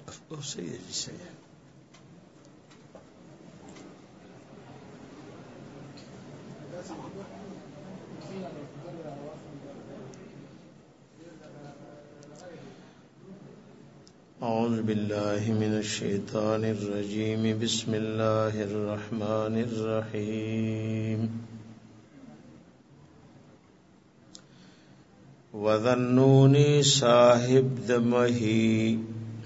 أعوذ بالله من الشيطان الرجيم بسم الله الرحمن الرحيم وذنوني صاحب دمهي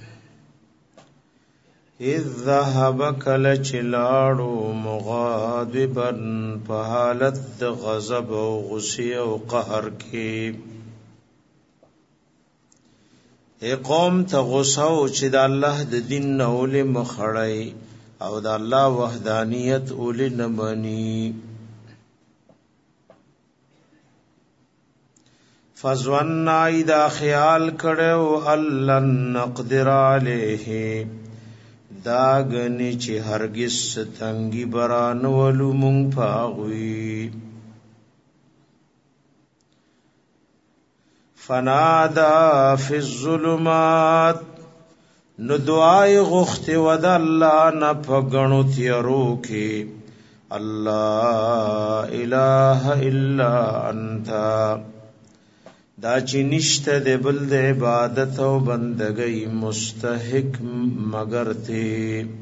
إذ ذهب کل چلاړو مغاضبا په حالت غضب او غصه او قهر کې قوم ته غوسه او چې د الله د دین نه اولې مخړی او د الله وحدانیت اولې نه مني فظن اذا خیال کړو الله نقدر علیه داغنی چې هرگز ستنګي بران ولو مونږ پاغوي فنادا فی الظلمات نو دعای غخت ود الله نه پغنو تیرو کې الله اله الا انت دا چې نشته د بل د عبادت او بندګۍ مستحق مگر ته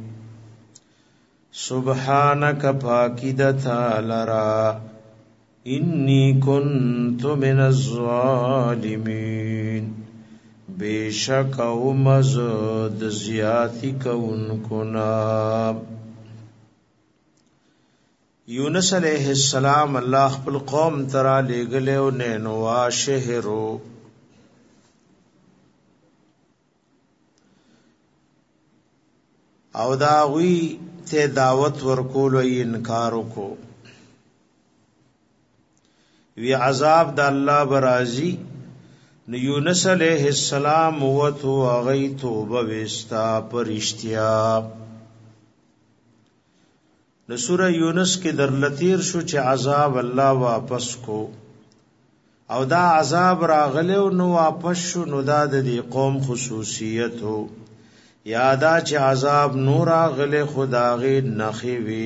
سبحانك پاکی د تعالی را انی کنت من الظالمین بیشک او مزد زیاتی کونکو نا یونس علیہ السلام الله خپل قوم ترا لګله او نینوا شهرو او داوی ته دعوت ورکول او انکار وکړو وی عذاب د الله برازي نو یونس علیہ السلام وته اغی توبه وستا پرشتیا نو سورہ یونس کې درلتیر شو چې عذاب الله واپس کو او دا عذاب راغله نو واپس شو نو دا د دې قوم خصوصیت هو یادا چې عذاب نور راغله خداغي نخي وی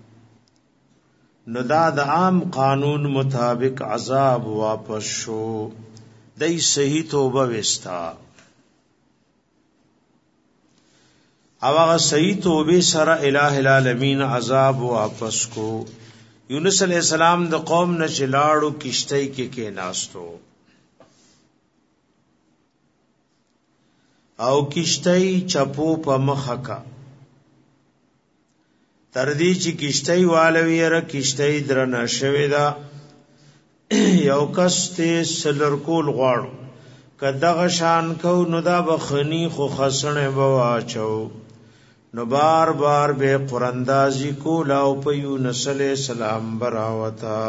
نو دا د عام قانون مطابق عذاب واپس شو دای صحیح توبه وستا او هغه صحیح توبه سره الٰه العالمین عذاب واپس کو یونس علیہ السلام د قوم نه چلاړو کشتۍ کې ناستو او کشتۍ چپو په مخکا تر دې چې کشتۍ والوی را کشتۍ درنه شوی دا یو کس ته سلرکول غواړو کداغه شان کو نو دا بخنی خو خسنه بواچو نو بار بار به قراندازی کول او په یونس علیہ السلام براوتا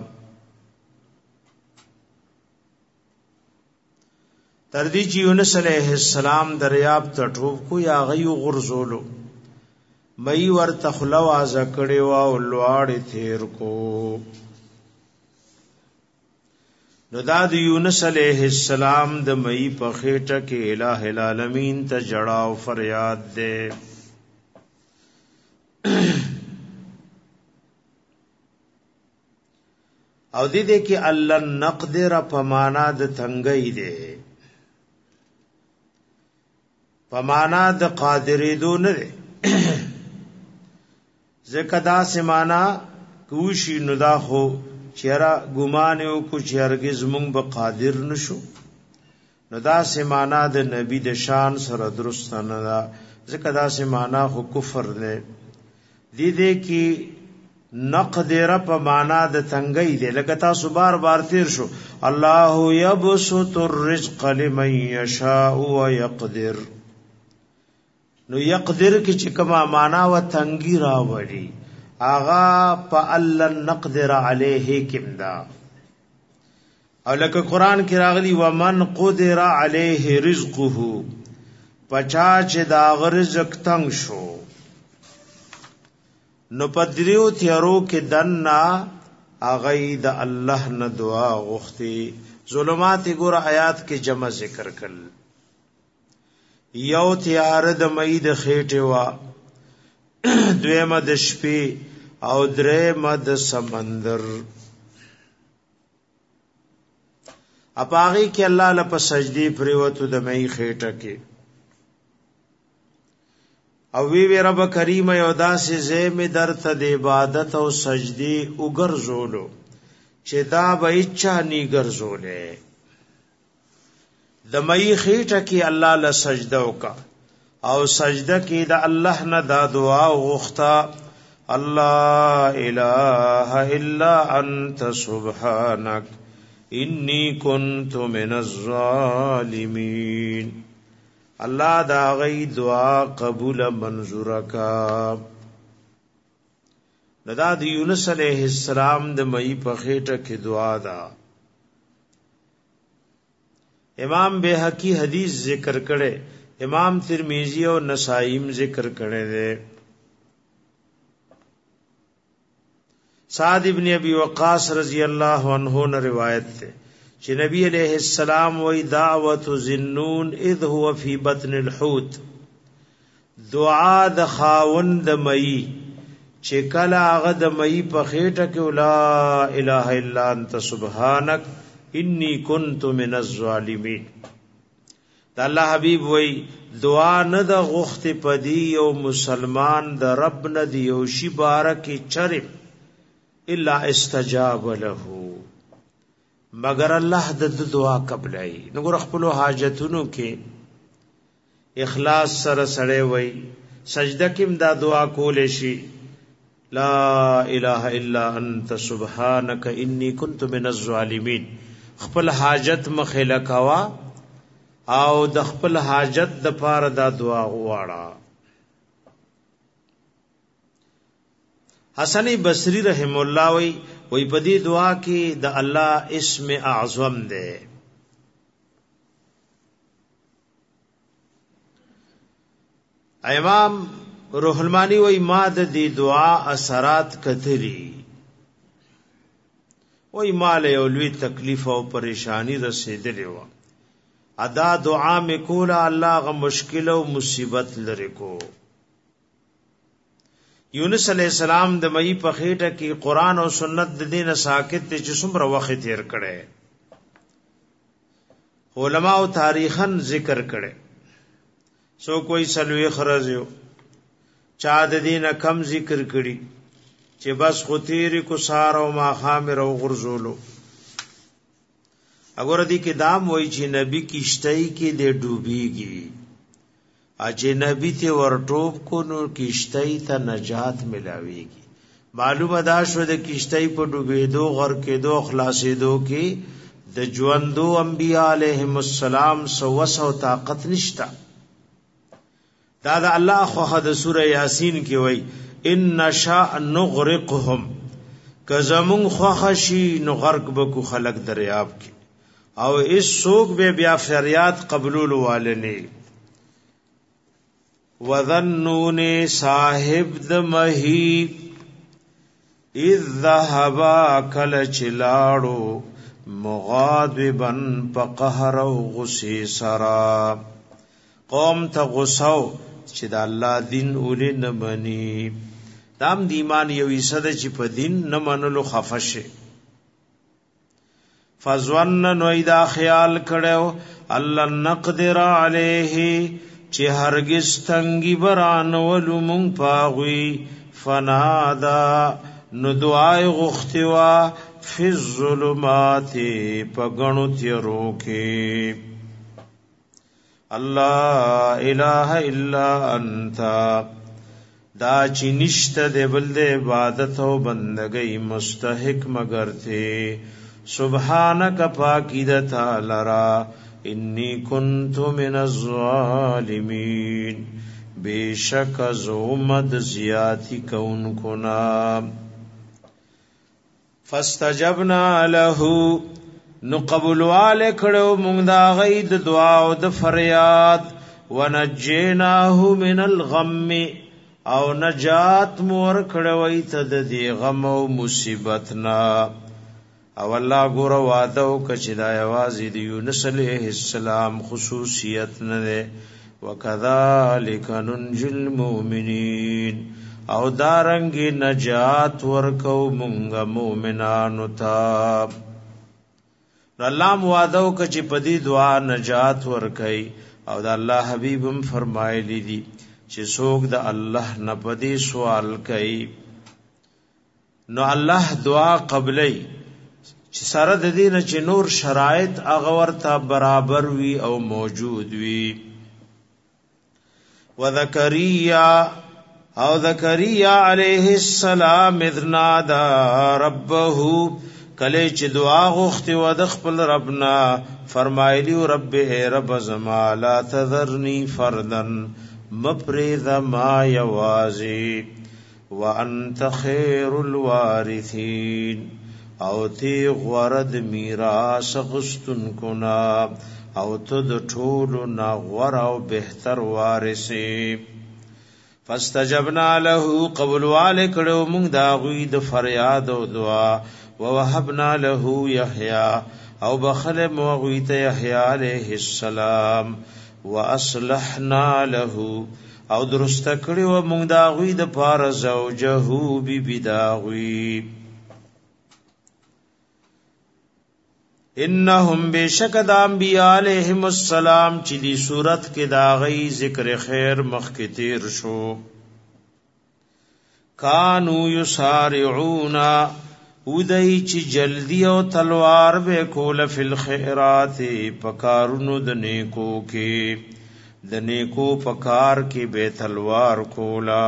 تر دې چې یونس علیہ السلام دریاب ته ټوب کو یا غیو غرزولو مئی ورته خلواز کړي وا او لواړې تیر کو نو دا د یونس علیہ السلام د مئی په خېټه کې الٰه العالمین ته جړا او فریاد ده او دې کې الله نقدر په معنا د تنګي ده په معنا د قادرې دو نه ده زکدا سمانا کوشي ندا خو چیرې ګمان یو کو چیرګز مونږ به قادر نشو ندا سمانا د نبی د شان سره درست نه دا زکدا سمانا خو کفر نه دې کې نقدر په معنا د تنګي دې لکه تاسو بار بار تیر شو الله يبسط الرزق لمن يشاء ويقدر نو يقدر کی چې کما معنا و تنګي راوړي اغا په الله نقدر عليه کمدا او لکه قران کې راغلي ومن قدر عليه رزقه پچا چې دا رزق تنگ شو نو پدریو تیارو کې دنا اغه د الله نه دعا غوښتي ظلمات ګور آیات کې جمع ذکر کړل یو تیار د مئی د خېټه وا دویمه د شپې او درېمه د سمندر اپاغي کې الله لپاره سجدي پریوتو د مئی خېټه کې او وی رب کریم یو داسې زېم درته د عبادت او سجدي وګرځولو چې دا به اچا ني ګرځولې د مئی خېټه کې الله له سجده وکا او سجده کې د الله نه دا دعا وغوښتا الله اله الا انت سبحانك انی کنت من الظالمین الله دا غي دعا قبول منظور کا ندا د یونس علیہ السلام د مئی په خېټه کې دعا دا امام بیہقی حدیث ذکر کړي امام ترمذی او نسائی ذکر کړي دي سعد ابن ابی وقاص رضی اللہ عنہ نے روایت ہے کہ نبی علیہ السلام وی دعوت ذنون اذ هو فی بطن الحوت دعا د خاوند مئی چې کله هغه د مئی په خېټه کې لا اله الا انت سبحانك انی کنت من الظالمین دا الله حبیب وی دعا نه د غخت پدی او مسلمان د رب نه دی او شی بارک چرم الا استجاب له مگر الله د دعا قبلای نګور خپل حاجتونو کې اخلاص سره سره وای سجده کې دا دعا کول شي لا اله الا انت سبحانك انی کنت من الظالمین خپل حاجت مخله کوا او د خپل حاجت د پاره دا دعا غواړه حسن بصری رحم الله وی په دې دعا کې د الله اسم اعظم ده امام روح المانی وی ما د دې دعا اثرات کتلی وی مال یو لوی تکلیف او پریشانی رسیدلې و ادا دعا میکولا الله غ مشکل او مصیبت لری کو یونس علیہ السلام د مئی په خېټه کې قران او سنت د دین ساکت ته چې څومره وخت تیر کړي علماء او تاریخن ذکر کړي سو کوئی سلوی خرزیو چا د دین کم ذکر کړي چې بس خو تیر کو سار او ما خامر او غرزولو اگر دی کې دام وای چې نبی کیشتای کې د ډوبېږي اجنبی ته ورټوب کو نو کیشتای ته نجات ملاويږي معلومه دا شو د کیشتای په ډوبېدو غر کېدو خلاصېدو کې د ژوندو انبیاء علیهم السلام سو طاقت نشتا دا د الله خو د سوره یاسین کې وای ان نشاء نغرقهم کزمون خوخشی نو غرق بکو خلق دریاب کې او اس سوق به بیا فریاد قبول والنی وذنون صاحب د مہی اذ ذهبا کل چلاړو مغاضبا فقهر غسی سرا قوم ته غسو چې د الله دین اولې نه مني دام د ایمان یو ایسد چې په دین نه منلو خفشه فظن نو دا خیال کړو الله نقدر علیه چې هرگز تنگی بران ولو مون پاغوی فنادا نو دعای غختوا فی الظلمات پغنو تیرو کې الله اله الا انت دا چې نشته د بل د عبادت او بندګۍ مستحق مگر ته سبحانك پاکی د تعالی را انی کنت من الظالمین بیشک زومد زیاتی کون کنا فاستجبنا له نو قبول والے کړو مونږ دا غید دعا او د فریاد ونجیناه من الغم او نجات مور کړوي ته د دې غم او مصیبت نا او الله ګور وعده او کچ د आवाज د یونس علیہ السلام خصوصیت نه وکذالک ننجی المؤمنین او دارنگی نجات ورکو منگا مومنانو تا. اللہ موادو کچی پدی دعا نجات ورکی او دا اللہ حبیبم فرمائلی دی چی سوک دا اللہ نپدی سوال کئی نو اللہ دعا قبلی چی سره د دینه چې نور شرایط اغور تا برابر وی او موجود وی. وذکریا او ذکریا علیہ السلام اذ نادا ربه کله چې دعا غوښتي و د خپل ربنا فرمایلی رب اے رب زما لا تذرنی فردن مپرید ما یوازی وانت خیر الوارثین او تی غورد میراث غستن کنا او تد ټولو نا غور او بهتر وارثی. فاستجبنا له قبل والکړو موږ دا غوی د فریاد او دعا ووهبنا له یحیی او بخل موغوی ته یحیی علیہ السلام واصلحنا له او درست کړو موږ دا غوی د پار زوجه بی بداغوی. انهم بشکد انبیاء علیہم السلام چې دی صورت کې دا غي ذکر خیر مخکتیر شو. کانو یسارعون ودای چې جلدی او تلوار به کول فل خیرات پکارونو د نیکو کې د نیکو پکار کې به تلوار کولا.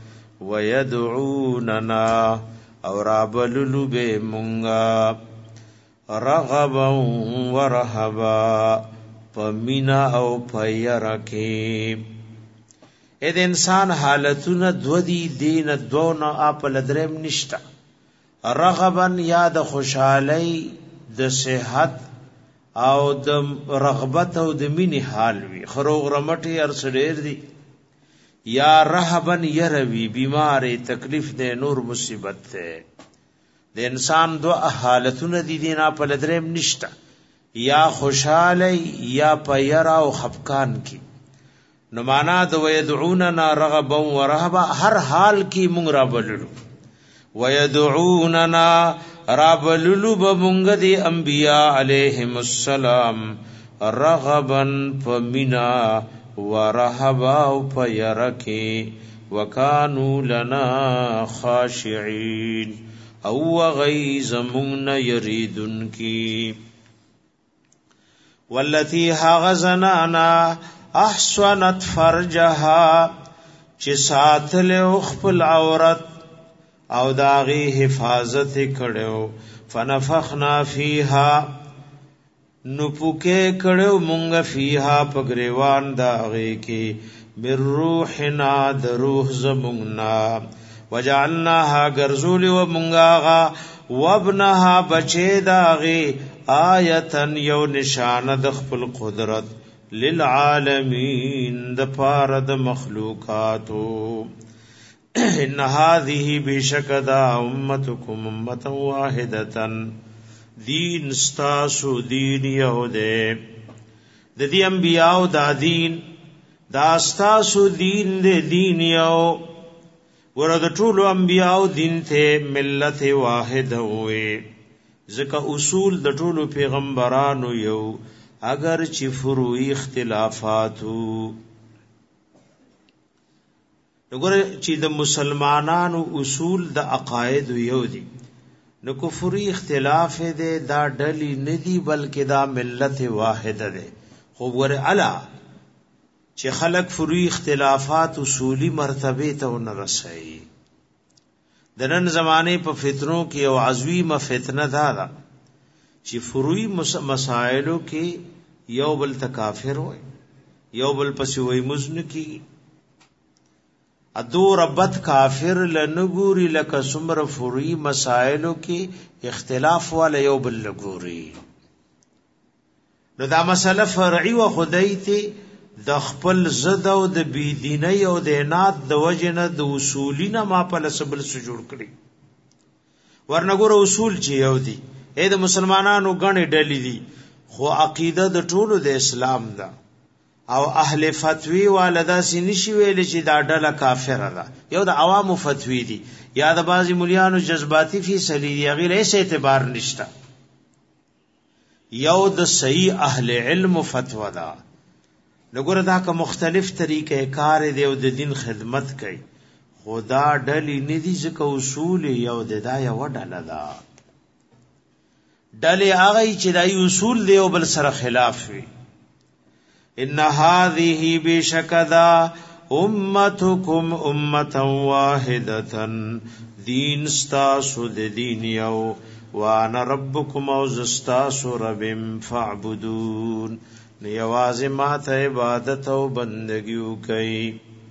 ويدعوننا او رابللو به مونږه رغبا ورهبا پمینا او پیرکی. اې د انسان حالتونه دو دی دین دونه اپل درم نشتا. رغبا یا د خوشحالی د صحت او د رغبت او د مینی حال وی خروغ رمټي ارسډیر دی. یا رهبا يروي بیماری تکلیف دے نور مصیبت دے. د انسان دو حالتونه دي دینا په لدریم نشتا یا خوشاله یا پیرا او خفقان کی. نو معنا د ويدعوننا رغبا ورهبا هر حال کی مونږ را بللو. ويدعوننا رابللو بمونږ دی انبیاء علیہم السلام رغبا فمنا ورهبا او پیرکی وکانو لنا خاشعين او غیظ من یریدن کی. والتی غزنانا احسنت فرجها چې ساتل خپل عورت او داغي حفاظت کړو. فنفخنا فیها نپوکه کړو مونږ فیها پګریوان داغي کې بر روحنا د روح زمونږنا. وجعلناها غرزول و منغاغا وابنها بچه داغي آیتن یو نشان د خپل قدرت للعالمین د پاره د مخلوقاتو. ان هذه بشکدا امتکم امه واحده دین استاسو دین یهوده د دې انبیاء دا دین دا استاسو دین دې دین یو ورته ټول انبیاء دین ته ملت واحد وې. ځکه اصول د ټول پیغمبرانو یو اگر چې فروعي اختلافات وګوره چې د مسلمانانو اصول د عقاید یو دي نو کفري اختلاف دې دا ډلی ندي بلکې دا ملت واحد ده. خو ور اعلی چې خلق فروعي اختلافات اصولی مرتبه ته ونه رسي. د نن زمانه په فتنو کې او عظیمه فتنه ده چې فروعي مسائلو کې یو بل تکافر وي یو بل پسې وي مزن کی ادو ربت کافر لنګوري لکه سمر فروعي مسائلو کې اختلاف والا یو بل لګوري. نو دا مسله فرعي و خدایته د خپل زد او د بيدینۍ او د عناد د وجنه د اصولینا ما په لسبل سجور کړي. ورنګور اصول چې یو دي اې د مسلمانانو غنې ډلې دي خو عقیده د ټولو د اسلام ده او اهل فتوی والدا سینشي ویل چې دا ډله کافر ده. یو د عوامو فتوی دي یا د بعضی مليانو جذباتي فیصله دی غیر هیڅ اعتبار نشته. یو د صحیح اهل علم فتوا ده. لګوره دا که مختلف طریقې کار دی او د دین خدمت کوي خدا ډلې نه دي ځکه اصول یو د دا یو ډله ده. ډلې هغه چې دای اصول دی او بل سره خلاف وي. ان هذه بشکدا امتکم امه واحده دین استاسو د دین یو وانا ربکم او زستاسو ربم فاعبدون نیواز ما ته عبادت او بندگیو کوي.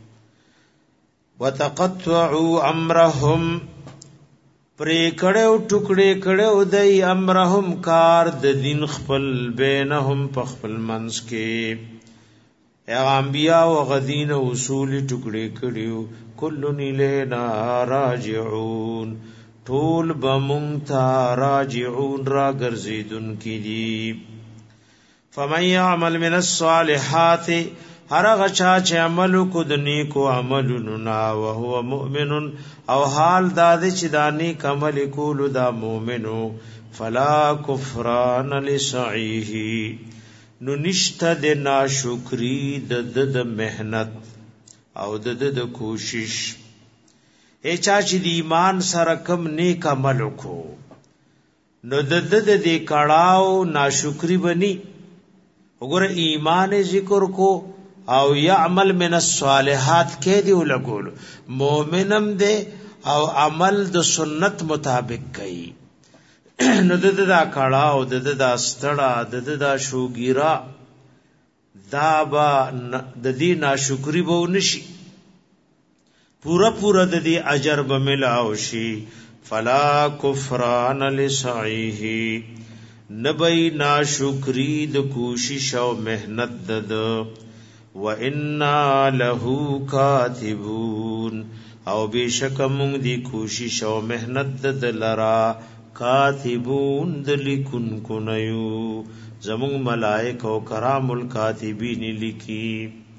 وتقطعوا امرهم پرې کړهو ټوکړې کړهو دای امرهم کار د دین خپل بینهم په خپل منځ کې انبیاء او غدین اصول ټوکړې کړیو کلن الینا راجعون ټول بمونتا راجعون را ګرځیدون کی دي. فمن يعمل من الصالحات هر غچا چې عمل کو د نیکو عملونو نا او هو مؤمن او حال داد چې دانی عمل کول دا مؤمنو فلا کفران لسعیه نو نشته د ناشکری د مهنت او د کوشش. چا چې د ایمان سره کم نیک عمل کو نو د کړهو ناشکری بنی. وګوره ایمان ذکر کو او یعمل من الصالحات کې دی ولګول مؤمنم دی او عمل د سنت مطابق کوي نو دا کړهو د استړه د شوګیرا دا با د دې ناشکری به نشي پورا د دې اجر به ملاو شي. فلا کفران لسعیه نبی ناشکری د کوشش او مهنت دد وَإِنَّا لَهُ كَاتِبُونَ او بشک مونږ دی کوشش او مهنت دد لرا کاتبون د لیکن کو نیو زمون ملائک او کرام الکاتبین لکی.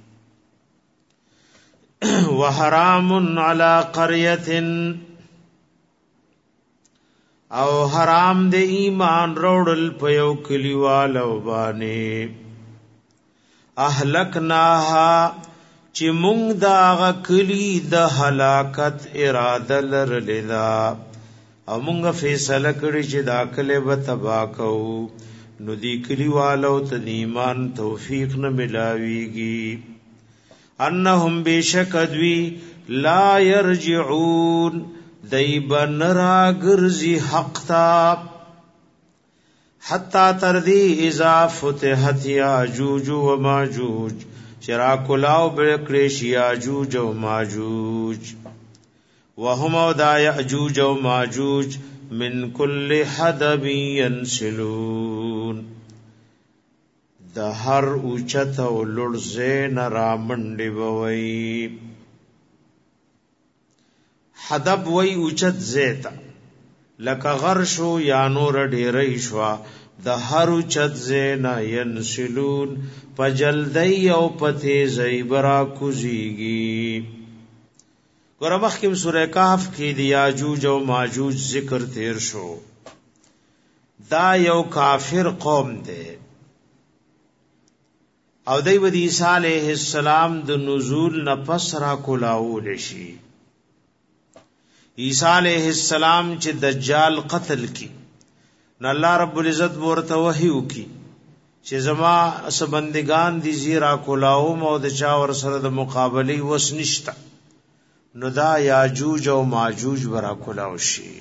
وحرام علی قريه او حرام د ایمان روړل په یو کلیوالو باندې اهلکناها چې مونږ دا غکلی د هلاکت اراده لرلیدا او مونږ فیصله کړی چې دا کله به تبا کو نو دی کلیوالو ته ایمان توفیق نه ملاویږي. انهم بشکدوی لا يرجعون دیبن را گرزی حق تا حتی تردی اذا فتحت یاجوج و ماجوج چرا کلاو برکریش یاجوج و ماجوج وهم دا یاجوج و ماجوج من کل حدب ینسلون د هر اوچت او لړزه نه منډي بوي. حدب وی اوچت زیتا لکه غرشو یا نور ډیرې شوا د هر اوچت زینا ینسلون پجلدی او پته زیبرا کوزیږي. ګور مخکې سورہ کهف کې دی یاجوج او ماجوج ذکر تیر شو. دا یو کافر قوم دی او دی ود عیسی علیہ السلام د نزول نفس را کولاول شي. عیسی علیہ السلام چې دجال قتل کی نو الله رب العزت ورته وحی وکي چې زما سبندگان دي زیرا کولاو مو د چا ور سره د مقابله وس نشتا نو دا یاجوج او ماجوج ورا کولاو شي.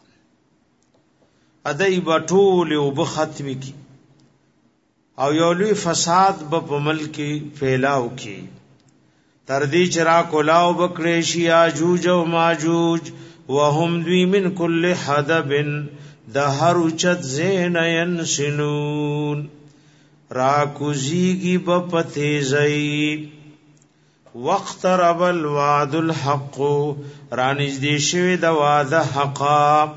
ادای بټول او بختم کی او یو لوی فساد په ملک پھیلاو کی تر دې چرا کولاو بکړې شي یاجوج او ماجوج وهم دوی من کل حدب د هر اوچت زین ینسنون را کوزیگی بپتی زی. وقت رب الوعد الحق رانیز دیشوی د وعده حقا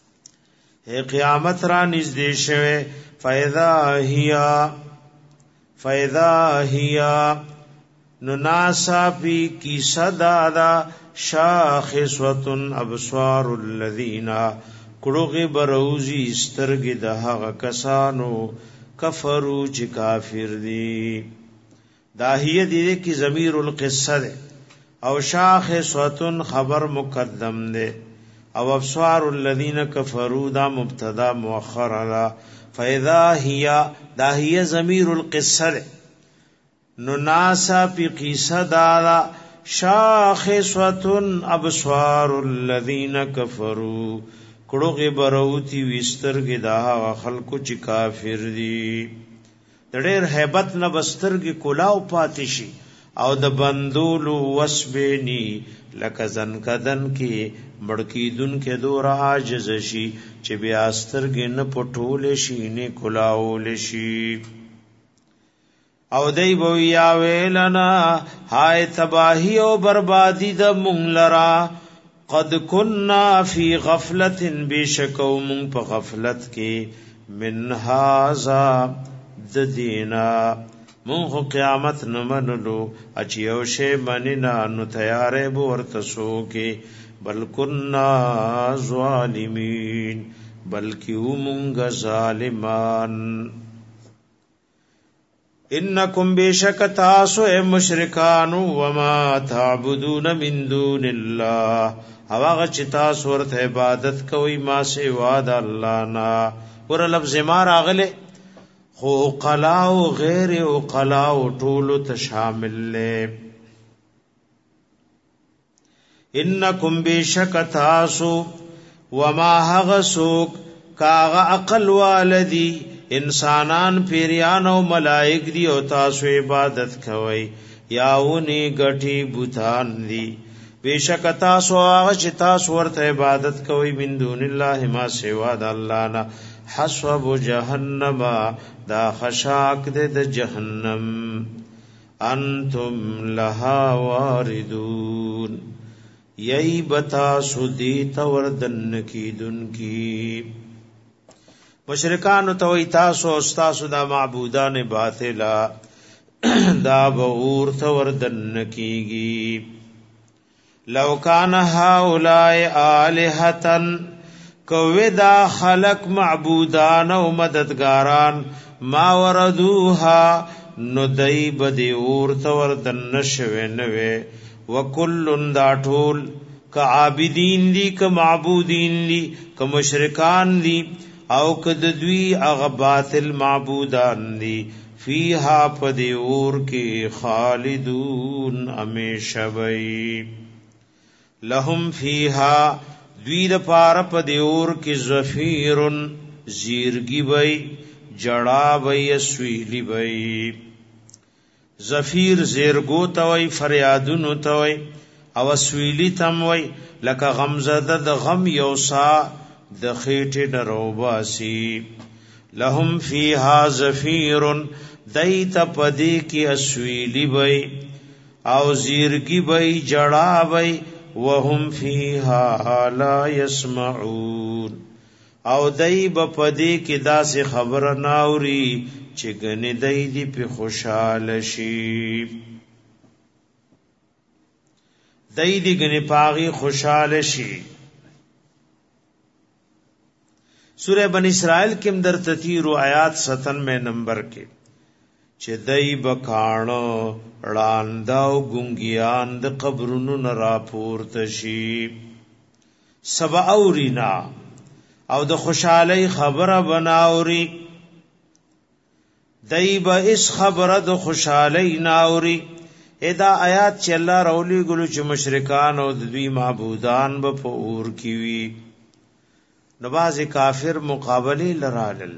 قیامت رانیز دیشوی فیضا ہیا فاذا هي نناسا پی کی صدادا شاخصوتن ابصار الذین کړوغه بروزی سترګې د هغه کسانو کفرو چې کافر دي. داهیه دې کی ضمیر القصه ده او شاخصوتن خبر مقدم ده او ابصار الذین کفروا دا مبتدا مؤخر علی فاذا هي داهیه ضمیر القصه ده نناسا پی قیسه دارا شاخصوتن ابصار الذین کفروا کړوغه بروتی وسترګې دا خلکو چې کافر دي. ډېر hebat نه بسترګې کولاو پاتشي او د بندولو وسبني لکه زن کدن کې مړکی دن کې دور عاجز شي چې بیا سترګې نه پټول شي نه کولاول شي. او دای بو یا ویلنا هاي تباہی او بربادی د مونږ لرا قد كنا فی غفلت بشکو مونږ په غفلت کې من هاذا د دینا مونږ قیامت نه منلو اچیو شی منینا نو تیارې بو ورته سو کې بل كنا ظالمین بلکې مونږ ظالمان. انکم بیشک تاسو اے مشرکانو وما تعبدون من دون الله هغه چې تاسو ورته عبادت کوي ما سوا د الله نه. ور لفظ ما راغله خو قلاو غیر او قلاو ټول ته شامل له. انکم بیشک تاسو وما هغه سوک کاغه عقل والدی انسانان پیریان او ملائک دی او تاسو عبادت کوي یاونی غټي بوتان دی بیشک تاسو هغه چې تاسو ورته عبادت کوي من دون الله ما سوا د الله نه حسب جهنم دا خشاک د جهنم انتم لها واردون یی بتا سودی توردن کی دن کی. مشرکان تو تاسو استاسو دا معبودان باطلا دا بغور توردن کیگی. لو کان هؤلاء آلهتن کوي دا خلق معبودان او مددگاران ما وردوها نو دای بدی اور توردن نشوي نوي وکلن دا ټول ک عابدین دی ک معبودین دی ک مشرکان دی او کد دوی اغ باطل معبودان دی فیها پدی اور کی خالدون امیشه وی لهم فیها دوی د پار پدی اور کی زفیرن زیرگی وی جڑا وی سویلی وی. زفیر زیرگو توي فریادونو توي او سویلی تم وی لکه غمزده د غم یوسا د خېټه دروباسي. لهم فیها زفیر دایت پدی کی اسویلی وی او زیرگی وی جڑا وی وهم فیها لا يسمعون او دای بپدی کی داس خبر ناوري چې غنی دای دی په خوشاله شي دای دی غنی پاغي خوشاله شي. سورہ بنی اسرائیل کې در تتیر آیات 97 نمبر کې چې دای بکانو وړانداو ګونګیان د قبرونو نه راپورته شي سبا اورینا او د خوشحالی خبره بناوري دایبا اس خبره د خوشحالی ناوري. ادا آیات چې الله رولی ګلو چې مشرکان او د دوی معبودان به په اور کې وي نو باز کافر مقابله لرالل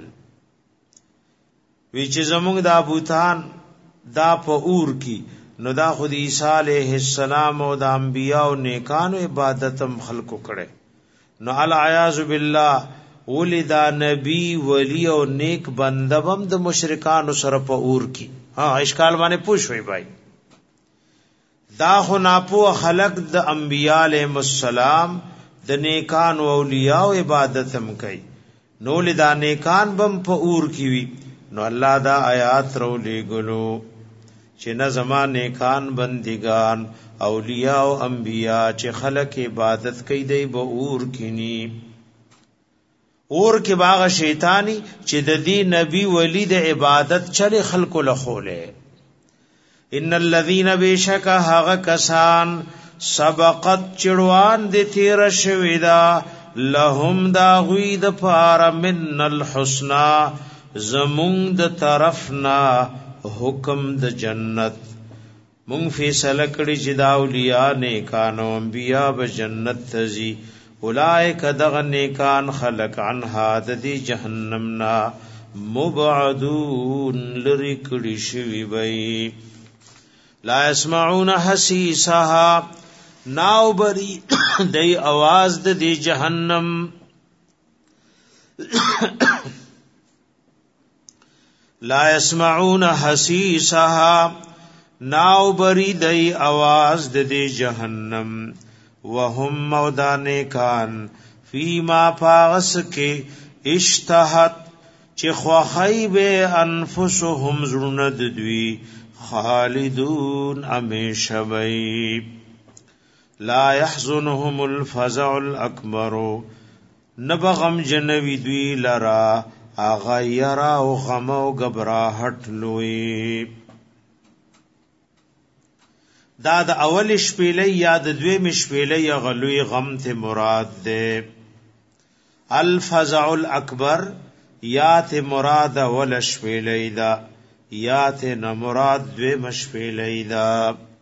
وی چې زمونږ د ابوتان دا په اور کې نو دا خود عیسی علیہ السلام او د انبیاء او نیکانو عبادتم خلقو کړي نو العیاذ بالله ولدا نبی ولی او نیک بندوم د مشرکانو سره په اور کې. ها اشکال باندې پوښوي بھائی دا خو ناپو خلق د انبیاء علیهم السلام د نیکان او اولیاء عبادت هم کوي نو لدا نیکان بم په اور کې وي نو الله دا آیات رو لګلو چې نه زمان نیکان بندگان اولیاء او انبیاء چې خلق عبادت کوي دی به اور کینی اور کې باغ شیطانی چې د دې نبی ولی د عبادت چره خلق له خوله ان الذين بشک هغه کسان سبقت چړوان دي تیر شویدا لهم دا غوی د پار من الحسنا زمون د طرفنا حکم د جنت مونږ فیصله کړی چې دا اولیاء نیکانو انبیاء به جنت تزي اولائک دغ نیکان خلق عنها د دې جهنم نا مبعدون لری کړي شوی وي لا يسمعون حسیسها ناو بری دی आवाज د دې جهنم لا يسمعون حسیسها ناو بری دی आवाज د دې جهنم وهم مودانه کان فیما پاغس کې اشتهت چې خوخی به انفسهم زړه د دوی خالدون امیشه وی لا يحزنهم الفزع الاكبر نبغم جنوی دوی لرا اغا یرا او غم او غبراهټ لوی دا د اول شپېلې یا د دویم شپېلې غلوی غم ته مراد ده الفزع الاكبر یا ته مراد اول شپېلې دا یا ته نه مراد دویم شپېلې دا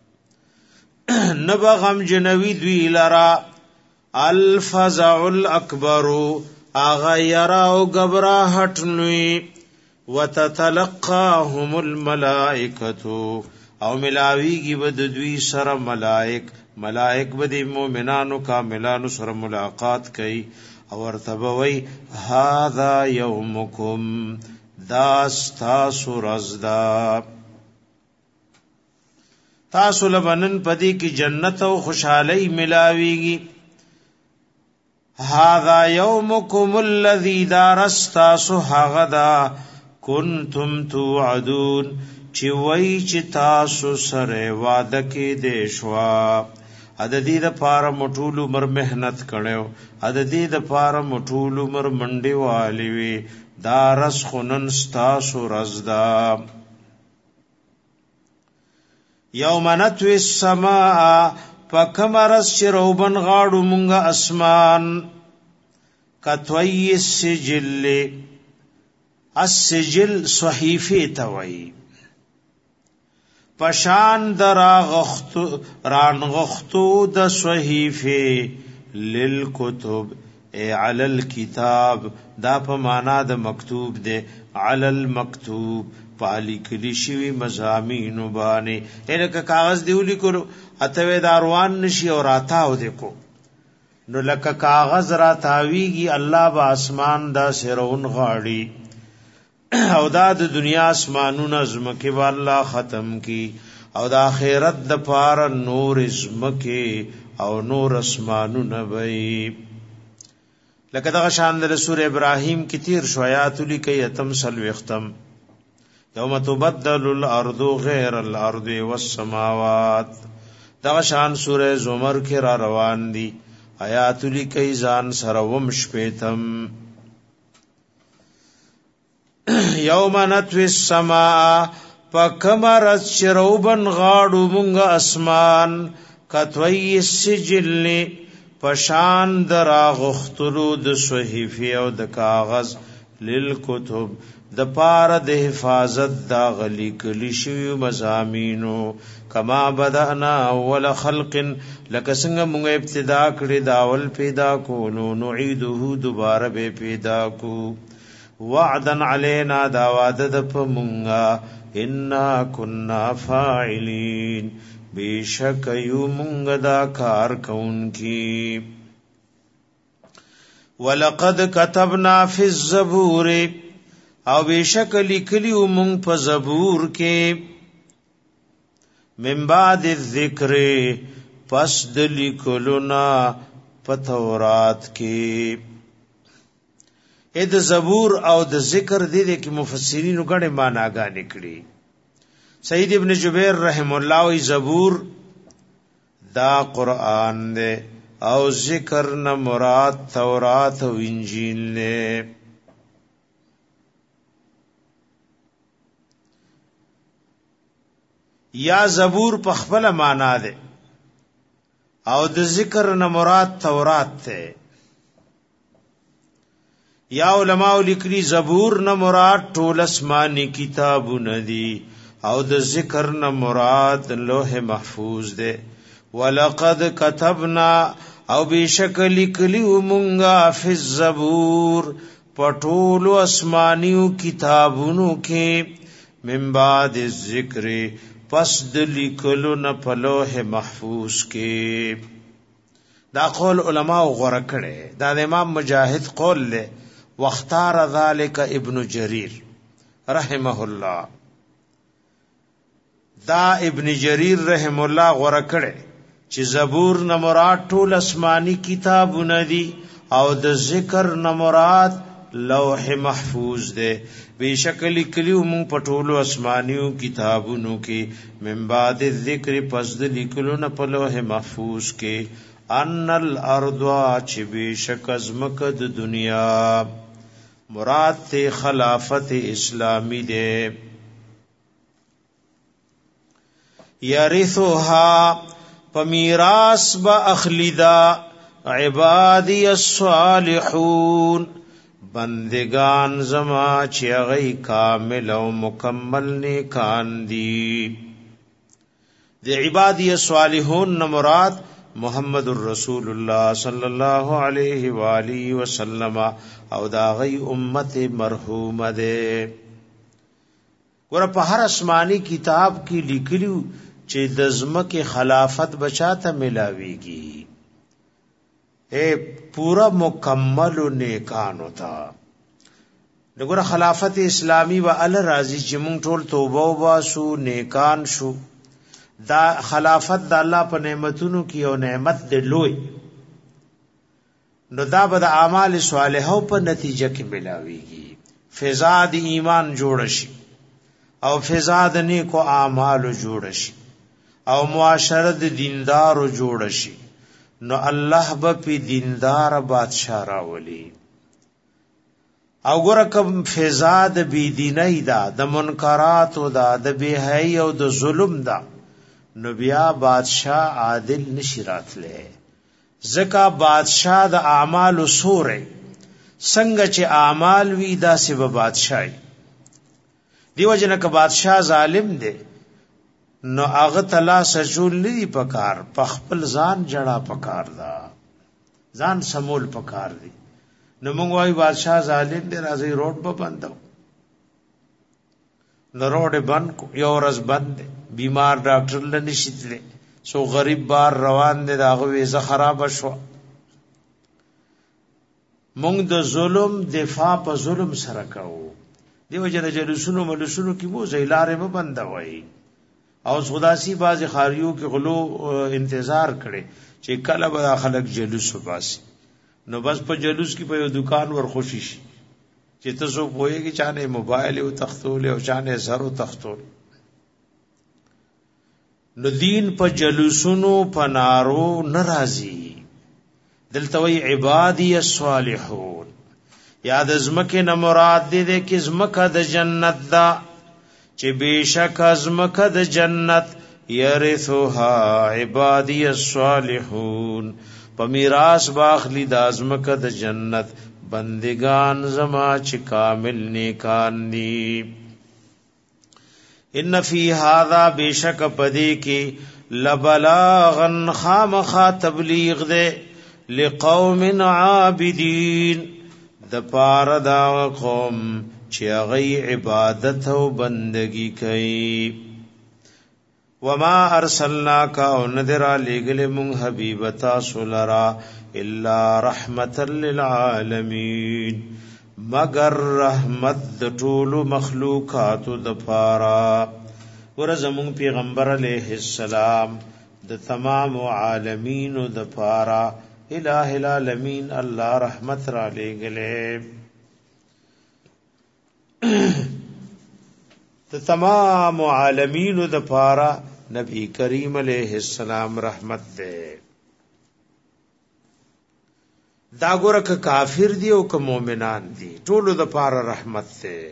نبغم جنوی دوی لرا الفزع الاكبر اغا یرا او غبراهټ لوی وتتلقاهم الملائکه او ملاویږي بد دوی سره ملائک بد مومنانو کاملانو سره ملاقات کوي او ورتبوي هاذا یومکم داستا رزدا تاسو لبنن پدی کی جنت او خوشحالی ملاویږي هاذا یومکم الذی دارستا سحغدا کنتم توعدون چې وای چې تاسو سره وعده کې دیشوا عددی د پار مټول عمر مهنت کړو عددی د پار مټول عمر منډي والی وی دارس خنن تاسو رزدا یوم نتوی السماء پکمرس چروبن غاړو مونږه اسمان کتوی السجل صحیفه توي پشان رانغختو د صحیفه للکتب علی الكتاب دا په معنا د مکتوب ده علی المکتوب پالی کلی شوی مزامین باندې الکه کاغذ دیولی کو اتوی داروان نشي او راتاو دکو نو لکه کاغذ راتاویږي الله با اسمان دا سرون غاړي او دا د دنیا اسمانونه زمکه والله ختم کی او د آخرت د پار نور زمکه او نور اسمانونه وي لکه دا شان د سوره ابراهیم کی تیر شویات لیکي اتم سلوختم یوم تبدل الارض غیر الارض والسماوات دا شان سوره زمر کې را روان دي آیات لیکي ځان سره ومش پیتم یوم نتوی السماء پکمرت چروبن غاړو مونږه اسمان کتوی السجل پشان درا غختلو د صحیفه او د کاغذ للکتب د پار د حفاظت دا غلی کلی شوی مزامینو کما بدانا اول خلق لکه څنګه مونږ ابتدا کړی دا اول پیدا کولو نعيده دوباره به پیدا کو وعدا علینا دا وعده د پمونگا انا کننا فاعلین بیشک یو مونگ دا کار کون کی ولقد كتبنا فی الزبور او بیشک لکلیو مونگ پا زبور کے من بعد الذکر پس دلکلنا پا تورات کے د زبور او د ذکر دې کې مفسرین غړي معناګانې کړي. سید ابن جبیر رحم الله وی زبور دا قرآن دے او ذکر نہ مراد تورات و انجیل نے. یا زبور په خپل معنا ده او د ذکر نه مراد تورات ته. یا علماء لیکلي زبور نه مراد ټول اسماني کتابونه دي او د ذکر نه مراد لوح محفوظ ده. ولقد كتبنا او بشک لیکلی مونږه فی الزبور پټول اسمانیو کتابونو کې من بعد الذکر پس د لیکلو نه په لوح محفوظ کې. دا قول علماء غوړه کړي. دا د امام مجاهد قول له واختار ذلك ابن جرير رحمه الله. دا ابن جرير رحم الله غوړه کړي چې زبور نه مراد ټول آسمانی کتابونه دي او د ذکر نه مراد لوح محفوظ ده. بشکل کلیو مون پټولو آسمانیو کتابونو کې من بعد ذکر پس د لیکلو نه په لوح محفوظ کې ان الارض چې بشک ازمک د دنیا مراد ته خلافت اسلامی ده. یرثها پمیراس با اخلیدا عبادی الصالحون بندگان زما چې هغه کامل او مکمل نیکان دي. د عبادی الصالحون نه مراد محمد رسول الله صلی الله علیه و آله وسلم او دا غي امت مرحومه ده. ګور په هر آسمانی کتاب کې لیکلو چې د ځمکې خلافت بچاته ملاويږي پورا مکمل نیکان ہوتا. دغه خلافت اسلامی و ال راضی چې مونږ ټول توبه وباسو نیکان شو. دا خلافت د الله په نعمتونو کې او نعمت د لوی نو دا به د اعمال صالحو په نتیجه کې ملاويږي. فضا د ایمان جوړ شي او فضا د نیکو اعمال جوړ شي او معاشره د دیندارو جوړ شي. نو الله به په دیندار بادشاہ راولي. او ګره کوم فضا د بی دیني دا د منکرات او د بهایي او د ظلم دا نو بیا بادشاہ عادل نشی راتله. زکا بادشاہ د اعمال سورې څنګه چې اعمال وی دا سبب بادشاہي دیو جن ک بادشاہ ظالم دی نو هغه تلا سجول لی پکار پخپل ځان جړه پکار دا ځان سمول پکار دی. نو موږ وای بادشاہ ظالم دی راځي روډ په بندو نو روډ بند کو یو ورځ بند دی بیمار ډاکټر لنی شتله سو غریب بار روان دی داغه ویزه خراب شو. موږ د ظلم دفاع په ظلم سره کوو. دیو جن جلوسونو ملوسونو کی مو زیلاره به بند وای او خداسي باز خاریو کې غلو انتظار کړي چې کله به خلک جلوس وباسي. نو بس په جلوس کې په یو دکان ور خوشي شي چې تاسو پوهیږئ چانه موبایل او تختول او چانه زرو تختول. نو دین په جلوسونو پنارو ناراضي دلته وی عبادی الصالحون. یاد ازمکه نه مراد دې کې ازمکه د جنت دا چې بشک ازمکه د جنت یرثها عبادی الصالحون په میراث باخلی د ازمکه د جنت بندگان زما چې کامل نیکان دي. ان فی هذا بشک پدی کې لبلاغن خامخا تبلیغ دے لقوم عابدین د پار دا قوم چې غي عبادت او بندگی کوي. وما ارسلناک او نذر لګل مون حبیب تاسو لرا الا رحمتا للعالمین مگر رحمت د ټول مخلوقات د پارا. ورزمون پیغمبر علیہ السلام د تمام عالمین د پارا الہ العالمین الله رحمت را لګلې. ته تمام عالمین د پاره نبی کریم علیہ السلام رحمت ده. دا ګوره که کافر دی او که مؤمنان دي ټولو د پاره رحمت ده.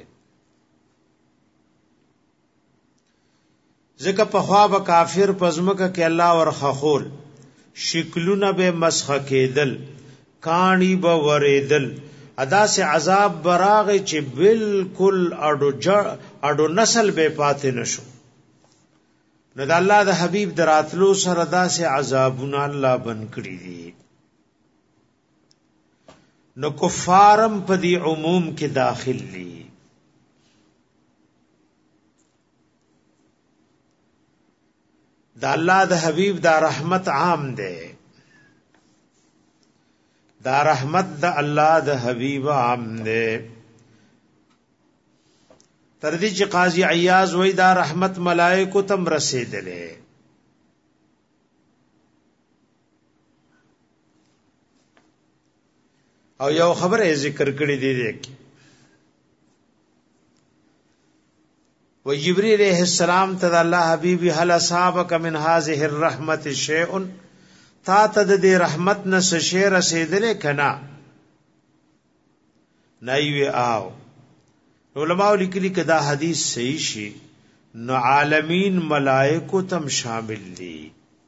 ځکه په خوا به کافر پزمکه کې الله ورخخول، شکلونه به مسخ کېدل، کانی به وریدل، ادا سے عذاب براغه چې بالکل اډو نسل به پاتې نشو. نو د الله د حبیب دراتلو سره دا سے عذابونه الله بن کړی دي. نو کفارم په دی عموم کې داخل دي. دا الله د حبیب دا رحمت عام ده. دا رحمت د الله د حبیب عام ده. تر دې چې قاضی عیاض وای دا رحمت ملائکه تم رسیدلې. او یو خبره ذکر کړی دی و جبريل عليه السلام ته الله حبيبي هل اصابك من هذه الرحمه شيء، تا ته د رحمت نه څه شی رسیدلې کنا؟ نایوي آو. علماء لیکلي کدا حدیث صحیح شي نو عالمین ملائکه تم شامل دي.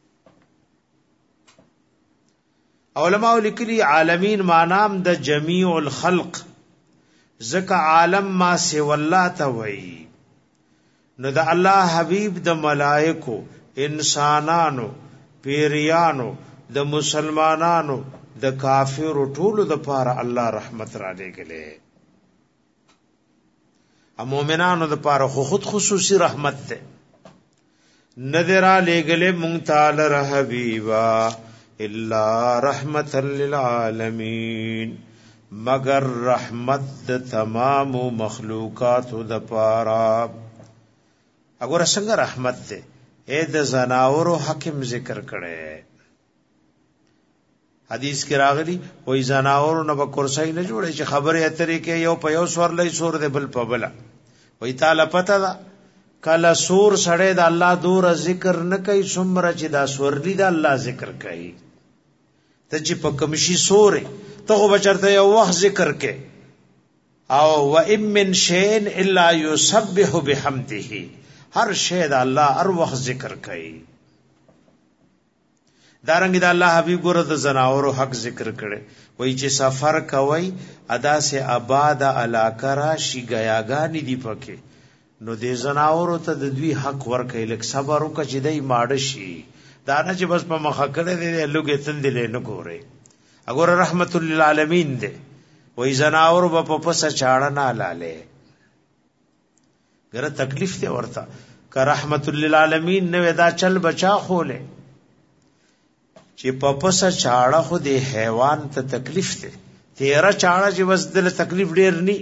علماء لیکلي عالمین معنام د جميع الخلق، ذکا عالم ما سی والله ته وایي. نو د الله حبیب د ملائکو، انسانانو، پیریانو، د مسلمانانو، د کافرو ټولو د پاره الله رحمت را لګلې. ا مومنانو د پاره خود خصوصي رحمت ده. نذر لګلې مونږ تعالی حبیبا الا رحمت للعالمین، مگر رحمت د تمام مخلوقات د پاره. اگر څنګه رحمت ده اے د زناورو حکم ذکر کړي. حدیث کې راغلی وای زناورو نه به کرسي نه جوړي چې خبره اترې کې یو په یو سور لای سور ده بل په بل. وای تعالی پته ده کله سور سړې د الله دور ذکر نه کوي څومره چې دا سورلی د الله ذکر کوي. ته چې په کمشي سورې ته خو بچرته یو وخت ذکر کې او و ام من شیء الا یسبح بحمده، هر شی د الله هر وخت ذکر کوي. دارنګ د الله حبیب ګره د زناورو حق ذکر کړي. وای چې سفر کوي ادا سے آباد علاقه را شي غیاګانی دی پکې، نو د زناورو ته د دوی حق ورکړي. لکه صبر وکړي چې دای ماړ شي، دا نه چې بس په مخه کړي دی لوګې تندلې نه ګوري. اگر رحمت للعالمین دی. وای زناورو په پسه چاړه نه لاله ګره تکلیف ته ورته که رحمت للعالمین نه ودا چل بچا خوله چې پپسه چاړه خو د حیوان ته تکلیف ته تیرا چاړه چې بس دل تکلیف ډیر ني.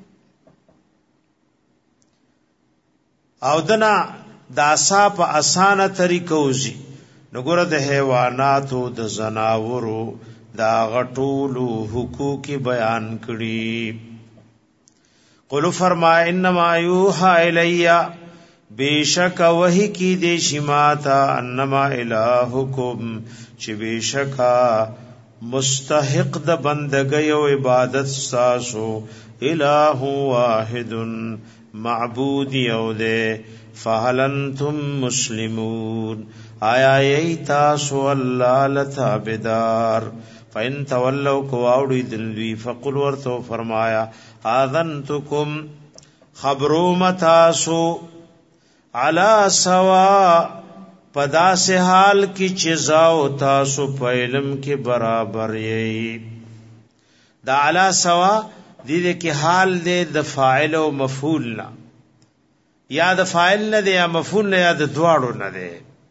او دنا داسا په اسانه طریقو وزي. نو ګره د حیواناتو د زناورو دا غټولو حقوق بیان کړي. قل فرما انما یوحى الیا، بیشک وحی کی دے شماتا، انما الہکم چی بیشکا مستحق د بندگی و عبادت ساسو الہ واحد معبود یو دے. فهل انتم مسلمون، آیا یی تاسو اللہ لتابدار. فإن تولوا کواوڑی دلوی فقل ورتو فرمایا آذنتکم خبرو متاسو علا سوا پدا سے حال کی چیزاو تاسو پہلم کے برابر یہی. دا علا سوا دیدے کی حال دے د فاعل و مفعول نا، یا د فاعل نه دے یا مفعول نه یا د دواړو نه دے.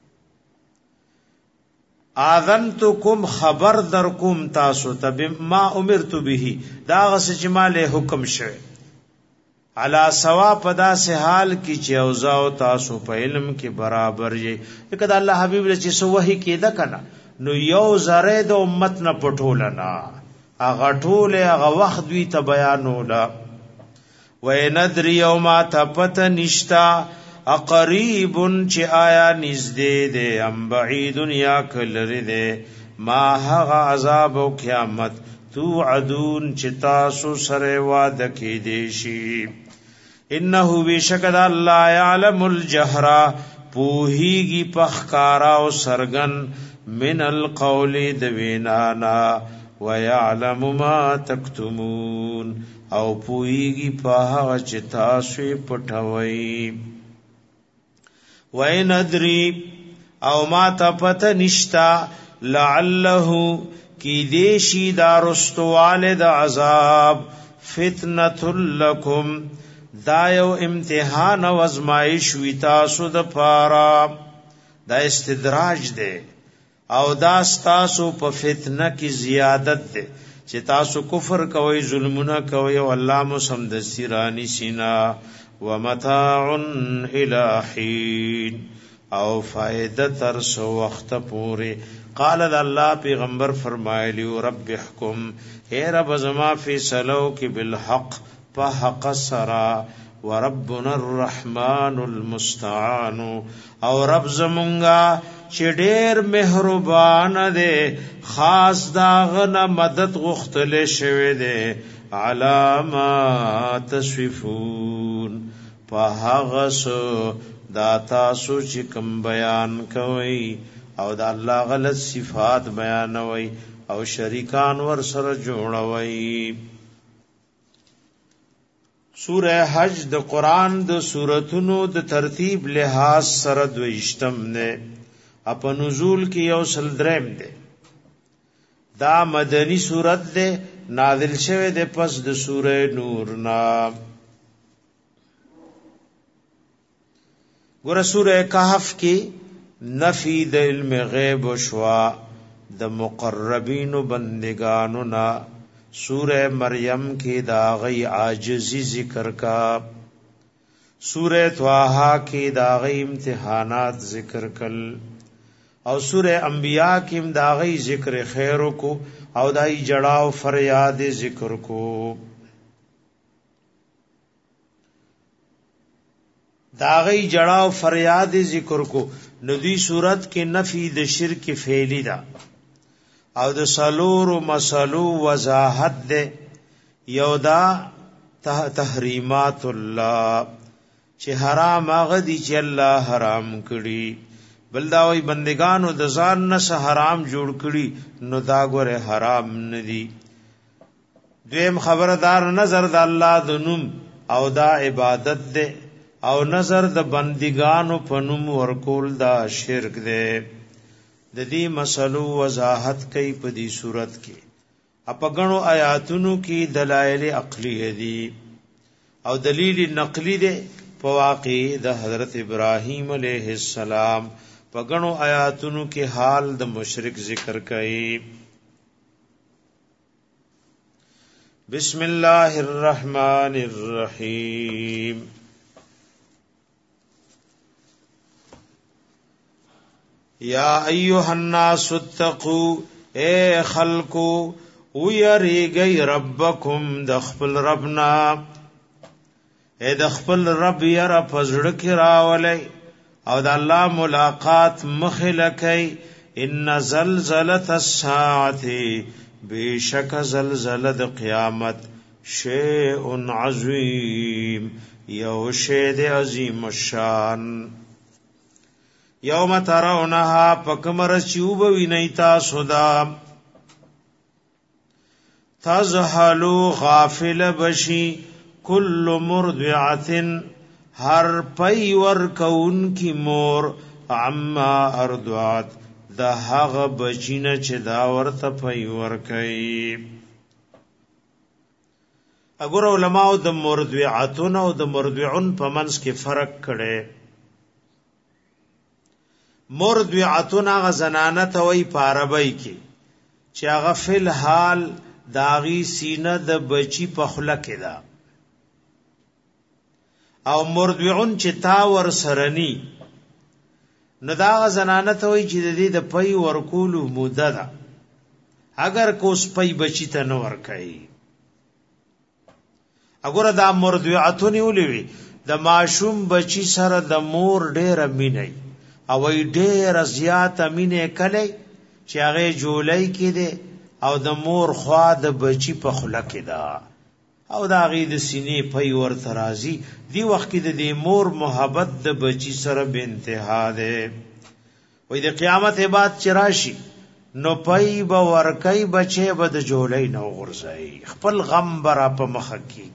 آذنتکم خبر در کوم تاسو تب ما امرت به، دا غس چې مال حکم شوه. علا سوا پدا سے حال کی چې اوزاو تاسو په علم کې برابر یې. کله الله حبیب له چې سو وحی کېده کنه نو یو ذره د امت نه پټول نه، هغه ټول هغه وخت دوی ته بیانولا. ویندری او ما تپت نشتا اقریبن چی آیا نزدے دے ام بعیدن یا کلر دے ما هغا عذاب و قیامت توعدون چی تاسو سر وعده کی دیشی انہو بیشکد اللہ یعلم الجہرہ پوہیگی پخکارا و سرگن من القول دوینانا ویعلم ما تکتمون او پوہیگی پاہا چی تاسو پٹھوئی وَإِنْ أَدْرِي او ما تپت نشتا لعلہ کی دیشی دارستوال دا عذاب فتنة لکم دایو امتحان و ازمائش وی تاسو دا پارا دا استدراج دے او دا ستاسو پا فتنہ کی زیادت دے چی تاسو کفر کوئی ظلمنا کوئی و اللہ مسمدستی رانی سینا ومتاع الى حین او فائدہ ترس وقت پوری قال اللہ پیغمبر فرمائلی رب حکم اے رب زما فیصلو کی بالحق پا حق سرا وربنا الرحمن المستعان او رب زمونگا چی دیر مہربان دے خاص داغنا مدد غختل شوی دے علامات تصفون فهغسو دا تاسو چکم بیان کوئی او دا اللہ غلط صفات بیانوئی او شریکان ور سر جوڑوئی سورہ حج د قرآن د سورتونو د ترتیب لحاظ سره دویشتم نے اپا نزول کی یو سلدرم دے دا مدنی سورت دے نازل شوه دے پس د سورہ نور نا گورا سورہ کہف کی نفی د علم غیب شوا د مقربین بندگانو نا سورہ مریم کی داغی عاجزی ذکر کا سورہ طٰہٰ کی داغی امتحانات ذکر کل او سورہ انبیاء کی داغی ذکر خیر کو او دائی جڑاو فریاد ذکر کو داغی جڑاو فریاد ذکر کو ندی صورت کی نفی د شرک فعلی دا او د سلور مسلو وضاحت دے یودا تحریمات اللہ چه حرام آغا دی چه اللہ حرام کری بلداوی بندگانو د ځان نس حرام جوړ کړي نو دا ګوره حرام ندی دویم خبردار نظر د الله د نوم او دا عبادت ده او نظر د بندگانو په نوم ورکول دا شرک ده د دې مسلو وضاحت کوي په دې صورت کې اپغنو آیاتونو کې دلایل عقلی دي او دلیل نقلی ده په واقع د حضرت ابراهیم علیه السلام پگنو آیاتونو کے حال د مشرک ذکر کئی بسم اللہ الرحمن الرحیم یا ایوہ الناس اتقو اے خلقو ویریگئی ربکم دخپل ربنا اے دخپل رب یر پزڑک راولی او د الله ملاقات مخلکی ان زلزلۃ الساعه بیشک زلزلہ د قیامت شیء عظیم یو شی عظیم الشان یوم ترونها پکمر چوب وینیتا سودا تزحلو غافل بشی کل مرضعه ہر پئی ور کون کی مور عما اردعات دا حغ بچین چه دا ورت پئی ور کئی اگر علماء د مرضعاتون او د مرضعون په منس کې فرق کړي مرضعاتون هغه زنانه ته وی په عربی کې چې هغه فل حال داغي سینه د بچی په خله کې ده او مرضعون چې تا ور سرنی نو دا زنانه ته وی چې د دې د پي ورکول موده ده اگر کوس پي بچی ته نو ور کوي وګوره دا مرضعتون ولوي د ماشوم بچی سره د مور ډېر مینه او ډېر زیات مینه کله چې هغه جولای کې ده او د مور خوا د بچی په خله کې ده او دا غي د سینې په ور ترازی دی وخت کې د مور محبت د بچی سره به انتها ده وې د قیامت بعد چراشی نو پای به ورکای بچي به د جولای نو غرزای خپل غم برا په مخ کې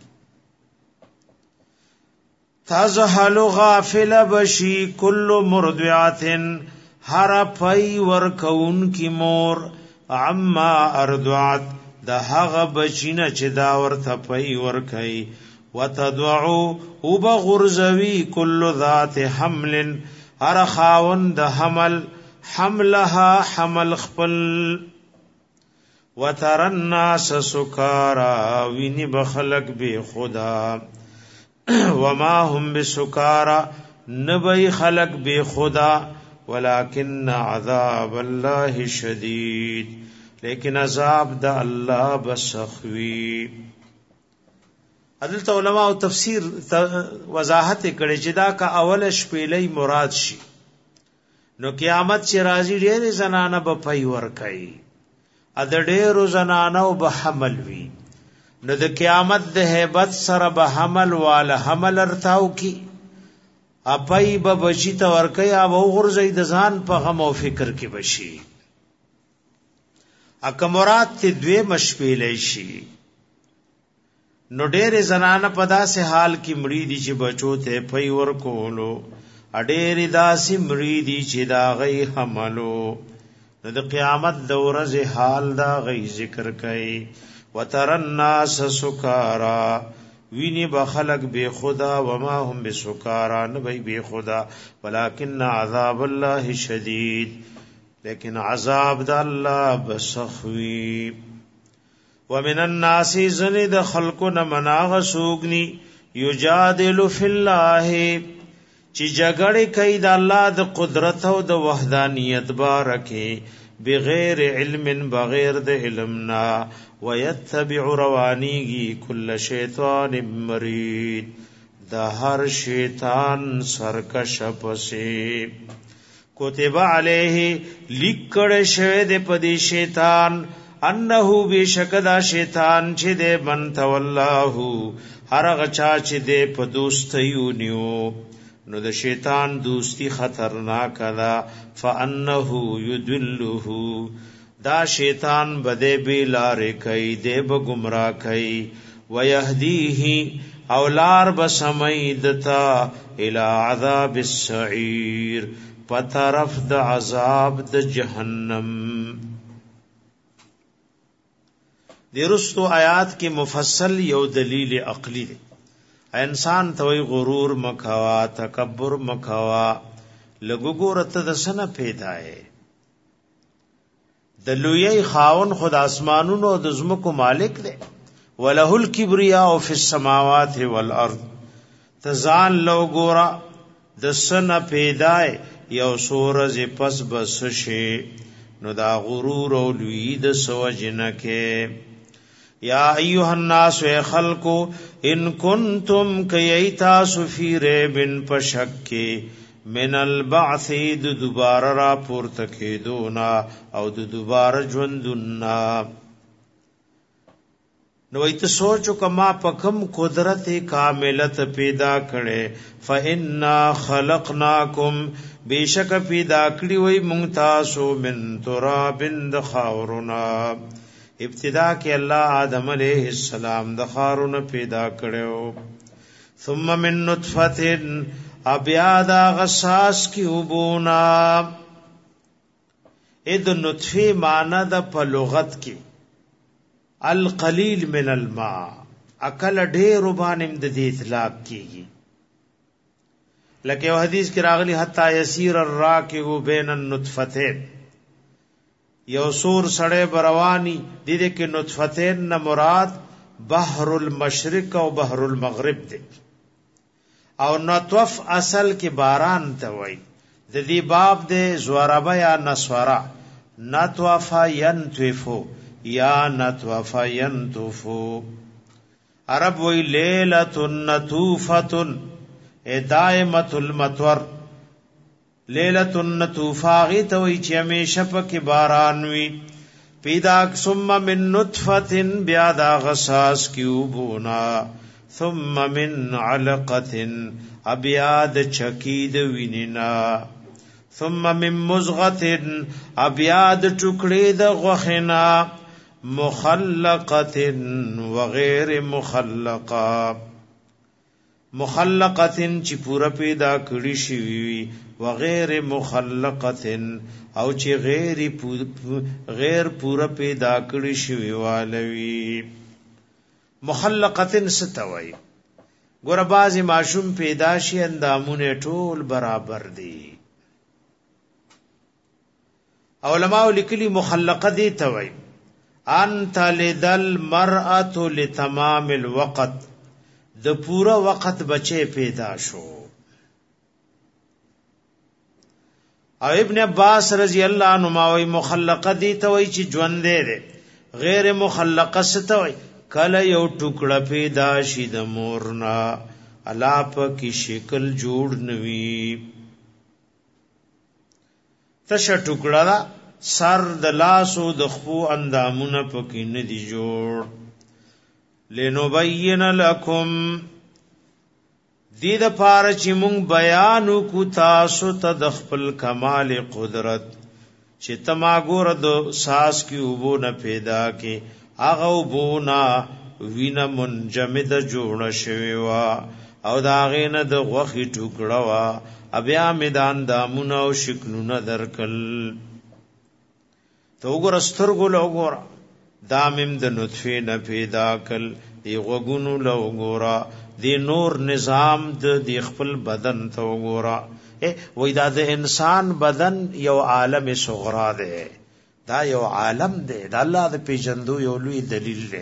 تازحل غافل بشی کل مرضعات هر پای ورکون کی مور عما ارضعت د هغه بچینه چې دا ورته پای ورکای وتدعو وبغرزوی کل ذات حمل هر خاون د حمل حملها حمل خپل وتر الناس سکارا ویني بخلق به خدا وما هم بسکارا نبی خلق به خدا ولكن عذاب الله شدید لیکن عذاب د الله بسخوی عدالت علماء او تفسیر وضاحت کړي چې دا کا اول شپېلې مراد شي نو قیامت چې راځي ډېر زنانه به پي ور کوي ا د ډېر زنانه او به حمل وي نو د قیامت د hebat سره به حمل والا حمل ارتاو کی اپای به بچی ته ور کوي او غرزي د ځان په غم او فکر کې بشي اکمرات ته دوی مشپېلې شي نو ډېر زنانه په داسې حال کې مړی دي چې بچو ته پي ور کولو اډېر داسې مړی دي چې دا غي حملو نو د قیامت د ورځې حال دا غي ذکر کوي وتر الناس سکارا ویني بخلق بے خدا وما هم بسکارا نبی بے خدا ولكن عذاب الله شدید لیکن عذاب د الله بسخوی ومن الناس زنید خلقنا مناغ سوگنی یجادل فی الله چی جګړه کوي د الله د قدرت او د وحدانیت بارکه بغیر علم بغیر د علمنا ويتبع روانیږي کل شیطان مرید د هر شیطان سرکش پسې کتب علیه لیکړ شوی د پدی شیطان انه بشکدا شیطان چې د من تولاه هر غچا چې د په دوستیونیو نو د شیطان دوستی خطرناک ده فانه یدله دا شیطان بده به لارې کوي د به گمراه کوي ويهديه اولار بسمیدتا الى عذاب السعير پترف د عذاب د جهنم درستو آیات کې مفصل یو دلیل عقلی دی انسان توي غرور مکوا تکبر مکوا لګوګورت د سنه پیدا ہے د لوی خاون خود اسمانونو د زمکو مالک دی وله الکبریا فی السماوات والارض تزان لو ګورا د سنه پیدا یو سورز پس بس شي نو دا غرور او لوی د سوجنه کې یا ایها الناس خلقو ان کنتم کیتا سفیر بن پشک من البعث دوباره را پورته کېدونا او دوباره ژوندونا نو ایت سوچو کما پکم قدرت کاملت پیدا کړي فإنا خلقناکم بیشک پیدا کړی وای مونږ تاسو من تراب خاورنا ابتدا کې الله آدم علیہ السلام د خارون پیدا کړو ثم من نطفه ابیا دا غساس کی وبونا اذ نطفه معنی د په لغت کې القلیل من الماء اکل ډیر وبانم د دې اطلاق کیږي لکه یو حدیث کې راغلی حتا یسیر الراکب بین النطفتین یو سور سړی بروانی دې کې نطفتین نه مراد بحر المشرق او بحر المغرب دی او نطف اصل کې باران ته وای د دې باب د زوربا یا نسورا نطف ينطفو یا نطف ينطفو عرب وی لیلۃ نتوفۃ ای دائمۃ المطر. لیلۃ النتوفہ غی ته وی چې همیشه پکې باران وی. پیدا ثم من نطفه بیا دا غساس کیوبونا ثم من علقه ابیاد چکید ویننا ثم من مزغه ابیاد ټوکړې د غوخنا مخلقه وغیر مخلقه. مخلقه چې پورا پیدا کړی شي وغیر مخلقه او چې غیر پورا پیدا کړی شي والوی. مخلقه ستوي ګور بازي ماشوم پیدا شي اندامونه ټول برابر دي. علماء لیکلي مخلقه دي توي انت لدل مرأة لتمام الوقت د پورا وخت بچي پیدا شو. او ابن عباس رضی الله عنهما وی مخلقه دي توي چې ژوند دي. غیر مخلقه ستوي کله یو ټوکړه پیدا شي د مورنا الاپ کی شکل جوړ نوي. تشه ټوکړه سر د لاسو د خپو اندامونه پکې نه دي جوړ. لنبین لکم دې د پاره چې مونږ بیان کو تاسو ته د خپل کمال قدرت چې تما ګور د ساس کی وبو نه پیدا کې هغه وبونا وینا منجمد جوړ شوی وا او دا غینه د غوخي ټوکړه وا بیا میدان دامونه او شکلونه درکل. تو وګور سترګو له وګور دامم د نطفه نه پیدا کل دی غوګونو له وګورا دی نور نظام د خپل بدن ته وګورا. وای دا د انسان بدن یو عالم صغرا ده. دا یو عالم دی دا الله د پیجندو یو لوی دلیل دی.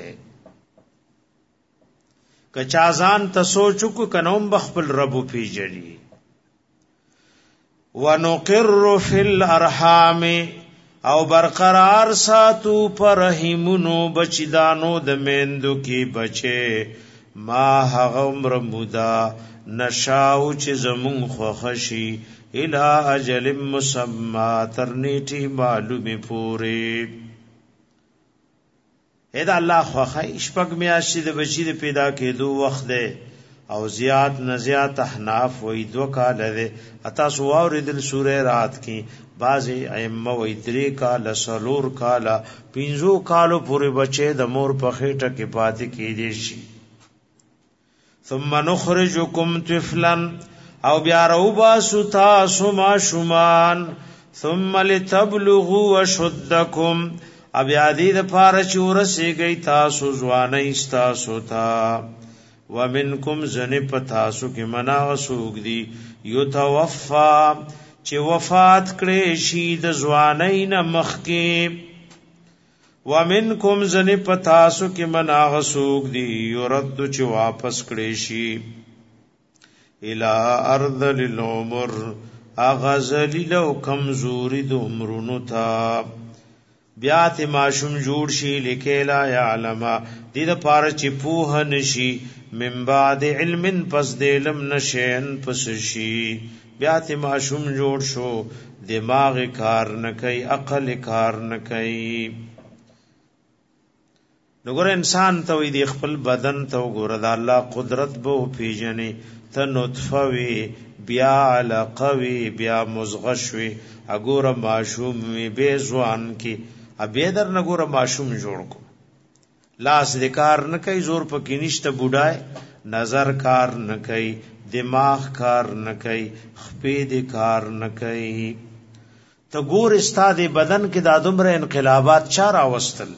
کچا ځان ته سوچو کو کنوم بخپل رب پیجلی. ونقر فی الارحام او برقرار ساتو پر رحمونو بچدانو د میندو کی بچه ما هغه عمر مودا نشاو چې زمون خوخشی الى اجل مسمى ترنیټی معلومه پوری. ادا الله خوخی شپږ میاشتې د بچی د پیدا کېدو وخت ده او زیات نزیات احناف وی 2 کال ده. اتا سو اوریدل سوره رات کی بعضی ائمه وی 3 کال 4 کال 5 کالو پورې بچي د مور په خېټه کې پاتې کېدې شي. ثم نخرجکم طفلا او بیا روبا ستا سما شمان ثم لتبلغوا وشدکم ابیا دې د پاره چورسي گئی تاسو ځواني تاسو تا ومنکم زنی پتاسو کې منا وسوګ دی یتوفا چې وفات کړي شي د ځواني نه مخکې. ومنکم زنی پتاسو کې منا وسوګ دی يرد چې واپس کړي شي الى ارض للعمر اغزل لو کمزوری د عمرونو تا. بیا ته ماشوم جوړ شي لیکلا یعلم دې د پاره چې پوه نشي من بعد علم پس د علم نشین پس شي. بیا ته ماشوم جوړ شو دماغ کار نه کوي عقل کار نه کوي. نګور انسان ته وي د خپل بدن ته وګوره د الله قدرت به پیژنې. ته نطفه وی بیا علقه وی بیا مزغه شوی اګوره ماشوم وی به ځوان کی ابه در نګوره ماشوم جوړ کو. لاس د کار نه کوي زور پکې نشته بوډای نظر کار نه کوي دماغ کار نه کوي خپې د کار نه کوي. ته ګور استاد بدن کې د دومره انقلابات چا راوستل.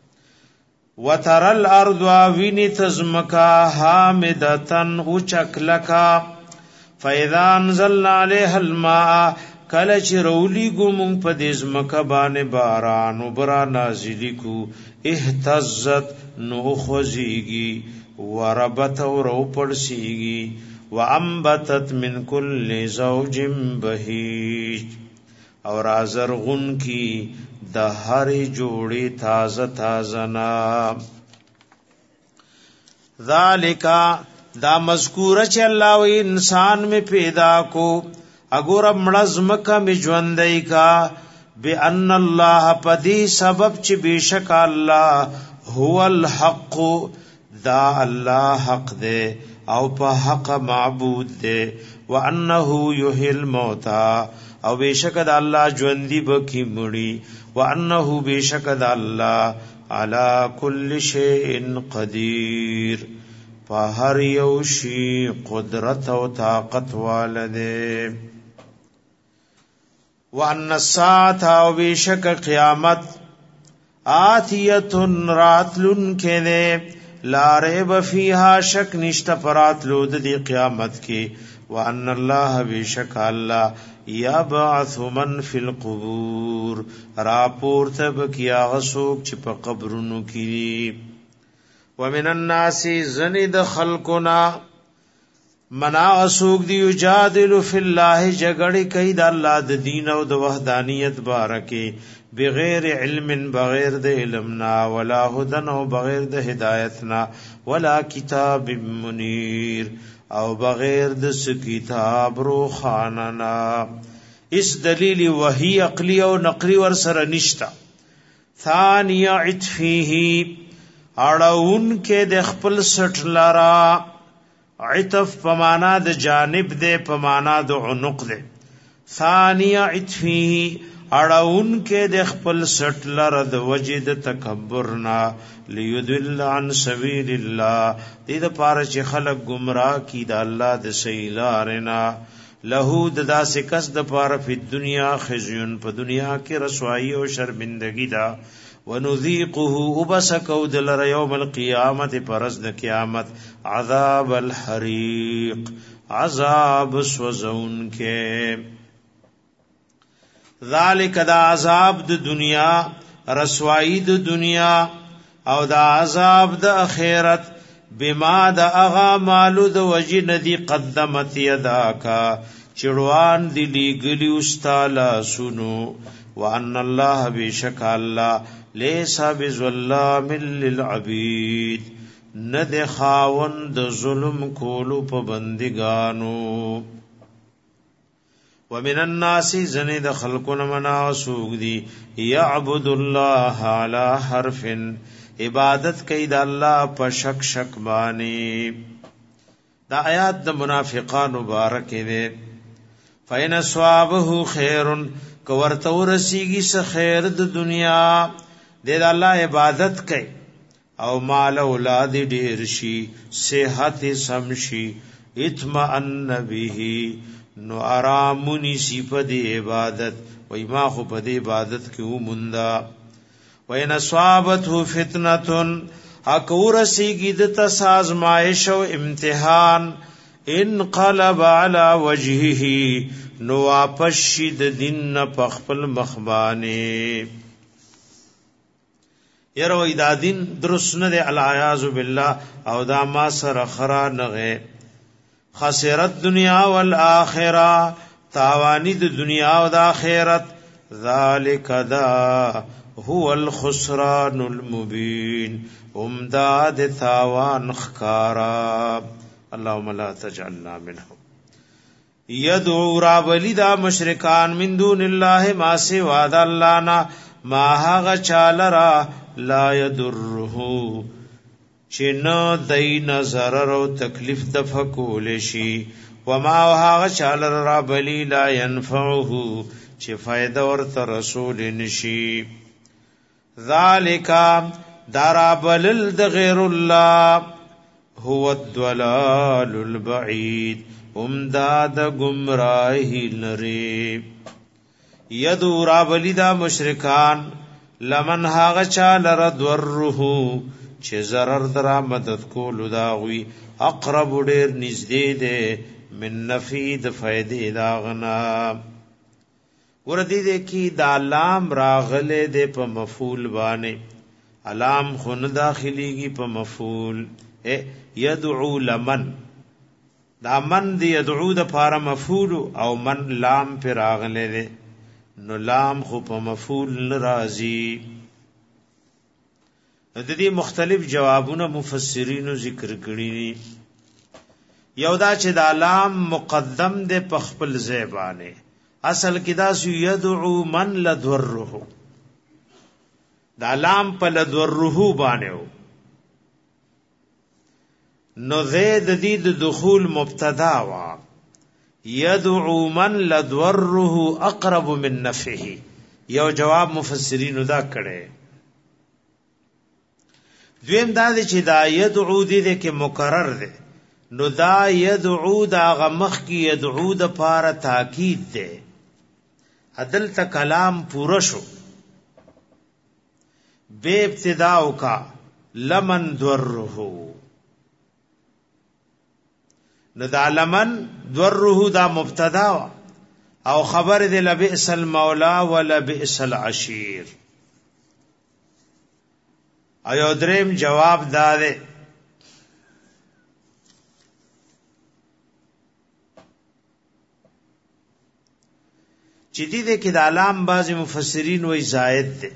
وترل ارض ویني تزمکا حامدتن او چکلکا فاذا انزلنا عليها الماء کله چې رولی ګوم په دې زمکه باندې باران وبرا نازلی کو اهتزت نو خوځيږي وربت اور پړسيږي وانبتت من كل زوج بهيج اور ازرغن کی د هر جوړي تازه تازه نا. ذالک دا مذکوره چې الله و انسان می پیدا کو اګور مړزمکه می ژوندۍ کا بان الله پدی سبب چې بیشک الله هو الحق دا الله حق دے او په حق معبود دے وانه یحیی الموتى او بیشک دا الله ژوندۍ بکی مړي وانه بیشک دا الله علی کل شیء قدیر په هر یو شی قدرت او طاقت والده وان الساعه او بیشک قیامت آتیتن راتلن کده لا ریب فیها شک نشت پراتلو د قیامت کې وان الله بیشک الله یبعث من فی القبور راپور تب کیا غسوک چې په قبرونو کې ومن الناس زنید خلقنا منا اسوک دی یجادل فی الله جګړې کوي د الله د دین او د وحدانیت بارکه بغیر علم بغیر د علمنا ولا هدن او بغیر د هدایتنا ولا کتاب منیر او بغیر د کتاب روخاننا اس دلیل وحی عقلی او نقلی ور سره نشتا ثانی عطفه اړون کې د خپل سټ لرا عطف پمانا د جانب دے پمانا د عنق دے ثانی عطفه اړون کې د خپل سټ لرا د وجد تکبرنا لیدل عن سبیل الله دې د پاره چې خلق گمراه کی د الله د صحیح لارنا له د داسې کس د پاره په دنیا خزیون په دنیا کې رسوایی او شرمندگی دا ونذيقه وبسكو دلر يوم القيامه پرز د قیامت عذاب الحريق عذاب سوزون کې ذالک دا عذاب د دنیا رسوائی د دنیا او دا عذاب د اخرت بما د اغا مالو د وجی ندی قدمت یداکا چړوان دی لیګلی استالا سنو وان الله بیشک الله لیس بظلام للعبید ند خاوند ظلم کولو په بندگانو ومن الناس زنید خلقون منا سوق دی یعبد الله علی حرف عبادت کید الله په شک شک باندې دا آیات د منافقان مبارک دی فین ثوابه خیر کورته ورسیږي س خیر د دنیا د الله عبادت کوي او مال اولاد ډیر شي صحت سم شي اطمئن به نو آرامونی سی په عبادت وای ما خو په عبادت کې ومندا وین اصابته فتنه اکور سیږي د تسازمایش او امتحان انقلب علی وجهه نو واپس شید دین په خپل مخبانه یرو دا دین درست نه دی العیاذ بالله او دا ما سره خرا نغه خسرت دنیا والآخرہ تاوانی د دنیا او د آخرت ذالک دا هو الخسران المبین امداد تاوان خکارا اللهم لا تجعلنا منهم یدعو رابلی دا مشرکان من دون الله ما سوا د الله نا ما هغه چالرا لا يضره چنه دین ضرر او تکلیف د فکول شي وما هغه چالرا رابلی لا ينفعه چې فائدہ ورته رسول نشي ذالک درابل د غیر الله هو الضلال البعید امداد گمراهی لري یدو رابلی دا مشرکان لمن هاغ چال ردوره چه ضرر درا مدد کولو داغوی اقرب ډیر نزدې ده من نفید فیدې داغنا وردی ده کی دا لام راغله ده په مفعول باندې علام خون داخليږي په مفعول یدعو لمن دا من دی یدعو د پاره مفعول او من لام پر راغله ده نو لام خو په مفعول ناراضي د دې مختلف جوابونه مفسرینو ذکر کړی دي. یو دا چې د لام مقدم د پخپل زیبانه اصل کې دا سو يدعو من لذره، دا لام په لذره باندې نو زید دې د دخول مبتدا وا يدعو من لذره اقرب من نفعه. یو جواب مفسرین دا کړي. دویم دا چې دا يدعو دې کې مکرر ده، نو دا يدعو دا غمخ کی يدعو د پاره تاکید ده، عدل تا کلام پورا شو. بے ابتداء کا لمن ذره، نو دا لمن ذره دا مبتدا او خبر دې لبئس المولا ولبئس العشیر. ایو دریم جواب دا ده چې دې کې د علام بعض مفسرین وی زائد ده.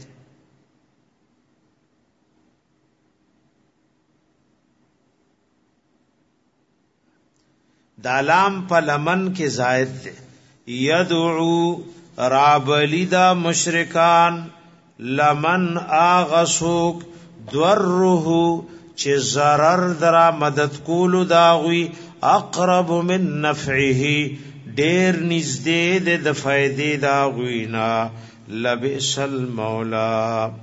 د علام په لمن کې زائد ده. یدعو رابلیدا مشرکان لمن آغسوک دوره چې ضرر درا مدد کولو داغوی اقرب من نفعه ډیر نږدې د فائدې داغوی نا لبئس المولا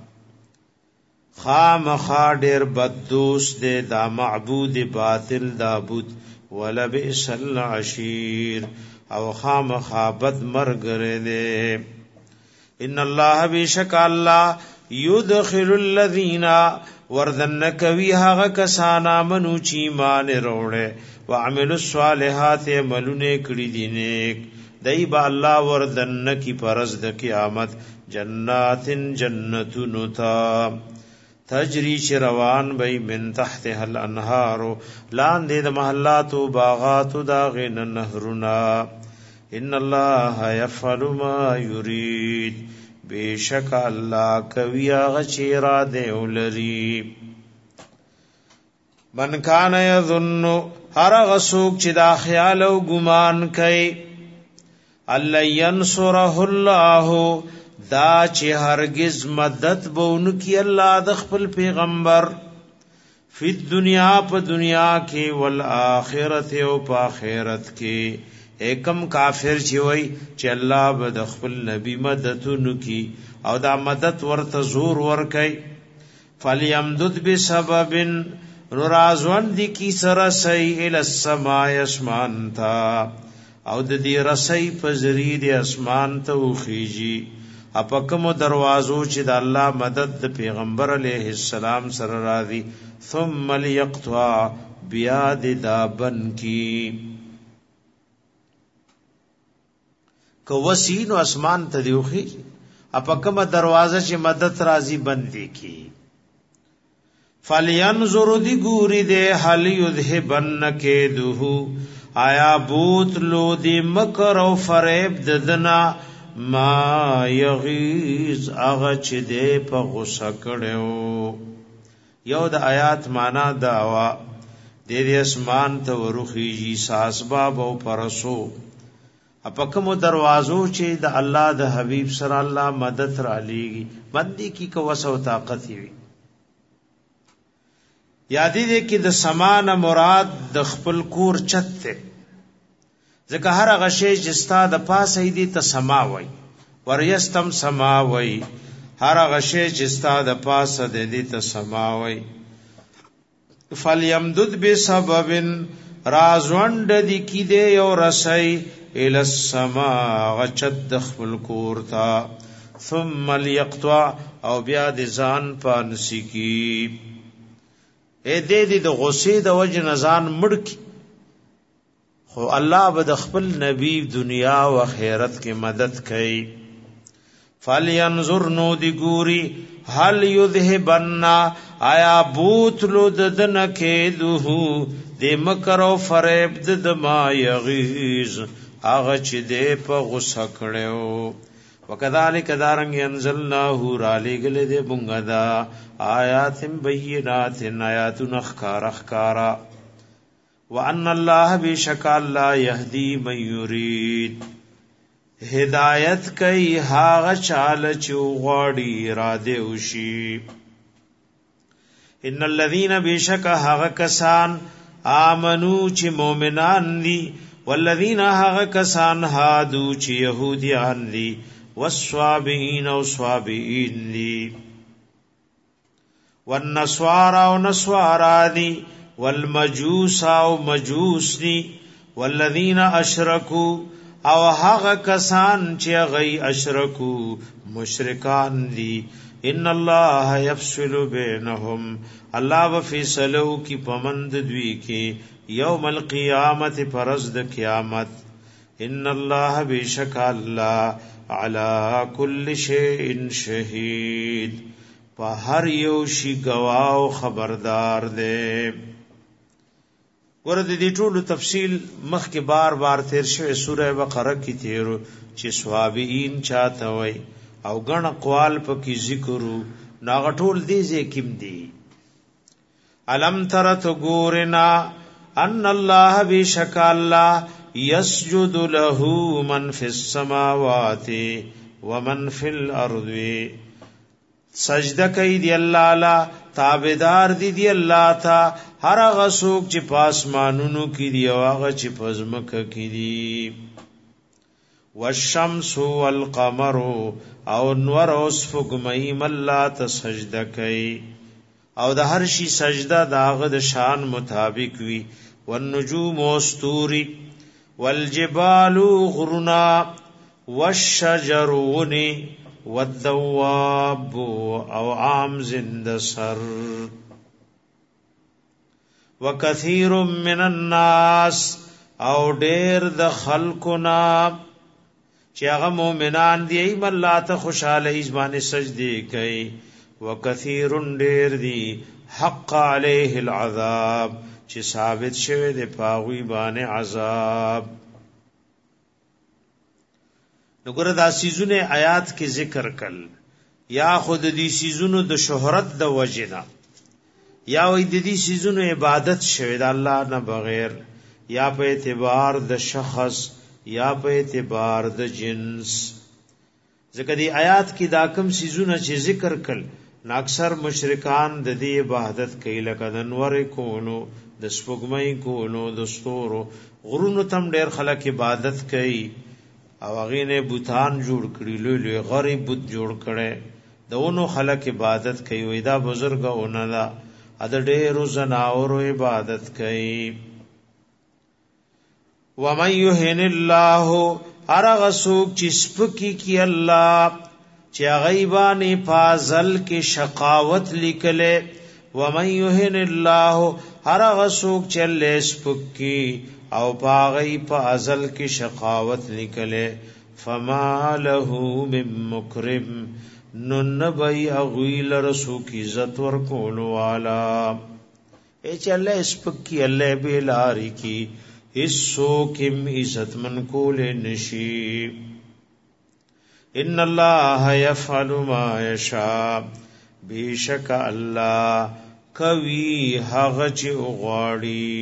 خامخا ډیر بد دوست دے دا معبود باطل دابود ولبئس العشیر او خامخا بد مرګره دے. ان الله بیشک الله یدخل الذین وردن کوي هغه کسان امنو چې ایمان وروړي وعملوا الصالحات عملونه کړی دي نیک دای با الله وردن کی پرز د قیامت جنات جنتون تا تجری روان بی من تحتها الانهار لاندې د محلات او باغات دا غن نهرنا. ان الله يفعل ما يريد بیشک الله کوي هغه چې را دی ولري. من کان یظن هر غسوک چې دا خیال او ګمان کوي الله ينصره الله دا چې هرگز مدد بون کی الله د خپل پیغمبر فی الدنیا په دنیا کې والآخرت او په آخرت کې. ایکم کافر چې وای چې الله به د خپل نبی مدد نکي او دا مدد ورته زور ور کوي فلیمدد بسبب رازون دی کی سره سی ال السماء اسمان تا او د دې رسۍ په ذریعہ د اسمان ته وخیږي اپکم دروازو چې د الله مدد د پیغمبر علیه السلام سره راځي ثم ليقطع بیاد دابن کی کو وسین و اسمان ته دیوخی اپکم دروازه چې مدد راځي بندي کی فلینظر دی ګوري دے حل یذهبن کیدو آیا بوت لو دی مکر او فریب ددنا ما یغیظ اغه چې دې په غوسه کړو. یو د آیات معنا دا وا د دې اسمان ته ورخیږي ساسباب او پرسو اپکم دروازو چې د الله د حبیب سره الله مدد را لېږي بندي کی کو وسو طاقت وي. یادی دې کې د سمان مراد د خپل کور چت ته ځکه هر غشي چې ستا د پاسه دې ته سما وای وریستم سما وای هر غشي چې ستا د پاسه دې ته سما وای. فلیمدد بسبب رازوند دې کې دې یو رسای ال السماء غچت د خپل کور تا ثم ليقطع او بیا د ځان پانسی کی اے دې د غصې د وجه نزان مړکی خو الله به د خپل نبی دنیا او آخرت کې مدد کوي. فلینظر نو دی ګوري هل یذهبن آیا بوتلو ددن کې دوه د مکر او فریب د ما یغیظ هغه چې دې په غصه کړو وکذالک دارنگ انزلناه را لګل دې مونږه دا آیات بینات آیات نخکارا وان الله بشک الله يهدي من يريد هدایت کوي هاغه چاله چوغړی را دې وشي ان الذين بشک هاغه کسان آمنو چې مؤمنان دي والذین هاغه کسان هادو چې يهوديان دي والصابئین او صابئین دی والنصارى او نصارى دی والمجوس او مجوس دی والذین اشرکوا او هغه کسان چې غي اشرکو مشرکان دی ان الله يفصل بينهم الله وفصلو کی پمند دوی کی یوم القیامت پرز د قیامت ان الله بشک الله علی کل شیء شهید په هر یو شی گواه او خبردار دی ورته دې ټولو تفصیل مخکې بار بار تیر شوی سوره بقره کې تیرو چې صوابین چاته وای او غن اقوال په کې ذکرو ناغټول دې ځکیم دی الم ترت ګورنا ان الله بشک الله يسجد له من في السماوات ومن في الارض سجده کوي دی الله لا تابعدار دی الله تا هر هغه څوک چې پاسمانونو کې دی او هغه چې پزمکه کې دی والشمس والقمر او نور او سفګمای مله ته سجده کوي او د هر شي سجده داغه د شان مطابق وي والنجوم واستوري والجبال غرنا والشجر وني والدواب او عام زند سر وكثير من الناس او ډېر د خلقنا چې هغه مؤمنان دي ایم الله ته خوشاله ایزبان سجدي کوي وكثير ډېر دي حق عليه العذاب چې ثابت شوه د پاغوي باندې عذاب نګور دا سيزونه آیات کې ذکر کړل یا خود دې سيزونو د شهرت د وجنا یا وې دې سيزونو عبادت شوه د الله نه بغیر یا په اعتبار د شخص یا په اعتبار د جنس ځکه دې آیات کې دا کوم سيزونه چې ذکر کړل اکثر مشرکان د دې عبادت کوي لکه د انور کولو د سپوږمۍ کولو د ستورو غرونو تم ډېر خلک عبادت کوي او هغه نه بوتان جوړ کړي لوی غریب بت جوړ کړي دونو خلک عبادت کوي وای دا بزرګونه دا د ډېرو زناورو عبادت کوي ومن يهن الله ارغسوک چې سپکی کی الله چې غیبانی فازل کې شقاوت لیکله ومن يهن الله ارغسوک چې لسپکی او پاغی په ازل کې شقاوت لیکله فما له من مکرم ننبی اغویل رسو کی عزت ورکول والا چې الله سپکی الله بیلاری کی حصو کم عزت من کول نشی ان الله يفعل ما يشاء بیشک الله کوي هغه چې غواړي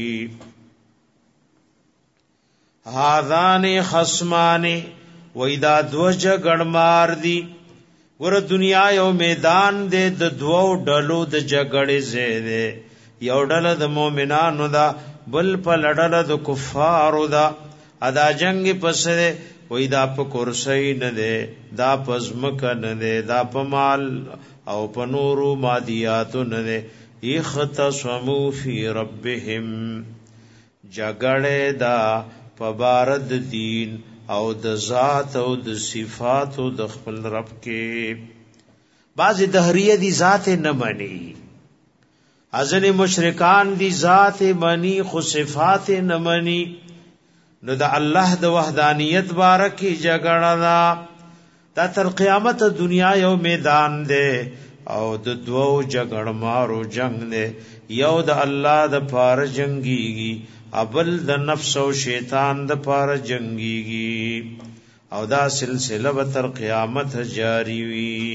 هاذان خصمان وېدا دوج ګړمار دي ور دنیا یو میدان دې د دوو ډلو د جګړې زیاده یو ډله د مؤمنانو دا بل په لړله د کفارو دا ادا جنگ پسره وېدا په کورسۍ نه ده دا پزمک نه ده دا په مال او په نورو مادیات نه ده اختصموا فی ربهم جګړه دا پبارد دین او د ذات او د صفات او د خپل رب کې بعض دهریه دي ذات نه مانی ازل مشرکان دي ذات مانی خو صفات نه مانی نو د الله د وحدانیت بارکی جګړه دا تر قیامت دنیا یو میدان دی او د دوو جګړمارو جنگ دی یو د الله د پار جنگيږي ابل د نفس او شیطان د پار جنگيږي او دا سلسله به تر قیامت جاری وي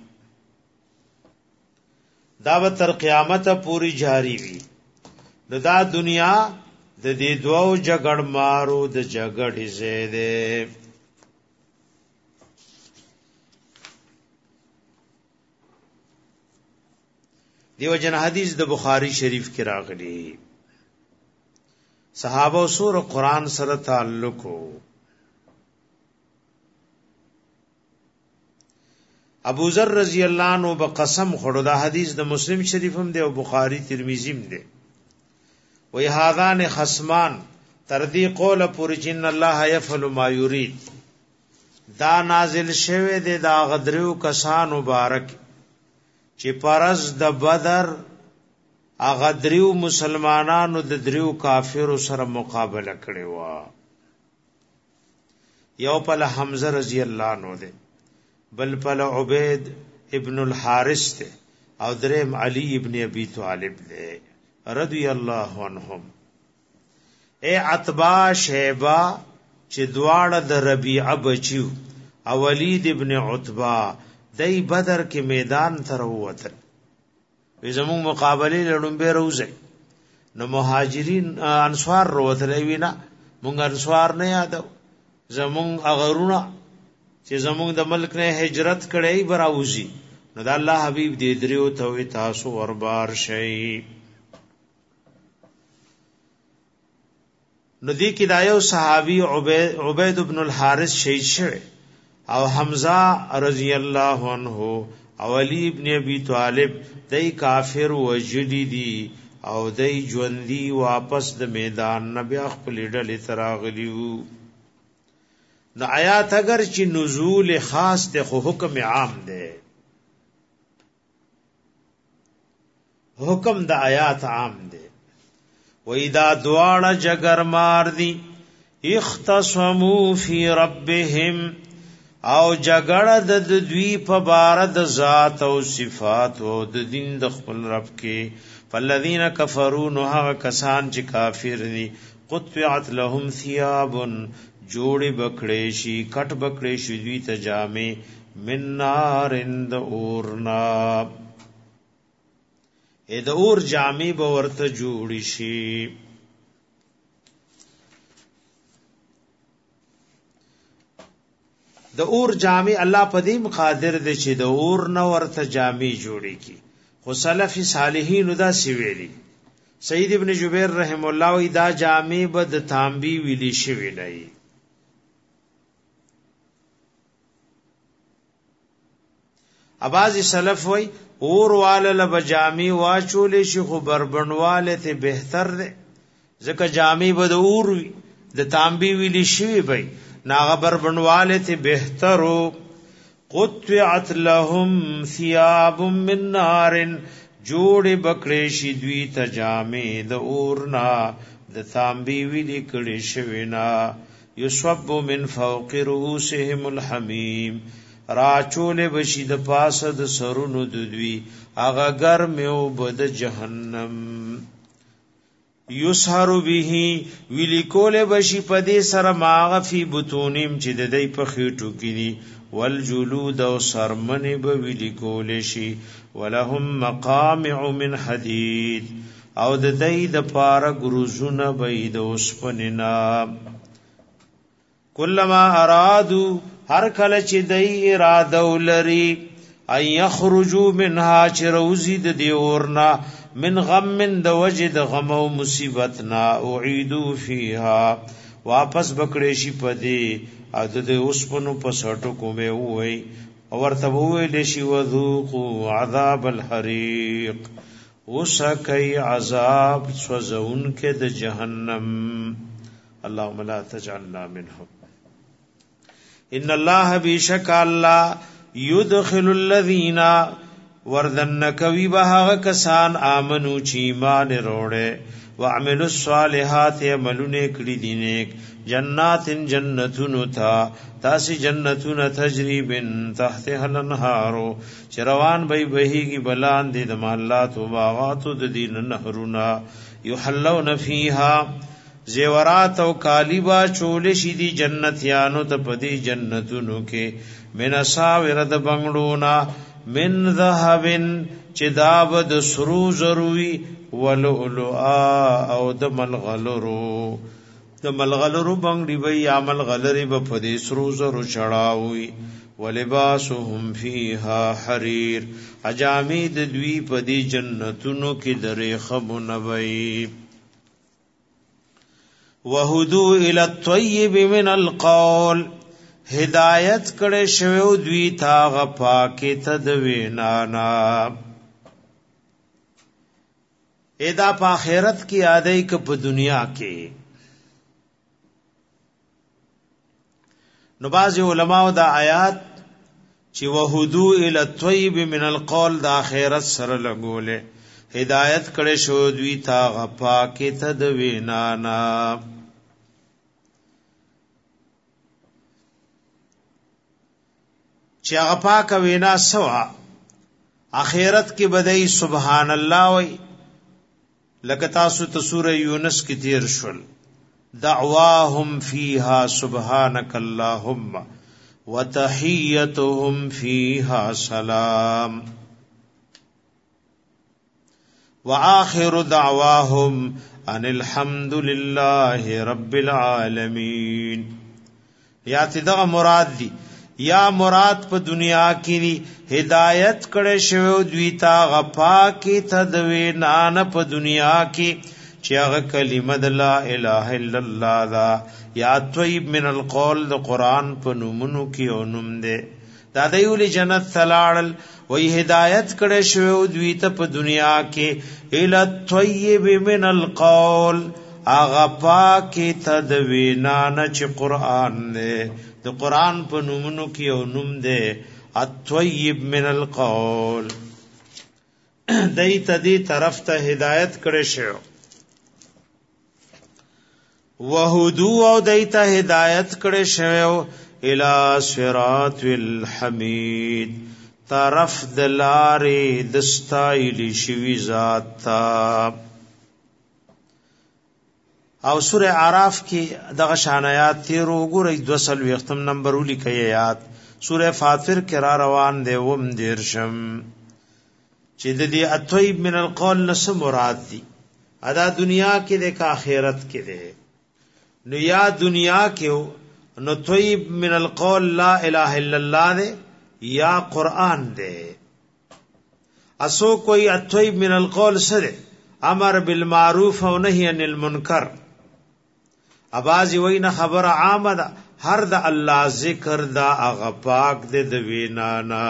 دا به تر قیامت پوری جاری وي دا دنیا د دې دوو جګړ مارو د جګړې زیاده دیو جن حدیث د بخاری شریف کې راغلی صحابه سور قرآن سره تعلق ابو ذر رضی الله عنه بقسم خړو دا حدیث د مسلم شریف هم دی او بخاری ترمذی هم دی وی هاذان خصمان تردی قول پوری جن الله يفعل ما يريد دا نازل شوه دی دا غدریو کسان مبارک چې پرز د بدر هغه دریو مسلمانانو د دریو کافرو سره مقابله کړې و یو په حمزه رضی الله عنه ده بل په عبید ابن الحارث ده او دریم علی ابن ابي طالب ده رضی الله عنهم اے عتبہ شیبہ چې دواړه د ربیعه بچیو او ولید ابن عتبہ دای بدر کې میدان تر ووتل زمون مقابله لړم به روزه نو مهاجرین انصار وروتل وینا مونږ انصار نه یادو زمون اغرونه چې زمون د ملک نه هجرت کړي براوزی نو د الله حبیب دې دریو ته تاسو وربار شي نو دې کې دایو صحابي عبید ابن الحارث شهید شوه او حمزه رضی الله عنه او علی ابن ابي طالب دای کافر وجلی دي او دای ژوندۍ واپس د میدان نبی خپل ډلې تراغلیو نو آیات اگر چې نزول خاص ته خو حکم عام ده حکم د آیات عام ده و اذا دواړه جګر مار دي اختصموا فی ربهم او جګړه د دوی په بار د ذات او صفات او د دین د خپل رب کې فالذین کفروا نو هغه کسان چې کافر دي قطعت لهم ثياب جوړې بکړې شي کټ بکړې شي دوی ته جامې من نار اند اورنا اې د اور جامې به ورته جوړې شي د اور جامع الله پدیم قادر دی چې د اور نو ورته جامع جوړی کی خو سلف صالحین دا سی ویلی سید ابن جبیر رحم الله وی دا جامع بد تانبی ویلی شوی دی اباظ سلف وی اور والا لب جامع واچول شي خو بربنواله ته بهتر دی ځکه جامع بد اور د تانبی ویلی شوی بی ناغبر بنواله ته بهترو قطعت لهم ثياب من نار جوړ بکړې شي دوی ته جامې د اورنا د تانبی ویلې کړي شوینا یصب من فوق رؤوسهم الحمیم راچول بشي د پاسه د سرونو د دوی هغه ګرم او بد جهنم یسحر به ویلی کول بشی پدې سره ماغ فی بطونیم چې د دې په خېټو کې دي والجلود او سرمنه به ویلی کول شي ولهم مقامع من حدید او د دې د پاره ګروزونه به د اوسپنینا کلمہ ارادو هر کله چې دې اراده ولري اي يخرجوا منها چروزی د دی اورنا من غم من د وجد غم او مصیبتنا اعيدوا فيها واپس بکړې شي پدې او د اوسپنو په سټو کومه وای او ورته ویل شي وذوقوا عذاب الحريق وسکای عذاب سوزون کې د جهنم اللهم لا تجعلنا منهم ان الله بشک الله يدخل الذين وردن کوي به کسان امنو چې ایمان وروړي وعملوا الصالحات عملونه کړی دي نیک جنات جنتون تھا تاسی جنتون تجری من تحتها الانهار چروان بی بهیږي بلان دي د مالات او باغات د دین نهرنا یحلون فیها زیورات او کالیبا چول شي دی جنتیانو ته پدی جنتونو کې من اساور د بنگړونا من ذهبن چې داود سرو زروي ولؤلؤا او د ملغلرو بنگړي وي عمل غلري په پدی سرو زرو چړاوي ولباسهم فيها حرير اجامي د دوی پدی جنتونو کې درې خمنوي وهدو الى الطيب من القول هدایت کړه شوی دوی تا غپا کې تدوینانا ادا په آخرت کې یادای ک په دنیا کې نو باز علماء دا آیات چې وهدو الى الطيب من القول د آخرت سره لګوله هدایت کړه شو دوی تا غپا کې تدوینانا چې هغه پاک وینا سوا اخرت کې بدای سبحان الله وای لکه تاسو ته سوره یونس کې تیر شول دعواهم فیها سبحانك اللهم وتحیتهم فیها سلام وآخر دعواهم ان الحمد لله رب العالمین یا تدغه مراد دی یا مراد په دنیا کې هدایت کړه شوی دوی تا غپا کې تدوینان په دنیا کې چې هغه کلمه د لا اله الا الله دا یا طیب من القول د قران په نومونو کې او نوم ده دا دیول جنت تلاړل وی هدایت کړه شوی دوی ته په دنیا کې الا طیب من القول هغه پاکي تدوینان چې قران ده د قران په نومونو کې او نوم ده الطيب من القول دایته دی طرف ته هدایت کړي شو وهدو او دایته هدایت کړي شو الى صراط الحمید طرف دلارې دستایلی شوی ذات تا او سوره اعراف کې دغه شان آیات تیر وګورئ 200 نمبر ولیکي آیات سوره فاطر کې را روان دی وم دیرشم چې د دې اطیب من القول نس مراد دي ادا دنیا کې د کا آخرت کې ده نو یا دنیا کې نو طیب من القول لا اله الا الله ده یا قران ده اسو کوئی اطیب من القول سره امر بالمعروف او نهی عن المنکر اباظ وینا خبر عامه ده هر د الله ذکر دا هغه پاک د وینانا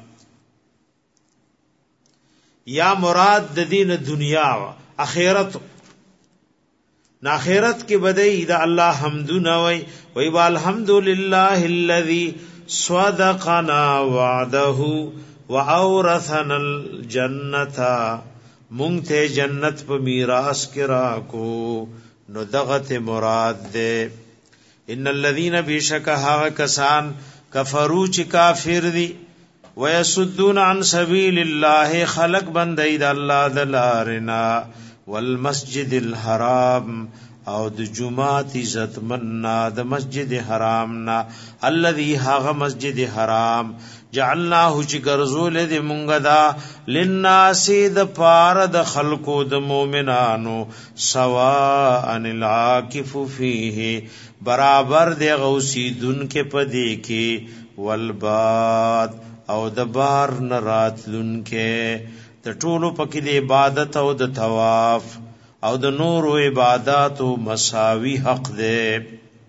یا مراد د دین دنیا اخرت نا اخرت کې بدای د الله حمدنا وی والحمدلله الذي صدقنا وعده واورثنا الجنه مونږ ته جنت په میراث کې راکو نو دغه مراد ده ان الذين بشکها کسان کفروا چ کافر دي ويسدون عن سبيل الله خلق بندي د الله دلارنا والمسجد الحرام او د جمعات عزت مننا د مسجد حرام نا الذي هغه مسجد حرام جعلناه چې ګرځول دې مونږه دا للناس د پار د خلقو د مؤمنانو سواء العاکف فيه برابر دی غوسی دن کې پدې کې والباد او د بار نرات لن کې د ټولو پکې د عبادت او د طواف او د نور او عبادت او مساوي حق ده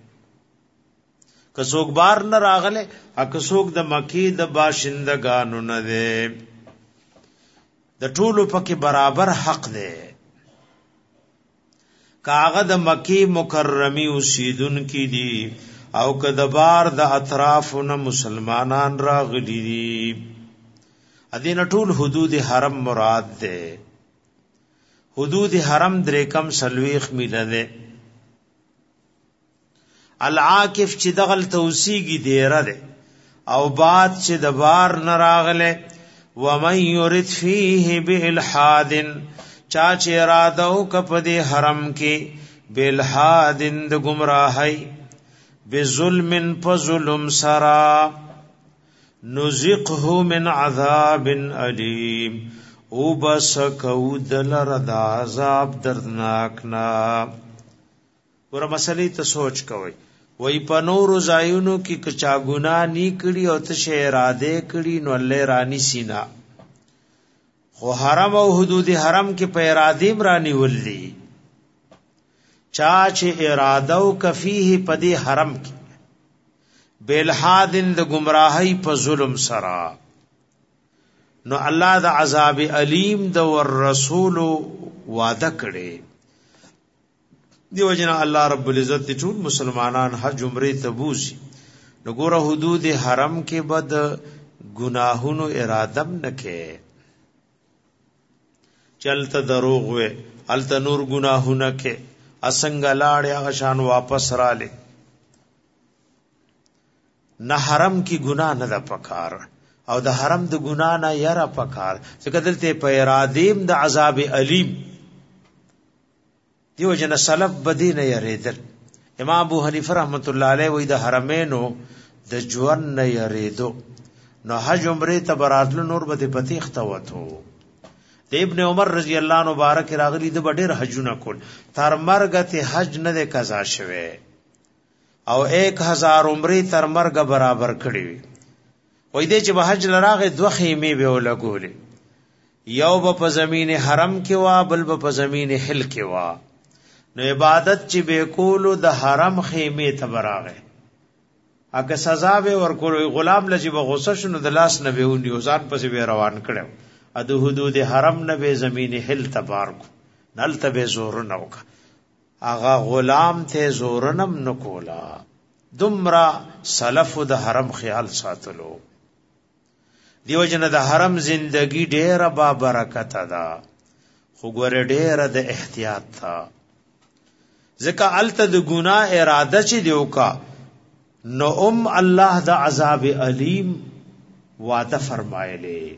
کڅوک بار نه راغله اکڅوک د مکی د باشندگانو نه ده د ټولو پکې برابر حق ده کاغه د مکی مکرمی اوسیدون کی دي او که د بار د اطرافونو مسلمانان راغلي دي ادین ټول حدود حرم مراد ده حدود حرم درې کم سلويخ میله ده العاکف چې دغل توسیږي دیره ده او بعد چې د بار نراغله ومن يرد فيه بالحاد چا چې اراده او کپ دې حرم کې بالحادن د گمراهی بظلم فظلم سرا نزقه من عذاب علیم او بس کود لرد عذاب دردناکنا. ور مسلې ته سوچ کوي وای په نور زایونو کې کچا ګنا نی کړي او ته اراده کړي نو الله رانی سینا خو حرم او حدود حرم کې په اراده رانی ولي چا چې اراده او کفیه پدی حرم کې بالحادن د گمراهی په ظلم سرا نو الله د عذاب علیم د ور رسول وعده کړي. دیو جنا الله رب العزت ټول مسلمانان حج عمره ته بوزي نو ګوره حدود حرم کې بد گناهونو ارادم نکې چلته دروغ وې الته نور گناهونه کې اسنګ لاړ یا شان واپس رااله نه حرم کی گناہ نه د پکار او د حرم د گناہ نه یرا پکار څنګه دلته په ارادیم د عذاب علیم دیو جن سلف بدی نه یریدل. امام ابو حنیفه رحمت الله علیه وی د حرمینو د جوان نه یریدو نو حج عمره ته براتل نور به پتی ختوتو. د ابن عمر رضی الله عنه مبارک راغلی د ډېر حجونه کول تر مرګ ته حج نه د قضا شوه او 1000 عمره تر مرګ برابر کړی وي دې چې به حج لراغه دوه خیمه به ولګولې یو په زمین حرم کې وا بل په زمین حل کې وا نو عبادت چې به کولو د حرم خیمه ته براغه اګه سزا به ورکول غلام لجی به غوسه شنو د لاس نه به ونی وزان پسې به روان کړو اد حدود حرم نه به زمین حل تبارک نل ته به زور نه وک اغا غلام ته زورنم نکولا دمرا سلف د حرم خیال ساتلو. دیو جن د حرم زندگی ډیره با برکت ده خو ګوره ډیره د احتیاط تھا ځکه الته د ګناه اراده چې دیو کا نو الله د عذاب علیم وعده فرمایلی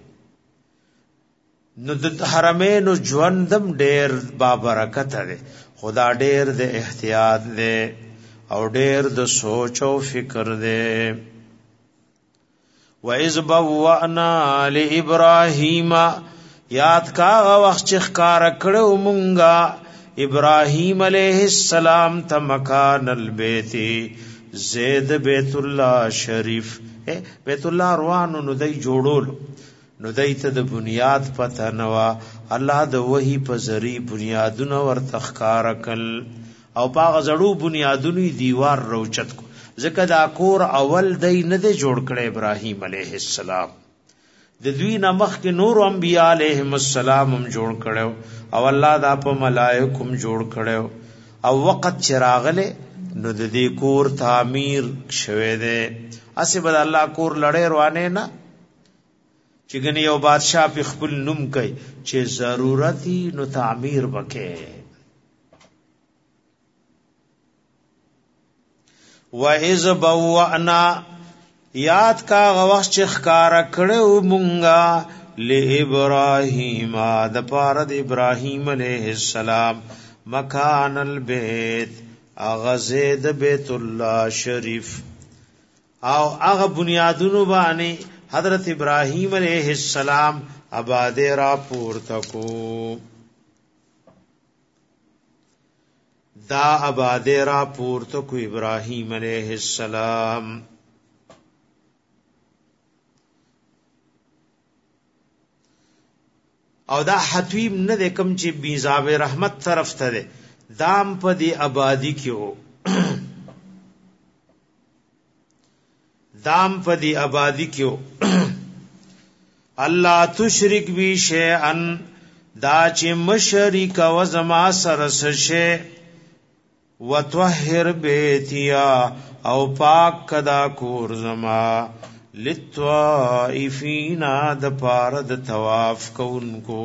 نو د حرمینو ژوندم ډیر با برکت ده خدا ډیر د احتیاط ده او ډیر د سوچ او فکر ده. وَإِذْ بَوَّأْنَا لِإِبْرَاهِيمَ یاد کا وخت چې ښکار کړو مونږه ابراهیم علیہ السلام ته مکان البیت زید بیت الله شریف بیت الله روانو نو دای جوړول نو دای ته د بنیاد پته نوا الله د وਹੀ په ذری بنیادونه ورته ښکار کړل او باغ زړو بنیادونی دیوار روچت کو ځکه دا کور اول دای نه دی جوړ کړی ابراهیم علیہ السلام د دوی نمخ کې نور انبیاء علیهم السلام هم جوړ کړو او الله دا په ملائکه هم جوړ کړو او وخت چراغله نو د دې کور تعمیر شوه دی اسی بد الله کور لړې روانه نه چې ګنې یو بادشاہ په خپل نوم کوي چې ضرورتي نو تعمیر وکړي. وَإِذْ بَوَّأْنَا یاد کا غوښ چې ښکارا کړو مونږه لإبراهیم د پاره د ابراهیم علیہ السلام مکان البیت اغزید بیت الله شریف او هغه بنیادونو باندې حضرت ابراهیم علیہ السلام آباد را پورته کو دا آباد را پورته کو ابراهیم علیہ السلام او دا حتویم نه د کم چې بیزاب رحمت طرف ته دام په دی آبادی کې دام په دی آبادی کې الله تشرک بی شیئن دا چې مشرک و زما سره سشه وتطهر بیتیا او پاک کدا کور زما للطائفین د پاره د طواف کوونکو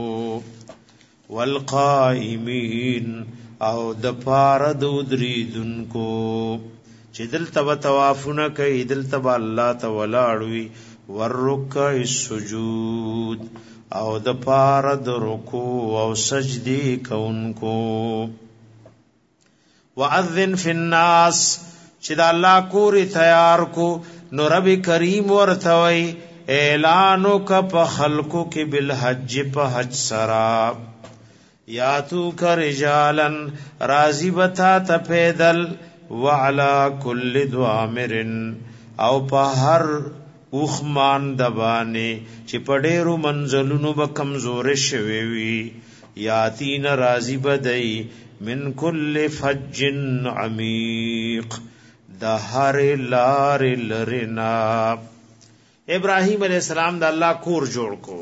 والقائمین او د پاره د ودریدونکو چې دلته طوافونه کوي دلته الله تعالی اړوي ورکع السجود او د پاره د رکوع او سجدي کوونکو واذن فی الناس چې د الله کور تیار کو نو رب کریم ورتوي اعلانو کا په خلقو کې بالحج په حج سرا یاتو کا رجالن راضی بتا ته پیدل وعلى كل ضامر او په هر اوخمان دبانه چې په ډېرو منزلونو به کمزور شوي وي یاتین راضی بدای من کل فج عمیق د هر لار لرنا ابراهیم علیہ السلام د الله کور جوړ کو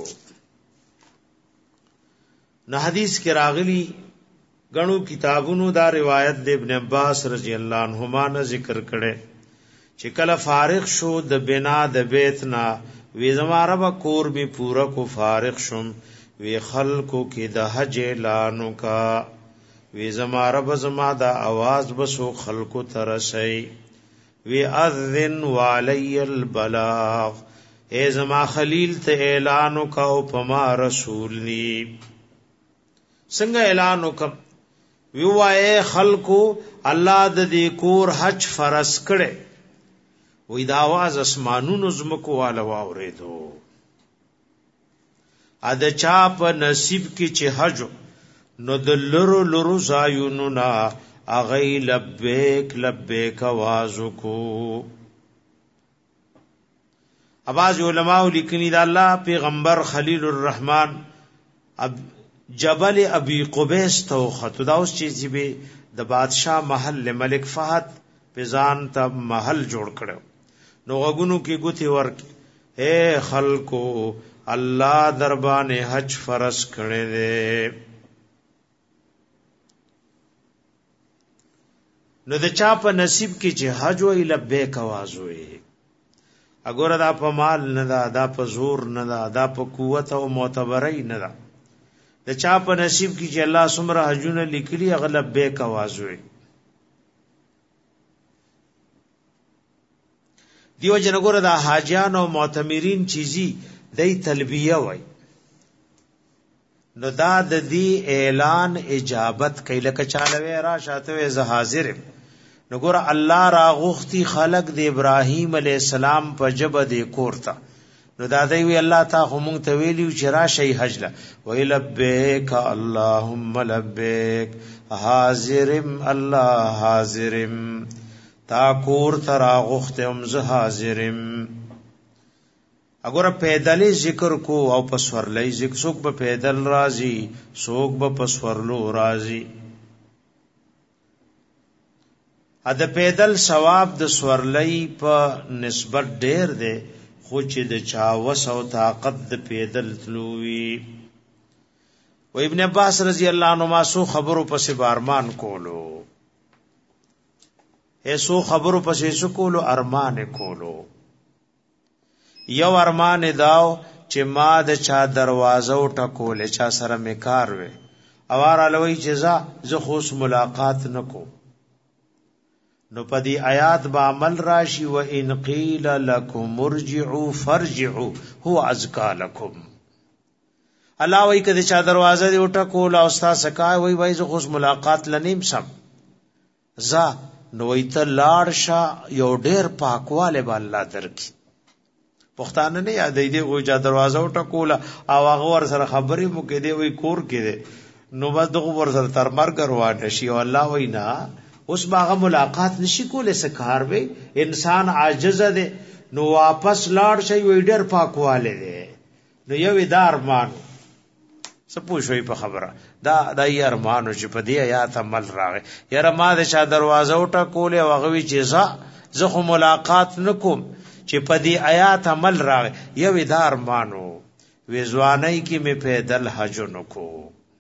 نو حدیث کې راغلی غنو کتابونو دا روایت د ابن عباس رضی الله عنهما نه ذکر کړي چې کله فارغ شو د بنا د بیت نا وی زماره با کور به پورا کو فارغ شم وی خلقو کې د حج اعلانو کا وی زماره با زما د आवाज بسو خلقو ترسي وی اذن وعلی البلاغ اے زما خلیل ته اعلانو کا او پما رسول نی څنګه اعلان وکم ویوای خلقو الله د دې کور حج فرض کړي وې دا आवाज اسمانونو زمکو والا واوریدو ا د چا په نصیب کې چې حج نو د لرو لرو زایونو نا اغی لبیک لبیک आवाज کو اواز علماء لیکنی دا الله پیغمبر خلیل الرحمن اب جبل ابي قبيس تو خط دا اوس چې به د بادشاہ محل ملک فهد پزان ته محل جوړ کړو نو غونو کې ګوتی ورک اے خلقو الله دربانه حج فرض کړي دے نو د چا په نصیب کې چې حج وی لبیک आवाज وی اګور دا په مال نه دا دا په زور نه دا دا په قوت او معتبرای نه دا د چا په نصیب کې چې الله سمره حجونه لیکلي اغلب بیک आवाज وي دیو جنګور د حاجیان او معتمرین چیزی دای تلبیه وای نو دا د دې اعلان اجابت کله کچالوي را شاته ز حاضر نو ګور الله را غوختي خلق د ابراهیم علی السلام په جبه د کورتا نو دادای وی الله تا هم ته ویلیو چې را شي حج لا وی لبیک اللهم لبیک حاضرم الله حاضرم تا کور ترا غختم ز حاضرم اگر پیدل ذکر کو او پسورلای ذکر سوک به پیدل راضی سوک به پسورلو راضی ا د پیدل ثواب د سورلای په نسبت ډیر دی خو چې د چا وس او طاقت د پیدل تلوي و ابن عباس رضی الله عنهما سو خبرو پس بارمان کولو ایسو خبرو پس ایسو کولو ارمان کولو یو ارمان داو چې ما د چا دروازه ټکول چا سره میکار وې اوار الوی جزا زه خوش ملاقات نکو نو پدی آیات با عمل راشی و ان قیل لکم ارجعوا فرجعوا هو ازکا لکم الله وای کده چا دروازه دی وټه کول او استا سکا وای وای زه خوش ملاقات لنیم سم ز نو ایت لاړ شا یو ډیر پاکواله به الله درکی پښتانه نه یادې دی وای چا دروازه وټه کول او هغه ور سره خبرې مو کې دی وای کور کې دی نو بس دغه ور سره تر مرګ روان شي او الله وای نه اوس باغه ملاقات نشي کولای سکار به انسان عاجز دی نو واپس لاړ شي وای ډیر پاکواله دی نو یو ادار مان سپوږی په خبره دا د ارمانو چې په دې آیات عمل راغی یاره ما د شا دروازه وټه کوله او غوي چې زه خو ملاقات نکوم چې په دې آیات عمل راغی یو ادار مانو وې ځواني کې می پیدل حج نکو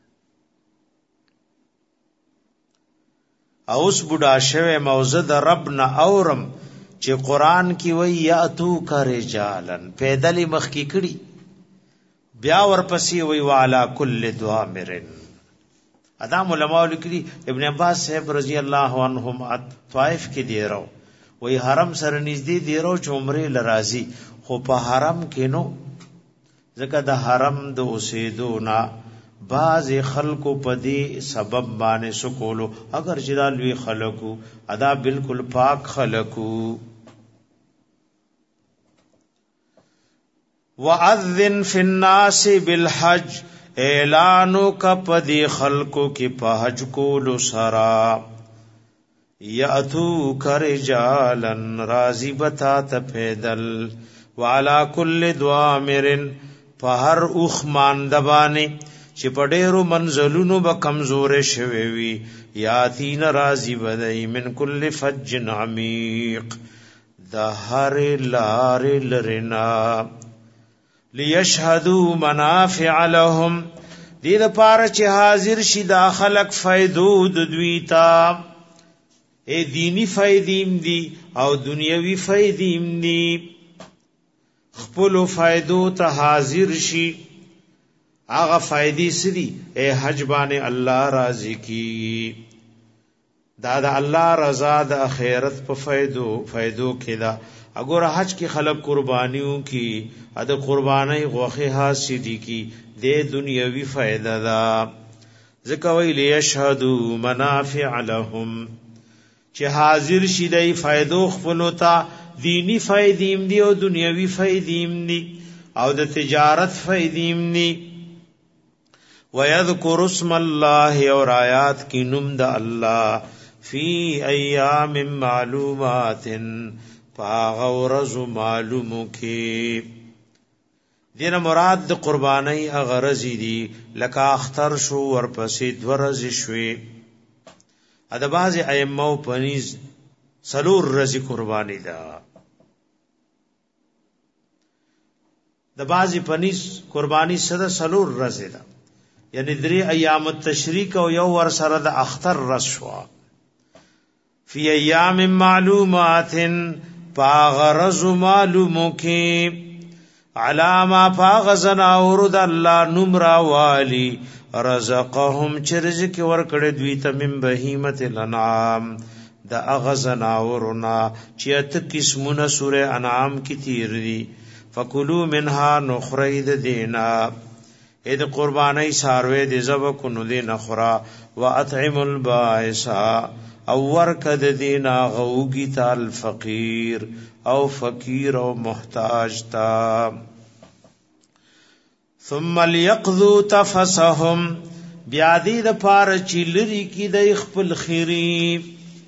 اوس بوډا شوه موزه د رب نه اورم چې قران کې وی یاتو کا رجالن پیدل مخ کی کړي بیا ورپسې وی والا کل دوامرن ادم علماء لیکلي ابن عباس صاحب رضی الله عنهم طائف کې دی راو وی حرم سره نږدې دی راو چې عمره لرازي خو په حرم کې نو ځکه د حرم د اوسېدو نه بعض خلقو پدی سبب باندې سکولو اگر جدا لوی خلقو ادا بالکل پاک خلقو. وَأَذِّنْ فِي النَّاسِ بِالْحَجِّ اعلانو کا پدی خلقو کی پہج کولو سرا یأتو کرجالن رازی بتا تپیدل وعلا کل دوامرن پہر اوخ ماندبانی چی پڑیرو منزلونو با کمزور شویوی یاتین رازی بدئی من کل فج عمیق دا ہر لار لرنا لیشهدوا منافع لهم دید پارا چه حاضر شی دا خلق فائدو دویتا اے دینی فائدیم دی او دنیاوی فائدیم دی خپلو فائدو تا حاضر شی آغا فائدی سری اے حج بانے اللہ راضی کی دا اللہ رضا دا خیرت پا فائدو کی دا اگر حج کی خلق قربانیوں کی اد قربانی غوخی حاصلی کی دے دنیاوی فائدہ دا ذکوی لیشہدو منافع لهم چه حاضر شیدئی فائدو خپلو تا دینی فائدیم دی او دنیاوی فائدیم دی او د تجارت فائدیم دی وَيَذْكُرُ اسْمَ اللَّهِ اور آیات کی نم دا اللہ فی ایام معلومات پاغورز معلومو کی دین مراد د قربانی اغرزی دی لکا اختر شو ورپسی دورز شوی ادباز ایمو پنیز سلور رزی قربانی دا دبازی پنیز قربانی صدا سلور رزی دا یعنی دری ایام التشریک و یو ور سرد اختر رز شوا فی ایام معلومات پاغرز معلومو کی علاما پاغزنا ورد اللہ نمرا والی رزقهم چرزک ورکڑ دویتا من بہیمت الانعام دا اغزنا ورنا چیت قسمون سور انعام کی تیر دی فکلو منها نخرید دینا اید قربانی ساروے دی زبکنو دی نخرا و اطعم البائسا او ورکد دینا غوگی تا الفقیر او فقیر او محتاج تا ثم لیقضو تفسهم بیادی دا پار چیلری کی دا اخپل خیری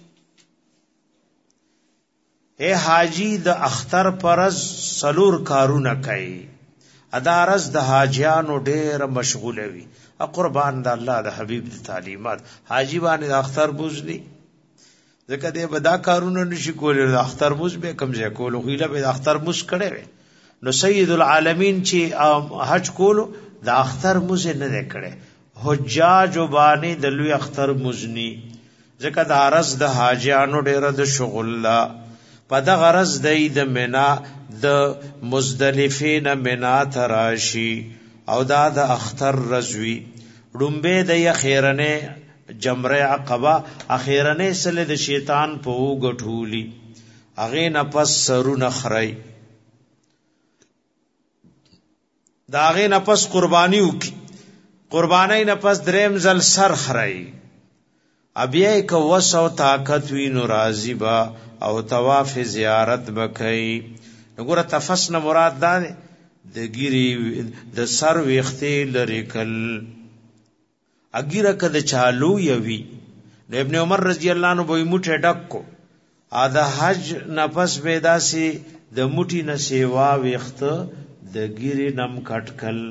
اے حاجی د اختر پرز سلور کارونه کوي ادارز د حاجیانو ډېر مشغوله وي قربان د الله د حبیب د تعلیمات حاجی باندې د اختر بوز دي ځکه دې بدا کارونه نشي کولای د اختر بوز به کم ځای کولو خو له د اختر بوز کړي نو سید العالمین چې حج کولو د اختر بوز نه کړي حجاج باندې د لوی اختر مزنی ځکه د ارز د حاجیانو ډېر د شغل لا پد غرض دی د منا د مزدلفین منا تراشی او دا د اختر رضوی ډمبه د اخیرنه جمره عقبه اخیرنه سله د شیطان په وګټولی اغه نفس سرو نخرای دا اغه نفس قربانی وکي قربانی نفس دریم زل سر خرای ابیا یک وسو طاقت وی نو راضی با او طواف زیارت بکئی نګوره تفس نه مراد ده د ګيري د سر ویختې لري کل اګیره کده چالو یوي ابن عمر رضی الله عنه به موټه ډکو ادا حج نفس پیداسي د موټي نه سیوا ویخت د ګيري نم کټکل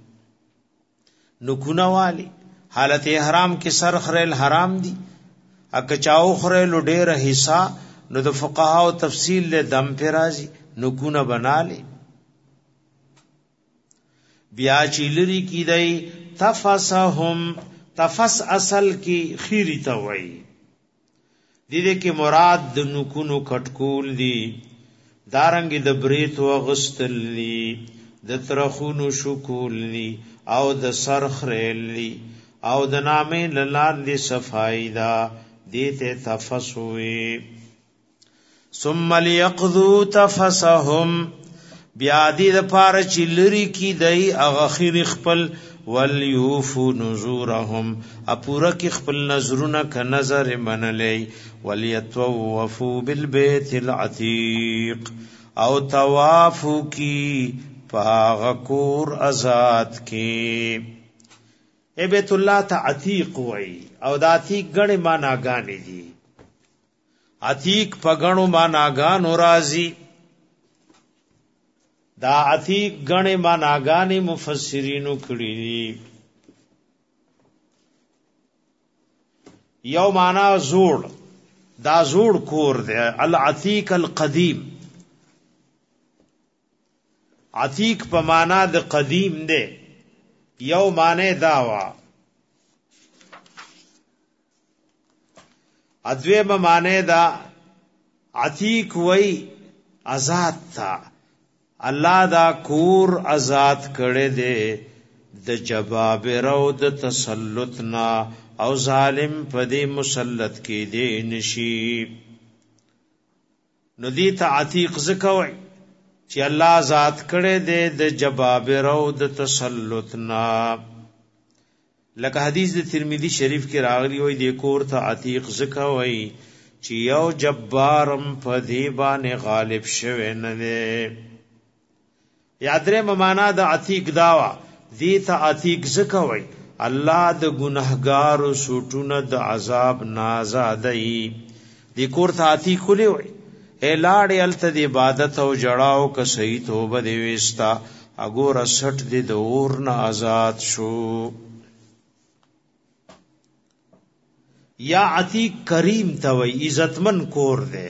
نکونه والی حالت احرام کې سر خریل حرام دي اک چاو خریل ډېر حصہ نو د فقهاو تفصیل له دم پرازي نکونه بناله بیا چیلری کی دای تفسهم تفس اصل کی خیری ته وای دې کې مراد د نکونو کټکول دي دارنګ د بریت او غستل دي د ترخونو شکول دي او د سرخ ریلی او د نامې لاندې صفای دا دته تفسوي ثم ليقضوا تفسهم بیا دې د پاره چلری کی دای اغه خیر خپل وليوفوا نذورهم اپورا کی خپل نظرونه ک نظر منلې وليطوفوا بالبيت العتيق او طوافو کی پاغکور آزاد کی اے بیت اللہ تا عتیق وئی او دا عتیق گڑی معناگانی دی عتیق پگنو معناگانو رازی دا عتیق گڑی معناگانی مفسرینو کڑی دی یو معنی زوڑ دا زوڑ کور دی العتیق القدیم عتیق په معنا د قدیم دی یو معنی داوا ادویم معنی دا عتیق وی آزاد تا الله دا کور آزاد کړي دے د جبابر او د تسلط نا او ظالم پدې مسلط کې دے نشي نو دې ته عتیق زکوي چې الله آزاد کړي دے د جبابر او د تسلط نا لکه حدیث د ترمذی شریف کې راغلی وي د کور ته عتیق زکوي چې یو جبارم پدې باندې غالب شوه نه دی یادره معنا د عتیق داوا دې ته عتیق زکوي الله د ګناهګارو سوټونه د عذاب نازادای دې کور ته عتیق کولې وي الاړ الته د عبادت او جړاو ک صحیح توبه دی وستا اګور 60 د اور نه آزاد شو یا عتیق کریم توي عزتمن کور دے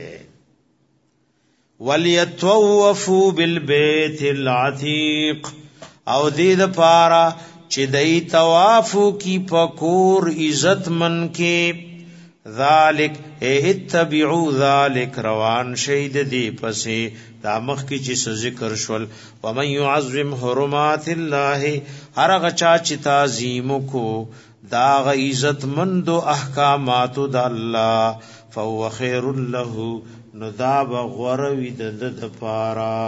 وَلْيَطْوَفُوا بِالْبَيْتِ الْعَتِيقِ او دې د پارا چې دای طوافو کی پکور عزتمن کې ذالک اتبعوا ذالک روان شید دی پسې دا مخ کی چې ذکر شول ومن يعظم حرمات الله هرغه چا چې تعظیم کو دا عزت مند احکامات د الله فهو خير له نو دا بغوروی د پارا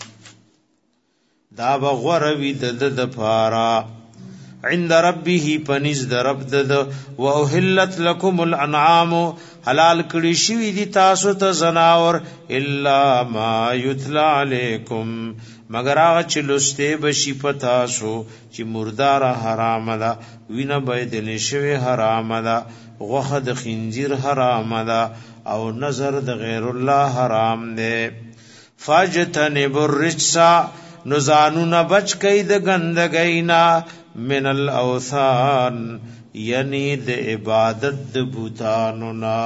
دا بغوروی د پارا عند ربه پنځ د رب د واحلت لكم الانعام حلال کړي شوی دي تاسو ته زناور الا ما یتلا علیکم مگر هغه چې لسته بشي پتا سو چې مردار حرام ده وینه باید نشوي حرام ده غوخه د خنزیر حرام ده او نظر د غیر الله حرام ده فاجتنبوا الرجس نزانون بچ کئ د گندګینا من الاوثان یعنی د عبادت د بوتانو نا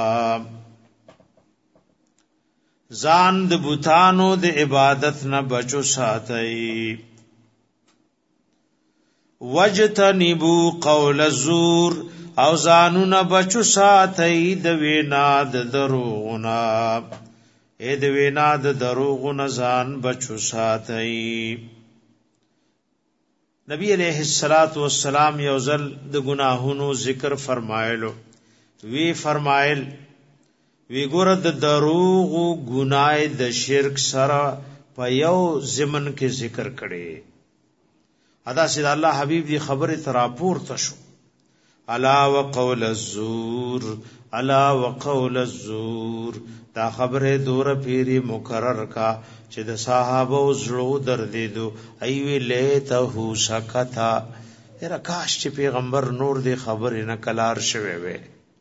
ځان د بوتانو د عبادت نه بچو ساتي وجتنبوا قول الزور او ځانونه بچو ساتي د وینا د دروغنا اې د وینا د دروغنا ځان بچو ساتي نبی علیہ الصلات والسلام یوزل د گناهونو ذکر فرمایلو وی فرمایل وی ګور د دروغ ګناه د شرک سره په یو زمن کې ذکر کړي ادا سید الله حبیب دی خبره تراپور تشو الا وقول الزور الا وقول الزور دا خبره دور پیری مکرر کا چې د صحابه زړه دردیدو ایوی لیته سکتا هر کاش چې پیغمبر نور دی خبره نه کلار شوه وي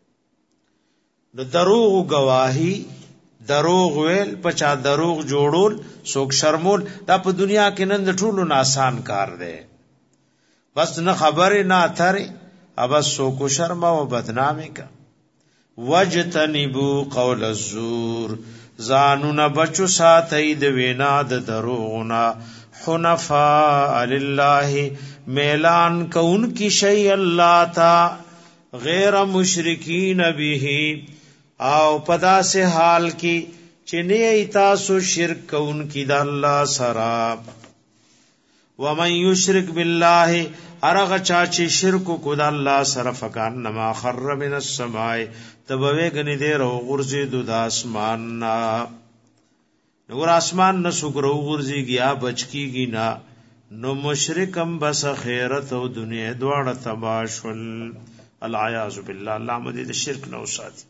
د دروغ گواہی دروغ ویل پچا دروغ جوړول سوک شرمول دا په دنیا کې نن د ټولو آسان کار دی بس نه خبره نه اتره ابا سوک شرم او بدنامي کا وجتنبوا قول الزور زانون بچو ساتي د وینا د دروغنا حنفاء لله میلان کون کی شی الله تا غیر مشرکین به او پدا سے حال کی چنی تاسو شرک کون کی د الله سرا ومن یشرک بالله ارغ چا چې شرک کو د الله سره فکان نما خر من السماء تبوی غنی دې رو غرزي د اسمان نا نور اسمان نہ سګرو غرزي گیا بچکیږي نا نو مشرکم بس خیرت او دنیا دواړه تباشل العیاذ بالله. الله مدې د شرک نو ساتي.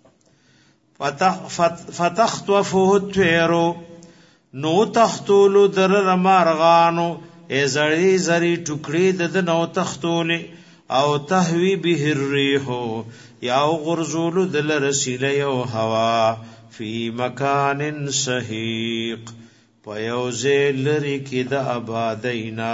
فتخطفه الطير نو تختول در مارغانو ازری زری ټوکړي د نو تختول او تهوی به الريح یا غرزول دل رسیل یو هوا فی مکان سحیق پیوزه لری کی د آبادینا.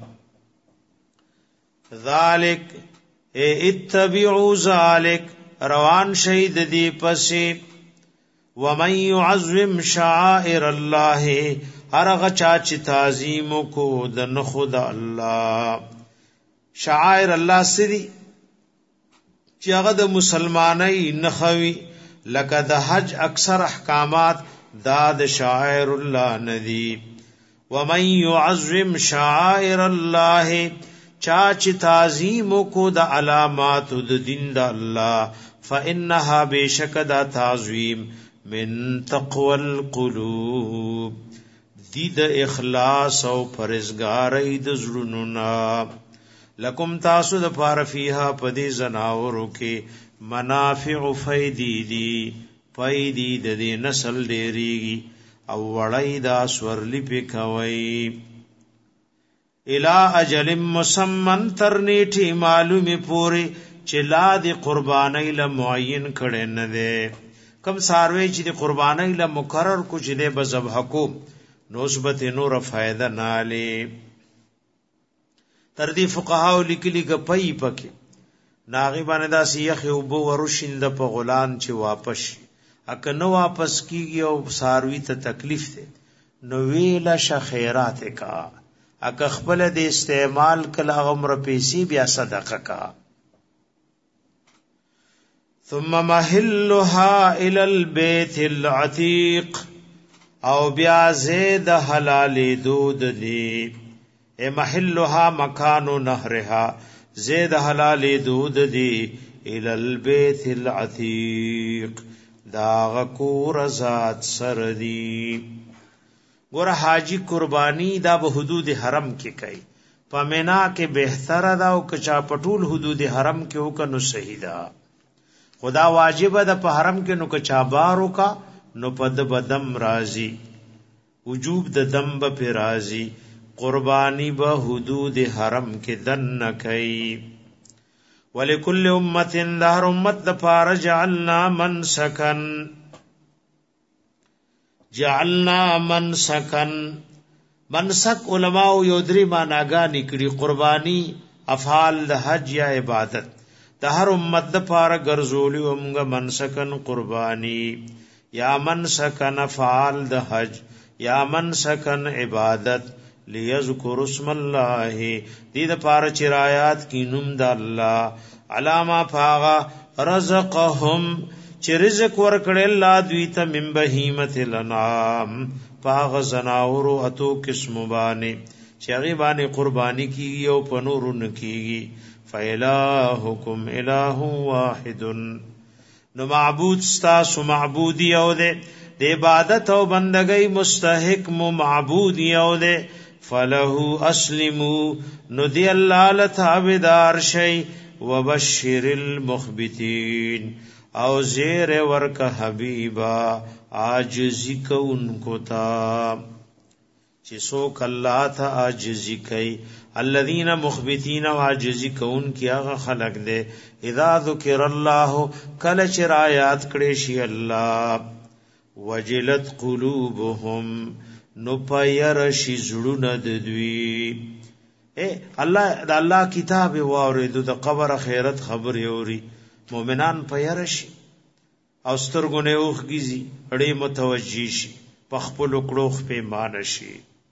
ذالک اتبعوا ذالک روان شهید دی پسی. ومن يعظم شعائر الله هرغه چا چې تعظیم کو د نخود الله. شعائر الله سری چې هغه د مسلمانۍ نخوي لکه د حج اکثر احکامات دا د شعائر الله ندی. ومن يعظم شعائر الله چا چې تعظیم کو د علامات د دین د الله فانها بشک دا تعظیم من تقوى القلوب دی د اخلاص او پرهیزګاری د زړونو نا. لکم تاسو د پاره فیها پدی زناورو کې منافع فیدی دی فیدی د دې نسل ډیریږي او وړی دا سورلی پکوي. الی اجل مسمن ترنیټی معلومی پوری چلا دی قربانی له معین کړي نه ده. کم ساروی چې د قربانی له مقرر کو چې د بذبح کو نسبت نور فائدہ ناله. تر دې فقهاو لیکلي غپای پکې ناغي باندې دا سیخ او بو ورشند په غلان چې واپس اک نو واپس کیږي او ساروی ته تکلیف ده نو ویلا شخیرات کا اک خپل د استعمال کله عمر پیسې بیا صدقه کا. ثم محلها الى البيت العتيق او بیا زید حلال دود دی. اے محلها مکان نهرها زید حلال دود دی الى البيت العتيق دا غکور ذات سر دی. ګور حاجی قربانی دا به حدود حرم کې کوي پمینا کې بهتر دا او کچا پټول حدود حرم کې وکنو صحیح دا. خدا واجب ده په حرم کې نو کچا بارو کا نو پد بدم رازی وجوب د دم به رازی قربانی به حدود حرم کې دن نکئی. ولکل امت دهر امت د پار جعلنا منسکن منسک علماء یو درې معناګا نکړي قربانی افعال د حج یا عبادت د هر امت د پار ګرځولي ومغه منسکن قربانی یا منسکن افعال د حج یا منسکن عبادت لیذکر اسم الله دې د پار چرایات کی نوم د الله علامه فاغا رزقهم چې رزق ورکړل الله دوی ته من بهیمت الانعام فاغ زناورو اتو قسم باندې چې هغه باندې قربانی کیږي او پنورو نکیږي. فإلهکم الہ واحد نو معبود ستاسو معبود یو دے د عبادت او بندګۍ مستحق معبود یو دے. فلہو اسلمو نو دی اللہ لتابدار شی وبشر المخبتین او زیر ورک حبیبا عاجزی کونکو تا چی سوک اللہ تا عاجزی کئی الذین مخبتین و عاجزی کون کی آغا خلق دے اذا ذکر اللہ کل چرایات کڑیشی اللہ وجلت قلوبهم نو پایرشی زړونه د دوی. الله د الله کتاب واورید د قبر خیرت خبر یوري مؤمنان پایرشی او سترګونه اوخږي اړې متوجی شي پخپل کړوخ په مان شي.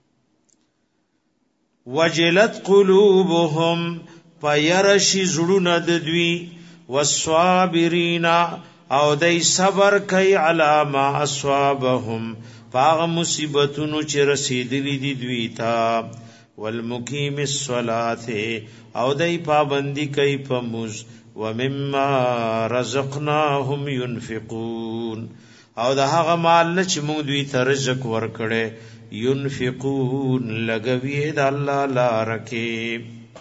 وجلت قلوبهم پایرشی زړونه د دوی والصابرین او دای صبر کوي علاما اصابهم پاغ مصیبتونو چې رسیدلی دي دوی تا. والمقیم الصلاة او دای پابندی کوي په موز ومما رزقناهم ينفقون او د هغه مال چې موږ دوی ته رزق ورکړي ينفقون لګوي د الله لار کې.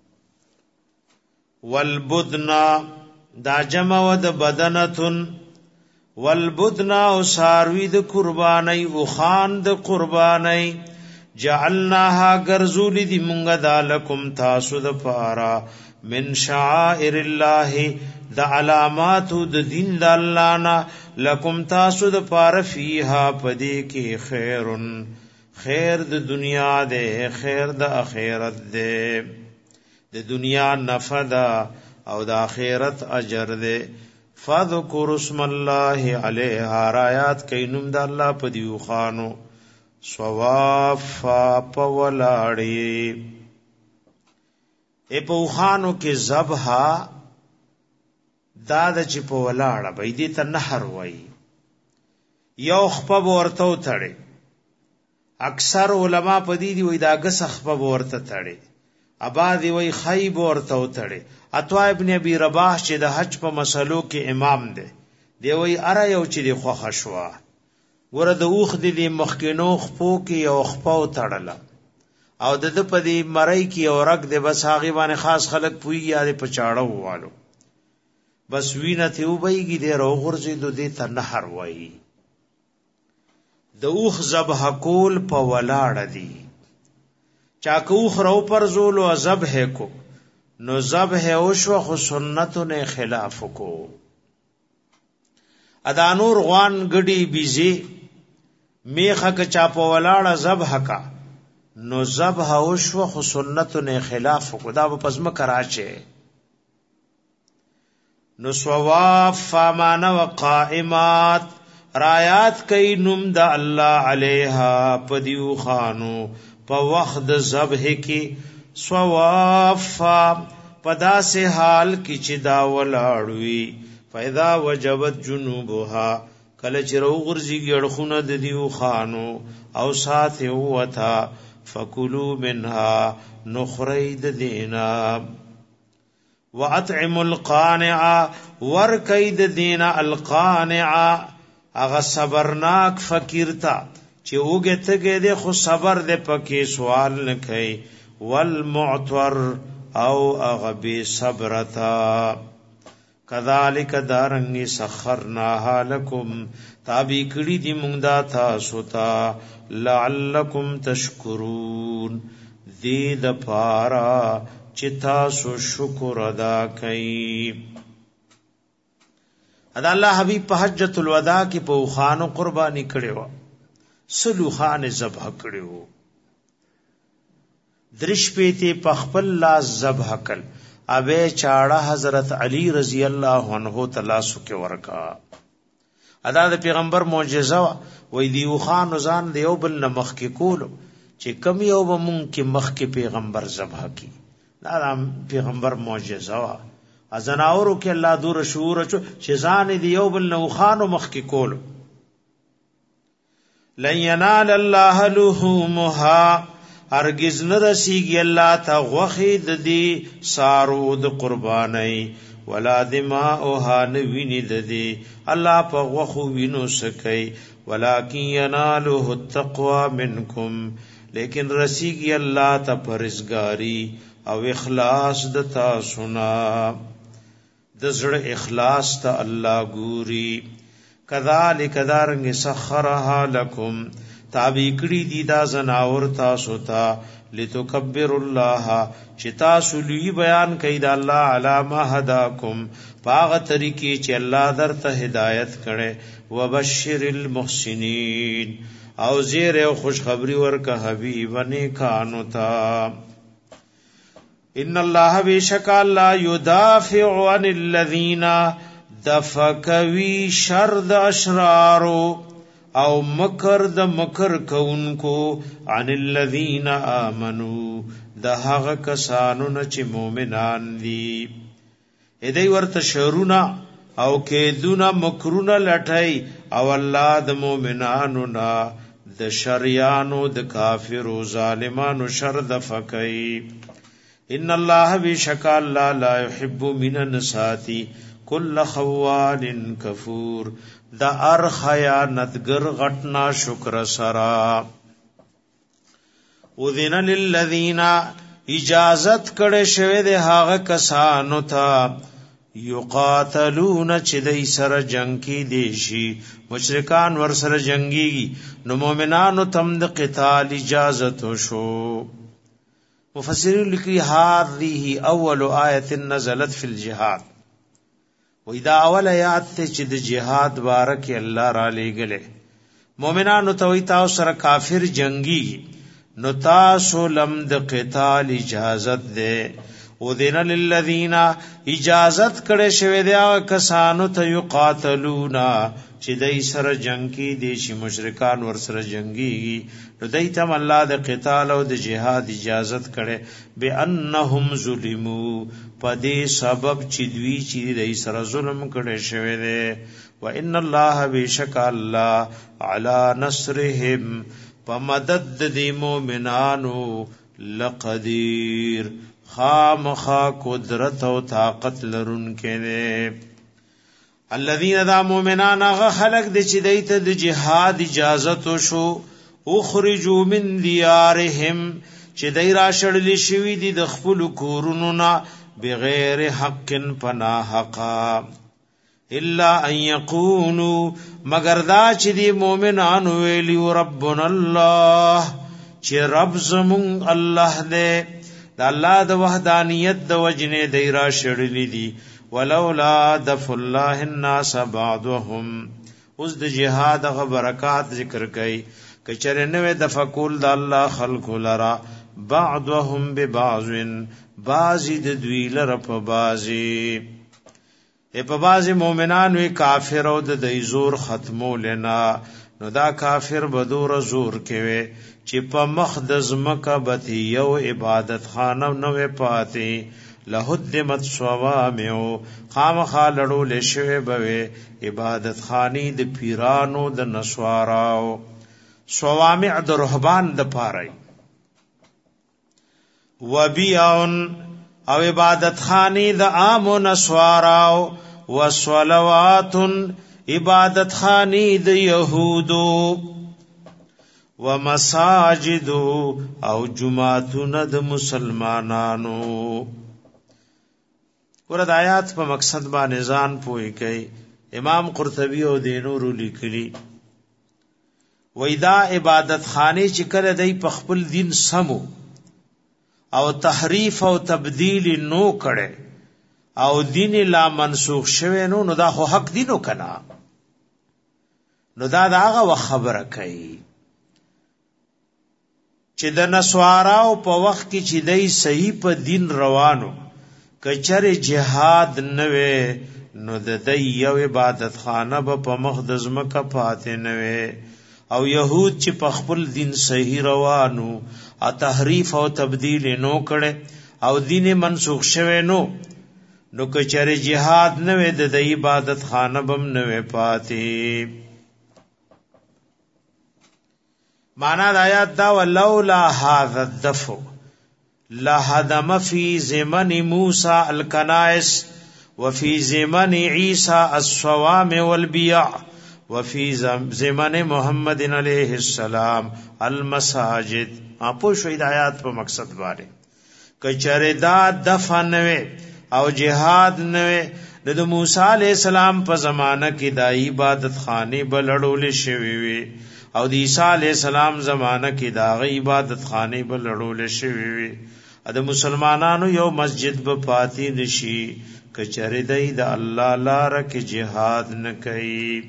والبدنا دا جمع ود بدنتن، والبدنا او ساروی د قربانی او خان د قربانی، جعلناها غرزول دی مونږه دالکم تاسو د پارا من شعائر الله د علامات د دین د الله نا، لکم تاسو د پارا فیها پدې کې خیرن، خیر د دنیا ده خیر د اخرت ده، د دنیا نفع ده او د اخرت اجر ده. فذكر اسم الله علیها رایات کینم د الله په دیو خانو، صوافا پولاړي په خانو کې ذبحا داد چې په ولاړه به دې ته نهر وای، یو خپب ورته وتړي. اکثر علما په دې دی وای دا غس خپب ورته تړي، ابادی وای خیب ورته وتړي. عطا ابن ابي رباح چې د حج په مسلو کې امام دی، دی وای اره یو چې دی خوښ شوا ګوره د اوخ دی مخکینو خپو کې یو خپو تړله او د په دې مړی کې یو رګ دی، بس هغه باندې خاص خلک پوي یا په چاړو والو بس وینه ته وبېږي دی روغورځي د دې ته نهر وای. د اوخ ذبح کول په ولاړه دی، چاکو خرو پر زول او ذبح کو نو ذبح او شو خو سنتو نے خلاف کو. ادانور غوان گڑی بیزی میخه ک چاپو ولاړه ذبح کا نو ذبح او شو خو سنتو نے خلاف کو، دا په پزما کراچه. نو صواف فامان وقائمات رایات کئی نم دا اللہ علیہا پدیو خانو پا وقت ذبح کی، صوافا پدا سے حال کی چدا ولاړوي، فاذا وجبت جنوبها کله چې رو غرزي ګړخونه د دیو خانو او سات وتا فکلوا منها نخرید دینا، واطعم القانع ور کید دینا القانع اغه صبرناک فقیر تا چې وګه ته دې خو صبر دې پکې سوال نه کوي، والمعتر او اغبی صبرتا کذالک دارنگی سخرناها لکم تابی کړي دي مونږ دا تاسو ته لعلکم تشکرون دې د پارا چې تاسو شکر ادا کړئ. ادا الله حبیب په حجۃ الوداع کې په خانو قربانی کړو، سلو خان ذبح کړو، درش پیتی پخپل لاس ذبح کل، ابے چاڑا حضرت علی رضی اللہ عنہ تلاسو کے ورکا. ادا د پیغمبر معجزہ وی دیو خان ځان دیو بل نمخ کې کولو چې کم یو بمون کې مخ کې پیغمبر ذبح کی، دا پیغمبر معجزہ وا. ازناورو کې الله دور شعور چې ځان دیو بل نو خانو مخ کې کولو. لن ینال الله لحومها ارگز نرسیگی اللہ تا غخید دی سارو د قربانی، ولا دماؤها نوینی دی اللہ پا غخو وینو سکی، ولیکن ینالوه التقوی منکم لیکن رسیگی اللہ تا پرزگاری او اخلاص دتا سنا، دزر اخلاص تا اللہ گوری. کذالک دارنگ سخرها لکم تابع کړي دي دا زناور تاسو ته لتکبر الله چې تاسو لوی بیان کوي دا الله علامه هداکم پاغه طریقې چې الله درته هدایت کړي، وبشر المحسنین او زیر او خوشخبری ورکه حبیب نیکانو تا. ان الله بیشک الله یدافع عن الذین دفکوی شر د اشرارو او مکر د مکر کونکو عن الذین آمنو د هغه کسانو نه چې مؤمنان دي، اې دوی ورته شرونا او کېدونه مکرونه لټای او الله د مؤمنانو نه د شریانو د کافرو ظالمانو شر د فکای. ان الله بشک الله لا يحب من النساتی کل خوان کفور دا ار خیانتگر غټنا شکر سرا. اذن للذین اجازت کړه شوه د هغه کسانو ته یقاتلون چې دای سره جنگ کی دي شي مشرکان ور سره جنگي نو مؤمنانو تم د قتال اجازت شو مفسرین لیکي هذه اول آیه نزلت فی الجهاد و اذا اول آیات چې د جهاد بارک الله را لېګله مؤمنانو ته وی تاسو سره کافر جنگي نو تاسو لم د قتال اجازت ده اذن للذین اجازت کړه شوی دی کسانو ته یقاتلونا چې دای سره جنگ کی دي شي مشرکان ور سره جنگي نو دای ته الله د قتال او د جهاد اجازت کړي بانهم ظلموا پدې سبب چې دوی چې دای سره ظلم کړي شوی دی وان الله بیشک الله علی نصرهم پمدد دی مؤمنانو لقدیر خامخا قدرت او طاقت لرون کړي الذين ذا مؤمنان غ خلق د چې دیت د جهاد اجازت شو اخرجوا من ديارهم چې دای را شړل شوی دي د خپل کورونو نه بغیر حق پناحقا الا ان يقولوا مگر دا چې دی مؤمنانو ویلی ربنا الله چې رب زمون الله دې د الله د وحدانیت د وجنه دی را شړل دي ولولا دفع الله الناس بعضهم اوس د جهاد غ برکات ذکر کئ کچره نو د فقول د الله خلق لرا بعضهم ببعض بعضی د دوی لره په بعضی په بعضی مؤمنان وی کافر او د زور ختمو لنا نو دا کافر بدور زور کوي چې په مخ د زمکه بتی یو عبادت خانه نو پاتې لهدمت صوامع خامخا لړول شوی بوي عبادت خانی د پیرانو د نسواراو صوامع د رهبان د پاره وبيعن او عبادت خانی د عام نسواراو وصلوات عبادت خانی د يهودو ومساجد او جمعتون د مسلمانانو ورته آیات په مقصد باندې ځان پوي کوي امام قرطبي او دینور لیکلي وېدا عبادت خانه چې کړه دای په خپل دین سمو او تحریف او تبدیل نو کړي او دین لا منسوخ شوه نو دا خو حق دینو کنا نو دا هغه خبره کوي چې د نسواراو په وخت کې چې دای صحیح په دین روانو کچره جهاد نوې نو د دې یو عبادت خانه په مقدس مکه پاتې نوې او يهود چې په خپل دین صحیح روانو ا تحریف او تبدیل نو کړي او دین منسوخ شوه نو کچره جهاد نوې د دې عبادت خانه بم نوې پاتې معنا د آیات دا ولولا هذا الدفع لهدم في زمن موسى الكنائس وفي زمن عيسى الصوامع والبيع وفي زمن محمد عليه السلام المساجد اپو شو ہدایات په مقصد باندې کچره دا دفع نوې او جهاد نوې د موسی عليه السلام په زمانہ کې د عبادت خانه بلړول شوی وي او د عیسی علیہ السلام زمانہ کې دا عبادت خانه بلړول شوی وي د مسلمانانو یو مسجد به پاتې نشي کچره د الله لپاره کې جهاد نه کوي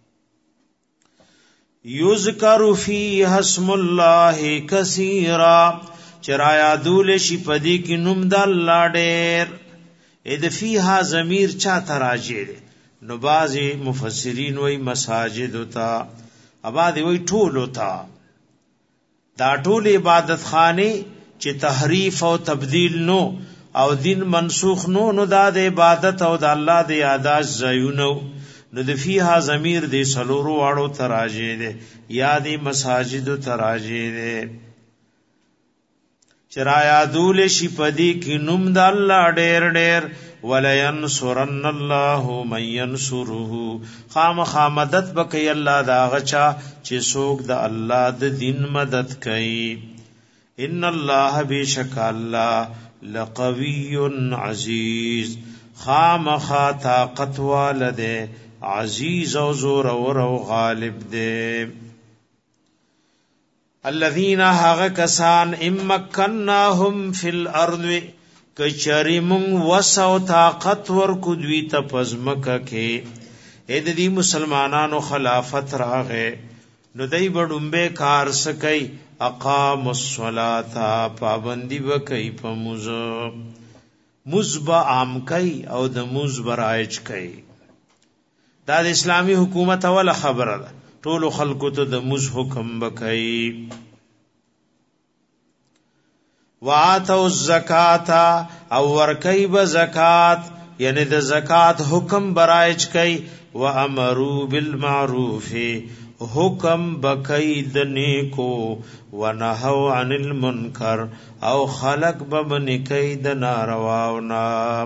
یذکر فیه اسم الله کثیرا چرایا دول شي پدی کې نوم د الله ډېر اې د فیها ضمیر چا تراجه نو بعضی مفسرین وای مساجد ہوتا اباد وای ټول ہوتا دا ټول عبادت خانه چې تحریف او تبدیل نو او دین منسوخ نو دا د عبادت او د الله د یاداش زایونو نو د فیها ضمیر د سلورو واړو تراجه ده یا د مساجد تراجه ده چرایا دول شي پدی کې نوم د الله ډېر ډېر ولینصرن الله من ينصره خامخا مدد بکي الله دا غچا چې څوک د الله د دین مدد کوي ان الله بشک الله لقوی عزیز خامخا طاقت والده عزیز او زور او غالب دے. الذین هغه کسان امکناهم فی الارض کچری من وسو طاقت ورکو دوی ته پزمکه کې اې د دې مسلمانانو خلافت راغې نو دای بډومبه کار سکي اقام الصلاة پابندی وکي په مزب عام کوي او د مزب رایج کوي. دا د اسلامی حکومت اوله خبره ده ټول خلکو ته د مز حکم وکي. واتو الزکات او ورکي به زکات یعنی د زکات حکم برایج کوي. وامروا بالمعروف حکم بکئی د نیکو ونهوا عن المنکر او خلق بمنکئی د نارواونا.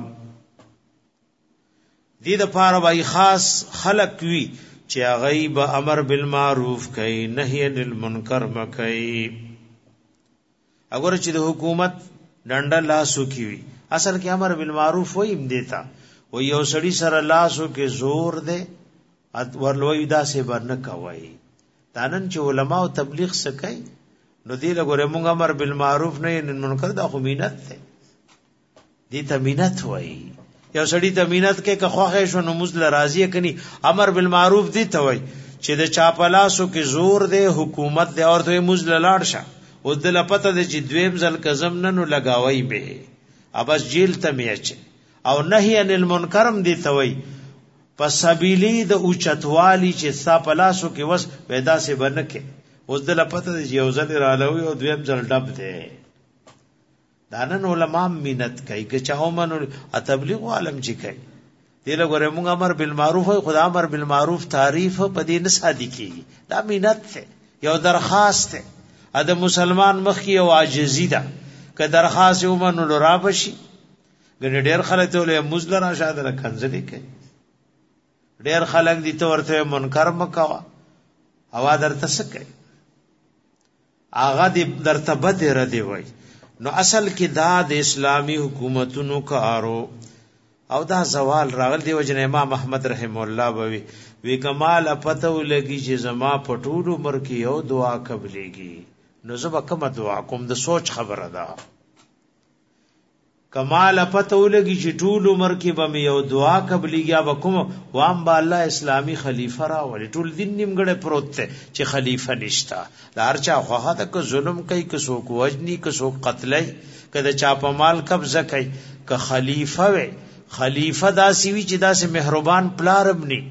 دی د پاره وای خاص خلق وی چې غیب امر بالمعروف کوي نهی عن المنکر مکئی. اگر چې د حکومت ډنډه لاسو کی وی اصل کې امر بالمعروف ویم دیتا و یو سړی سره لاسو کې زور دی ورلوی دا سه برنه کوي. دانن چې علما او تبلیغ سکي نو دی له ګوره مونږ امر بالمعروف نه ان منکر دا خو مینت ده دی ته مینت وای. یو سړی ته مینت کې که خوخه شو نو مزل راضی کني امر بالمعروف دی ته وای چې د چاپلاسو کې زور دی حکومت دی اور ته مزل لاړ شه او دل پته د چې دویم ځل کزم نه نو لگاوي به ابس جیل ته میچ او نهی عن المنکرم دی ته وای پس سبیلی د اوچتوالی چې ستا پلاسو کې وس پیدا سي بنکه اوس دل پته دی یو ځل را لوي او دویم ځل ډب دی. دانن علماء مینت کوي که چاو منو تبلیغ عالم چې کوي دی له ګوره موږ امر بالمعروف او خدا امر بالمعروف تعریف په دې نه صادقي کی دا مینت ته یو درخواست ته ا د مسلمان مخ کی او عاجزی ده که درخواست یو منو لرا بشي ګنې ډېر خلک ته له مزل را شاده را کنځلې کوي ډېر خلک دي ته ورته منکر مکوا هوا درته سکي آغا دې درته بد ردی وای. نو اصل کې دا د اسلامی حکومتونو کارو او دا زوال راغل دی وجنه امام احمد رحم الله وی کمال پته ولګي چې زما پټول عمر کې یو دعا قبلېږي نو زما کوم دعا کوم د سوچ خبره ده. کمال پته ولګي چې ټول عمر کې به یو دعا قبلېږي به کوم وام با الله اسلامی خلیفہ را ولې ټول دین نیمګړې پروت ته چې خلیفہ نشتا دار چا خواه تک ظلم کوي که څوک وجني که څوک قتلای که چا په مال قبضه کوي که خلیفہ وي خلیفہ داسي وي چې داسې مهربان پلارم ني.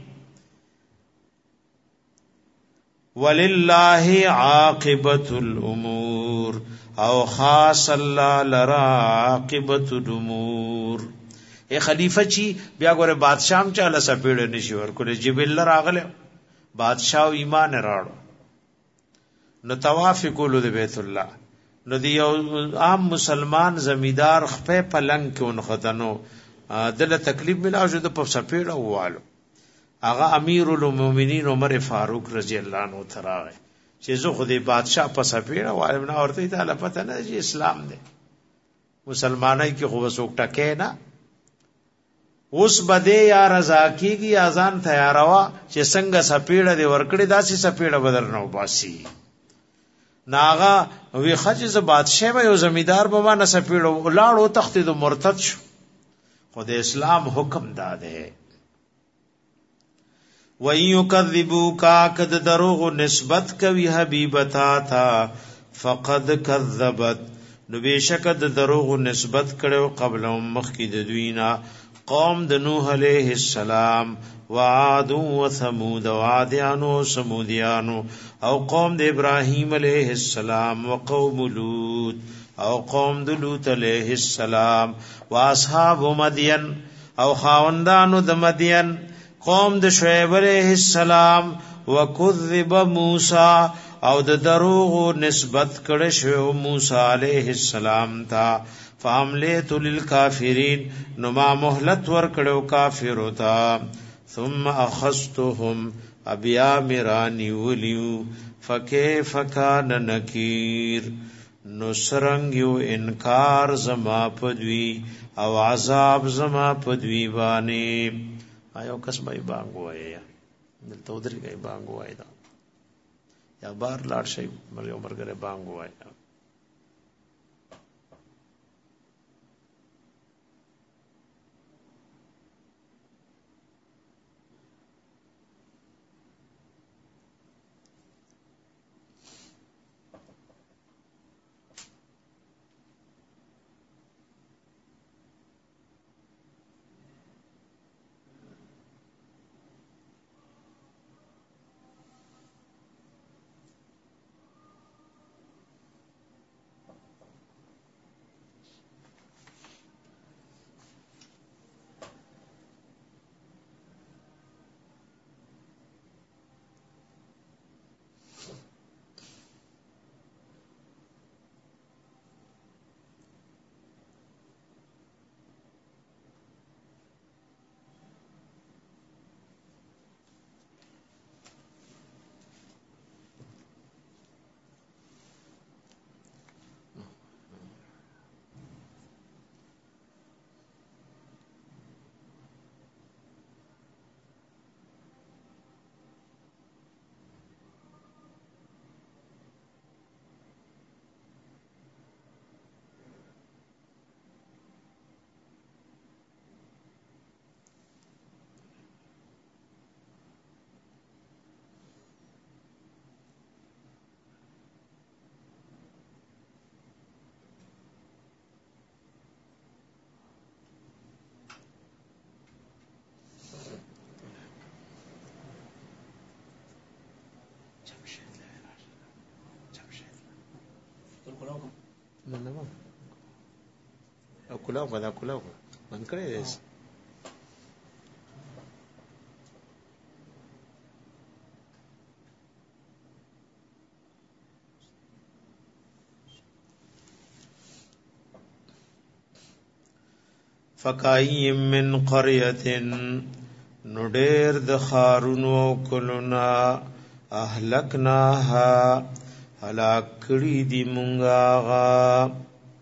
وللہ عاقبۃ الامور او خاص الله لرا عاقبۃ الامور. اے خلیفہ چی بیا ګوره بادشاہ هم چاله سپېړ نشي ورکول جبل راغله بادشاہ ایمان راړو نو طواف کولو د بیت الله نو دی یو عام مسلمان زمیدار خپه پلنګ کې اون خدانو دله تکلیف ملا شو د په سپېړ ووالو هغه امیر المؤمنین عمر فاروق رضی الله عنه تراغه چې زه خو دې بادشاہ په سپېړه وایم نه ورته تعالی پته نه چې اسلام دی مسلمانای کې خو وسوک ټکې نه اوس بده یا رضا کیږي اذان تیاروا چې څنګه سپېړه دې ورکړې داسې سپېړه بدر نو باسي ناغا وی خج ز بادشاہ به یو زمیدار به ما نه سپېړه ولاړو تخت د مرتد شو خو د اسلام حکم داده وَيُكَذِّبُوكَ قد دروغ نسبت کوي حبیبتا تھا فقد كذبت نو بشک د دروغ نسبت کړو قبل مخکې د دوینا قوم د نوح علیہ السلام وعاد وثمود وعادیانو سمودیانو او قوم د ابراهیم علیہ السلام وقوم لوط او قوم د لوط علیہ السلام واصحاب مدین او خاوندانو د مدین قوم د شعیب علیہ السلام وکذب موسی او د دروغ نسبت کړه شو موسی علیہ السلام تا فاملیت للکافرین نو ما مهلت ور کړو کافر تا ثم اخذتهم ابیا مرانی ولیو فکیف کان نکیر نو سرنگ یو انکار زما پدوی او عذاب زما پدوی بانی آیو کس بای بانگو آئی یا دلتا ادری گئی بانگو آئی دا یا بار لاړ شي مریو مرګره بانگو آئی دا منو او کلاو غدا کلاو من کړی دی فکای من قريه نډیر د خارونو کلنا اهلکناها هلاک کړي دي مونږه غا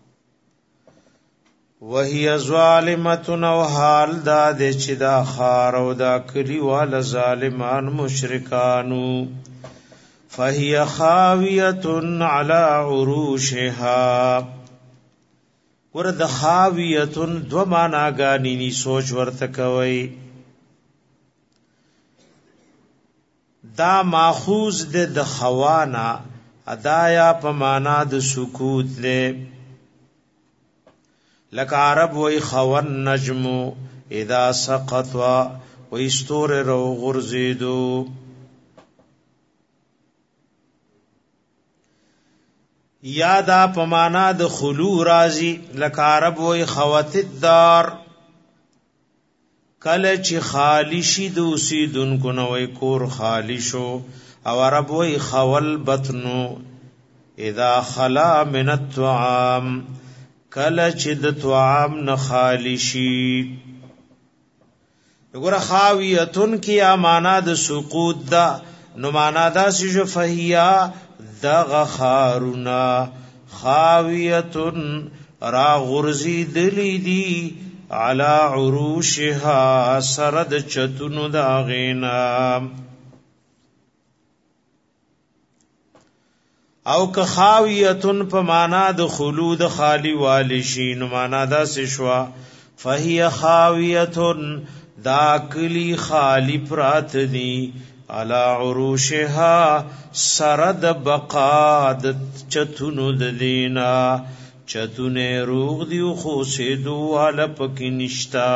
وهي ظالمه او حال دا د چې دا خار او دا کلی وال ظالمان مشرکانو فهي خاويه على عروشها ورد خاويه دو معنا غاني ني سوچ ورته کوي دا ماخوذ د خوانا ادایا په معنا د سکوت له لک عرب وی خون نجم اذا سقط و استور رو غرزیدو یادا په معنا د خلو رازی لک عرب وی خوت الدار کله چې خالی شي د اوسیدونکو نو وی کور خالی شو او عرب وی خول بطنو اذا خلا من الطعام کله چې د طعام نه خالی شي وګوره خاویتن کی معنا د سقوط دا نو معنا دا چې فهیا دغ خارونا خاویتن را غرزی دلی دی علی عروشها سرد چتونو دا غینا او که خاویتن په معنا د خلود خالی والشین معنا دا سشوا فهي خاویتن دا کلی خالی پرات دی علی عروشها سرد بقا د چتونو د دینا چتونه روغ دیو خو سیدو والا پکی نشتا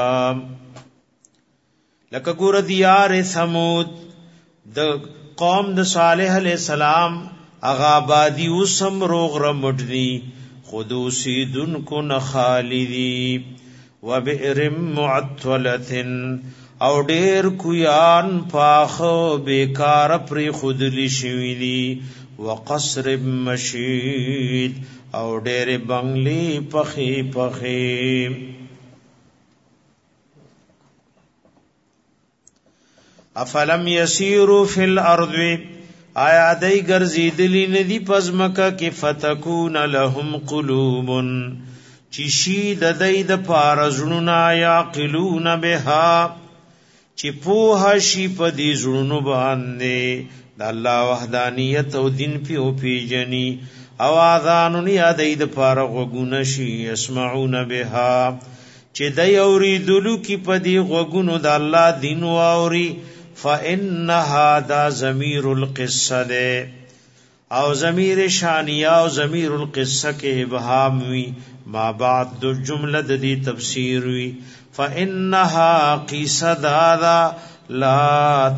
لکه ګور دیار ثمود د قوم د صالح علیہ السلام اغا آبادی وسم روغ رمټ دی خودوسی دن کو نخالدی و بئر معطلتن او ډیر کویان پاخ بیکار پر خودلی شوی دی وقصر مشید او ډیر بنگلی پخی پخی افلم یسیروا فی الارض آیا دای ګرځیدلی ندی پزمکه کې فتکون لهم قلوب چې شي د دای د پارزړونا یعقلون بها چې په شي په دې زړونو باندې د الله وحدانیت او دین په پیجنی او اذان یادې د پاره غوګونه شي اسمعون بها چې د اوریدلو کې په دې غوګونو د الله دین واوري فانها دا ضمیر القصه ده او ضمیر شانیه او ضمیر القصه کې ابهام وی ما بعد د جمله د دې تفسیر وی فانها قصه دا لا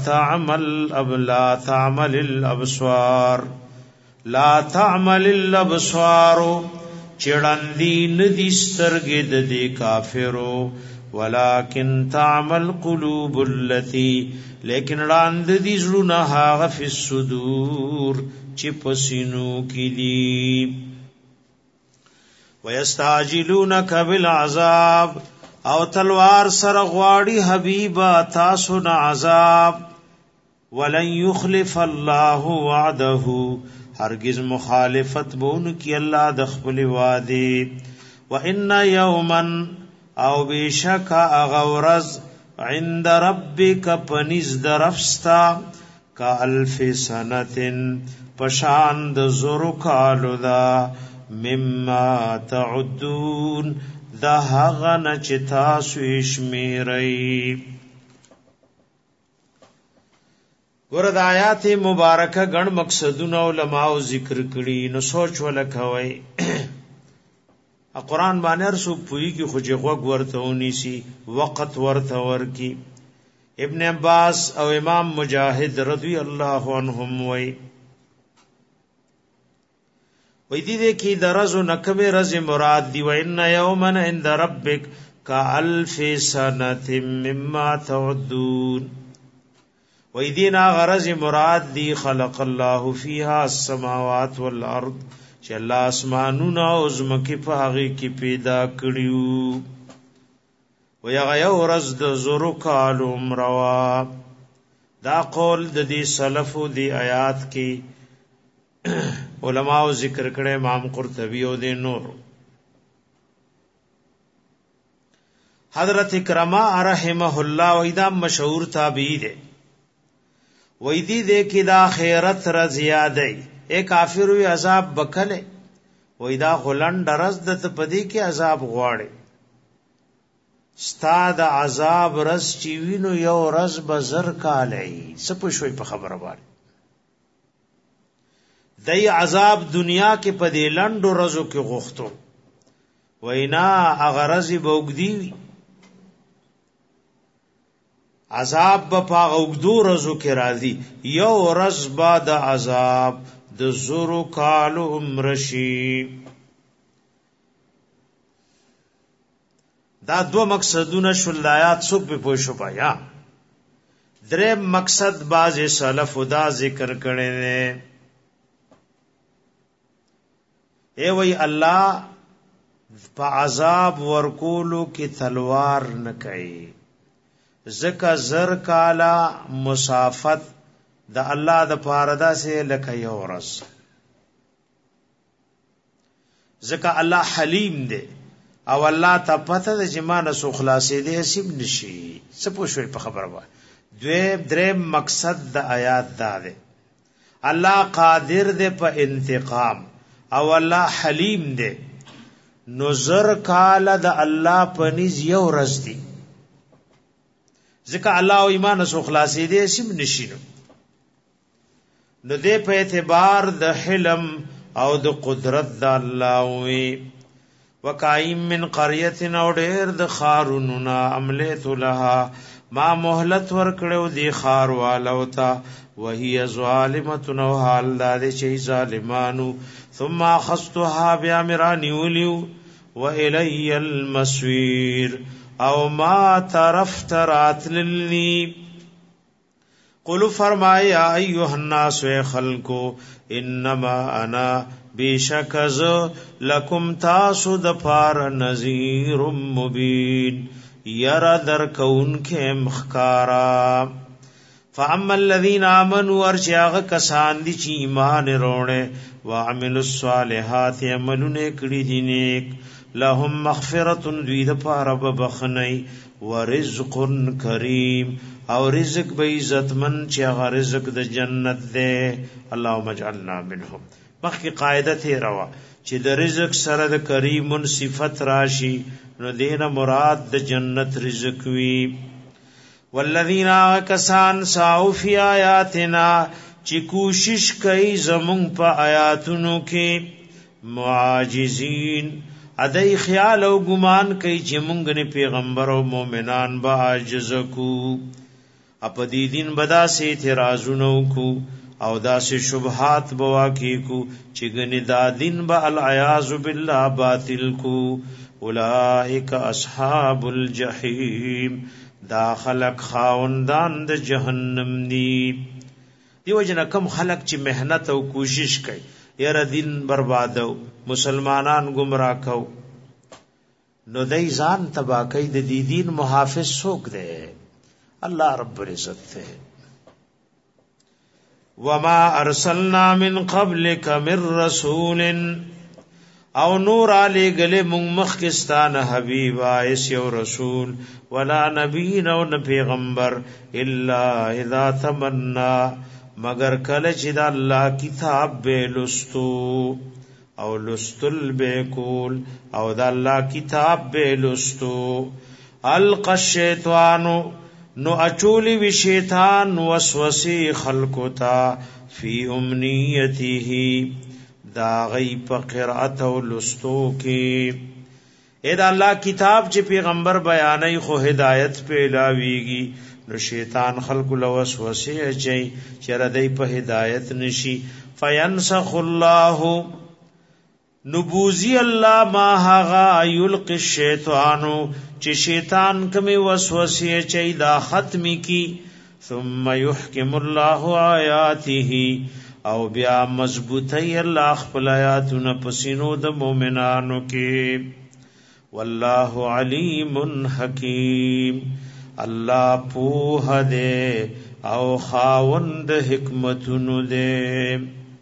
تعمل الابصار لا تعمل الابصار چړندې ندي سترګې د دې کافرو ولکن تعمل قلوب التي لیکن راند دي زړونه هغه فی الصدور چې پسینو کې دي ويستعجلونك بالعذاب او تلوار سره غواړي حبیبا تاسو نه عذاب ولن يخلف الله وعده هرگز مخالفت بون کی الله د خپل وعده وان یوما او بشک اغورز عند ربک پنیز درفستا کا الف سنتن پشان د زرو کالو دا مما تعدون دا هغه نه چې تاسو شمیرئ ګور د آیات مبارکه ګڼ مقصدونه علماء ذکر کړي نو سوچ ولکوي قرآن باندې هر څوک پوری کی خو جغوګ ورته ونیسي وخت ورته ورکی ابن عباس او امام مجاهد رضی الله عنهم وای دې کې درزو نکبه رز مراد دی و ان یوما عند ربک کا الف سنه مما تعدون و دې غرض مراد دی خلق الله فیها السماوات والارض چې الله اسمانونه او زمکه په هغه کې پیدا کړیو و یا ورځ د زرو کالو مروا دا قول د دې سلفو دی آیات کې علماء ذکر کړي امام قرطبی او د نور حضرت کرما رحمه الله وېدا مشهور تابعی دی وېدی دې کې دا خیرت را زیاده اے کافر وی عذاب بکله وېدا غلن درز د پدی کې عذاب غواړي استاد عذاب رس چوینو یو رز بزر کالای سپو شوي په خبره واره دای عذاب دنیا کې په دې لندو رزو کې غوښتو وینا اغرضی بوګدی عذاب په اوګدو رزو کې راځي یو رز بعد عذاب د زورو کالو عمرشی دا دو مقصدونه شول آیات څوک به پوه شو پیا درې مقصد باز سلف دا ذکر کړي نه اے وی الله په عذاب ورکولو کې تلوار نه کوي زکه زر کالا مسافت د الله د پاردا سے لکه یو ورځ زکه الله حلیم دی او الله ته پته د جمانه سو خلاصې دی سیب نشي سپو شوي په خبره وای دوی درې مقصد د آیات دا دی الله قادر دی په انتقام او الله حلیم دی نظر کال د الله پنیز یو ورځ دی ځکه الله او ایمان سو خلاصې دی سیم نشینو نو دې په اعتبار د حلم او د قدرت د الله وی وکایم من قريه او ډېر د خاروننا عملت لها ما مهلت ورکړو دی خار والو تا وهي ظالمه نو حال د شي ظالمانو ثم اخذتها بامراني وليو والي المصير او ما طرف ترات للني قلو فرمایا ایوہ الناس خلقو انما انا بیشکز لکم تاسو دپار نذیر مبین یر در کون کے مخکارا فاما الذين امنوا ورچاغ کسان دي چې ایمان وروړي وعملوا الصالحات عملونه کړی دي نیک لهم مغفرة دوی د پاره بخنی ورزق کریم او رزق به عزتمن چې هغه رزق د جنت ده. اللهم اجعلنا منهم. مخکې قاعده ته روا چې د رزق سره د کریم صفت راشي نو دینه مراد د جنت رزق وی. والذین کسان سعوا فی آیاتنا چې کوشش کوي زمون په آیاتونو کې معاجزین ادای خیال او ګمان کوي چې مونږ نه پیغمبر او مؤمنان به عاجز کو اپ دې دین بدا سي اعتراضونو کو او داسې شبهات بوا کی کو چې ګنې دا دین به العیاذ بالله باطل کو. اولئک اصحاب الجحیم دا خلق خاوندان د جهنم دي. دیو جن کم خلق چې مهنت او کوشش کوي یره دین بربادو مسلمانان گمراه کو نو دای ځان تبا کوي د دین محافظ څوک دی؟ الله رب العزت ته. وما ارسلنا من قبلك من رسول او نور علی گله مون مخکستان حبیب ایس یو رسول ولا نبی نو پیغمبر الا اذا تمنا مگر کله چې د الله کتاب به لستو او لستل به کول او د الله کتاب به لستو الق الشیطان نو اچولی وی شیطان وسوسه خلقو تا فی امنیته دا غی په قرأت او لستو کې اې دا الله کتاب چې پیغمبر بیانای خو هدایت په لاویږي نو شیطان خلق له وسوسه اچي چې ردی په هدایت نشي فینسخ الله نبوزی الله ما هغا یلقی الشیطان چې شیطان کمی وسوسه اچي دا ختمی کی ثم يحكم الله آیاته او بیا مضبوطی الله خپل آیاتونه پسینو د مؤمنانو کې. والله علیم حکیم الله پوه دے او خاوند حکمتونو دے.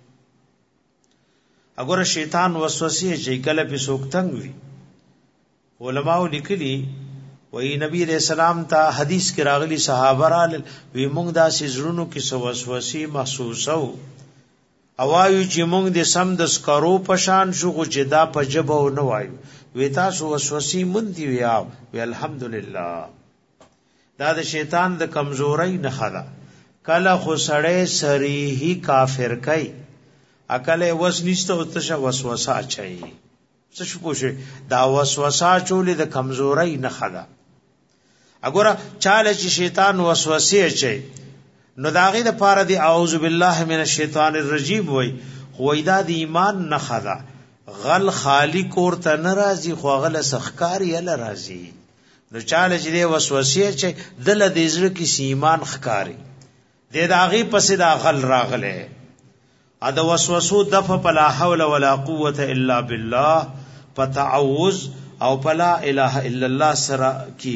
اگر شیطان وسوسه چې کله په سوکتنګ وي علماء لیکلي وی نبی علیہ السلام ته حدیث کې راغلي صحابه را وی موږ داسې زړونو کې وسوسه محسوسو اوایو چې موږ د سم د سکرو پشان شو چې دا په جبو نه وایو وی تاسو وسوسه مونږ دی وی الحمدلله دا د شیطان د کمزورۍ نه خلا کله خو سړی صریحي کافر کوي عقل وس نشته او تشه وسوسه اچي څه شو پوښي دا وسوسه چولې د کمزورۍ نه خلا اګوره چاله چې شیطان وسوسه اچي نو داغه د پاره دی اعوذ بالله من الشیطان الرجیم وای خو دا د ایمان نه خلا غل خالق ورته ناراضي خو غل سخکاری ال راضي نو چاله چې د وسوسه اچي دل د زړه کې ایمان خکاری د داغه پس دا غل راغله ا د وسوسو دفع فلا حول ولا قوه الا بالله فتعوذ او فلا اله الا الله سرا کی.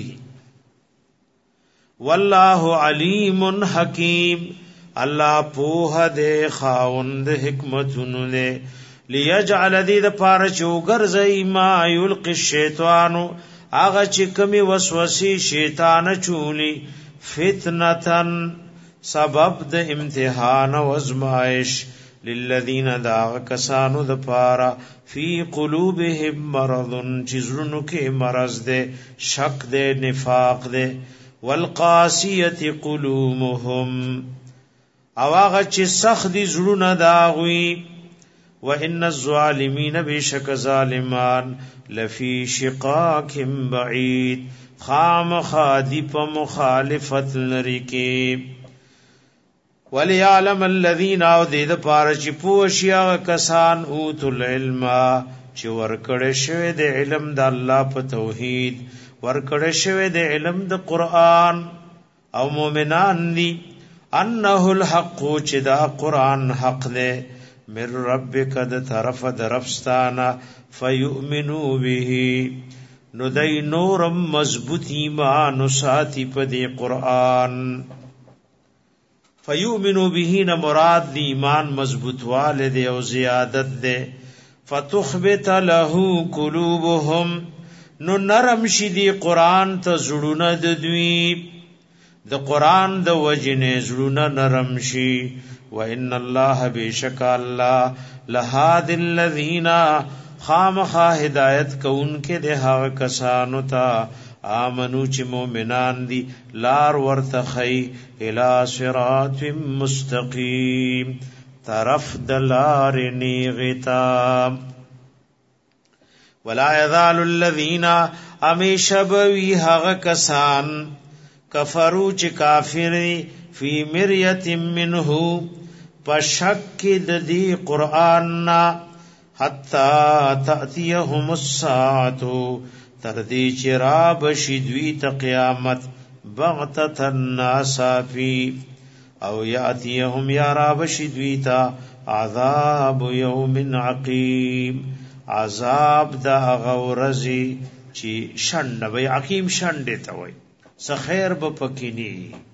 والله علیم حکیم الله پوه دے خاوند حکمتونو دے. لیجعل دی د پاره چوغرزای ما یلقی الشیطان اغه چې کمی وسوسه شیطان چولی فتنتن سبب د امتحان او ازمائش للذین دا کسانو د پاره فی قلوبهم مرض چزرونو کې مرض دے شک دے نفاق دے والقاسیه قلوبهم اواغه چې سخت دي زړونه داغوي وان الظالمین بشک ظالمان لفی شقاق بعید خام خادی په مخالفت لري کې. وليعلم الذين او دې د پاره چې پوښیا کسان اوتل علم چې ورکړې شوی د علم د الله په توحید ورکړې شوی د علم د قران او مؤمنان دي انه الحق چې دا قران حق دی من ربک د طرف د ربستانه فیؤمنو به نو دای نورم مضبوط ایمان ساتي په دې قران. فیؤمنو به نه مراد دی ایمان مضبوط والد او زیادت ده فتخبت له قلوبهم نو نرم شي دی قران ته زړونه د دوی د قران د وجنه زړونه نرم شي وان الله بشک الله لهاد الذین خامخا هدایت کون کې د هغه کسانو ته آمنو چې مؤمنان دي لار ورتخی الی صراط مستقیم طرف دلار نیغتا ولا یذال الذین امیشبوی هغه کسان کفرو چې کافر فی مریت منه پشک د دی قرآن نا حتی تأتیهم الساعتو تردی چرا بشدوی تا قیامت بغتتن ناسافی او یاتیهم یارا بشدوی تا عذاب یوم عقیم عذاب دا غورزی چی شند بی عقیم شند تاوی سخیر بپکینی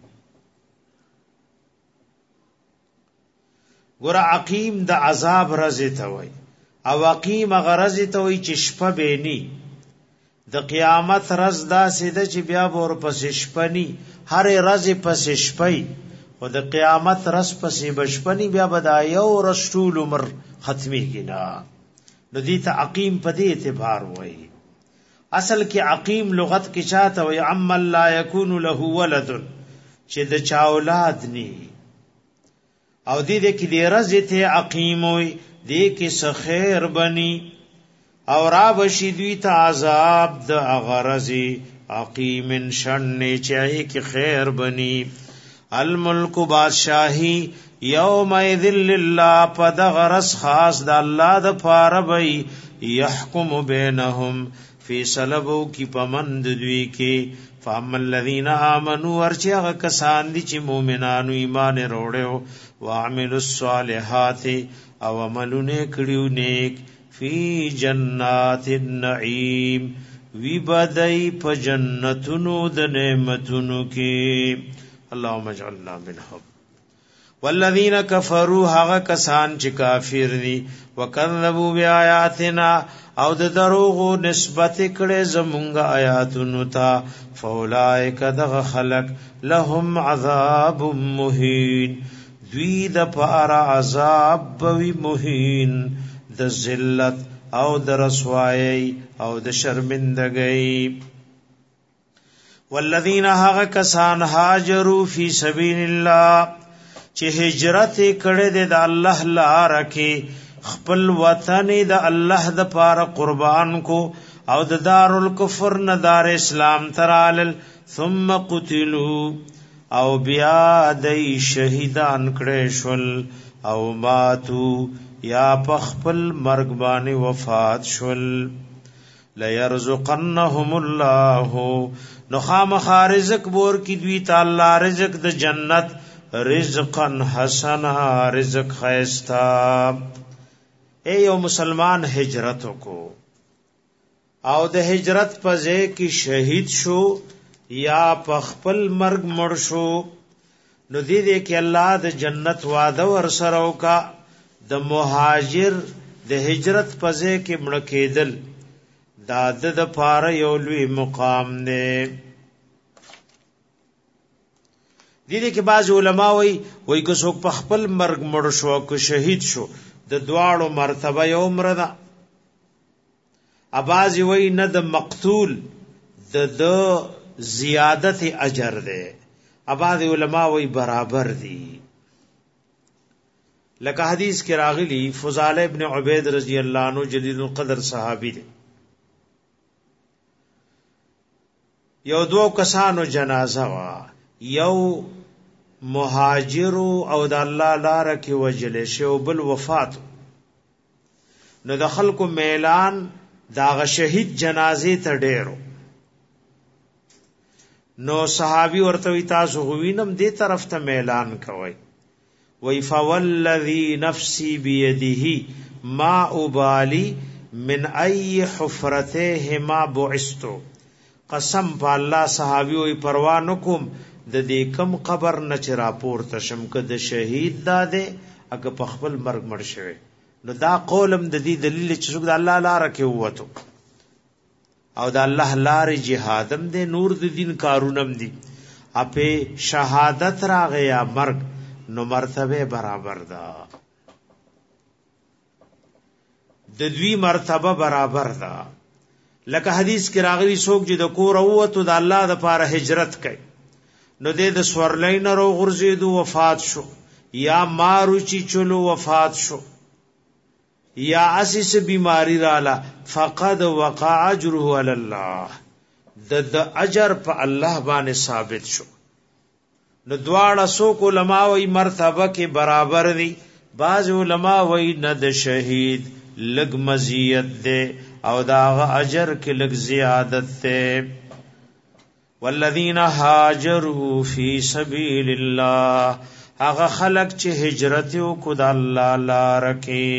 گورا عقیم دا عذاب رزی تاوی او عقیم غرزی تاوی چی شپا بینی د قیامت رز دا سیده چې بیا ور پس شپنی هر رز پس شپی او د قیامت رز پس بشپنی بیا بدایو رسول عمر ختمی کینا نو دې ته عقیم په دې اعتبار وای اصل کې عقیم لغت کې چاته وای عم لا یکون له ولد چې د چا اولاد ني او دې کې دې رز ته عقیم وای دې کې سخیر بني او را بشیدوی تا عذاب د اغرزی عقیم شن چاہی کی خیر بنی الملک بادشاہی یوم ایذن للہ پد غرس خاص دا اللہ دا پاربئی یحکم بینہم فی سلبو کی پمند دوی کی فاما الذین آمنوا ورچی اغا کسان دی چی مومنانو ایمان روڑیو وعملوا الصالحات او عملو نیکڑیو نیک فی جنات النعیم وی بدای په جنتونو د نعمتونو کې اللهم اجعلنا منهم والذین کفروا هغه کسان چې کافر دي وکذبوا بیااتنا او د دروغو نسبت کړي زمونږ آیاتونو ته فاولائک دغ خلق لهم عذاب مهین دوی د پاره عذاب وی مهین د ذلت او د رسوایی او د شرمندگی والذین هغه کسان هاجروا فی سبیل الله چې هجرت کړي د الله لپاره کې خپل وطن د الله د پاره قربان کو او د دارالکفر نه دار اسلام ترال ثم قتلوا او بیا د شهیدان کړي شول او ماتو یا پخپل مرگ بانی وفات شل لیرزقنهم الله نخام خارزق بور کی دوی تعالی رزق د جنت رزقا حسنا رزق خیستا اے یو مسلمان ہجرت کو او د هجرت پځه کی شهید شو یا پخپل مرگ مړ شو نو دې کې الله د جنت وعده ور سره وکا د مهاجر د هجرت پځه کې مړ کېدل دا د پاره یو لوی مقام دی دې کې بعض علما وایي که څوک په خپل مرګ مړ شو که شهید شو د دواړو مرتبه یو عمر ده اباظ وایي نه د مقتول د زیادت اجر ده اباظ علما وایي برابر دي لکه حدیث کې راغلی فضال ابن عبید رضی اللہ عنہ جلیل القدر صحابی دی یو دو کسانو جنازه وا یو مهاجر او د الله لپاره کې وجل شو بل وفات نو د خلکو میلان دا شهید جنازه ته ډیرو نو صحابي ورته تاسو وینم دې طرف ته میلان کوي وی فوالذی نفسی بیده ما ابالی من ای حفرته ما بعثتو قسم په الله صحابی وی پروا نکوم د دې کم قبر نه چې راپورته شم که د شهید داده اګه په خپل مرګ مړ شوی نو دا قولم د دې دلیل چې څوک د الله لاره کې ووتو او د الله لارې جهادم دې نور د دین کارونم دي اپه شهادت راغی یا مرګ نو مرتبه برابر ده د دوی مرتبه برابر ده لکه حدیث کې راغلی څوک چې د کور ووتو د الله د پاره هجرت کوي نو د سورلین رو غرزیدو وفات شو یا مارو چی چلو وفات شو یا اسیس بیماری رالا فقد وقع اجره علی الله د اجر په الله باندې ثابت شو نو دواړه څوک علما وی مرتبه کې برابر دي بعض علما وی نه د شهید لګ مزیت ده او دا اجر کې لګ زیادت ده والذین هاجروا فی سبیل الله هغه خلق چې هجرت وکړ د الله لپاره کې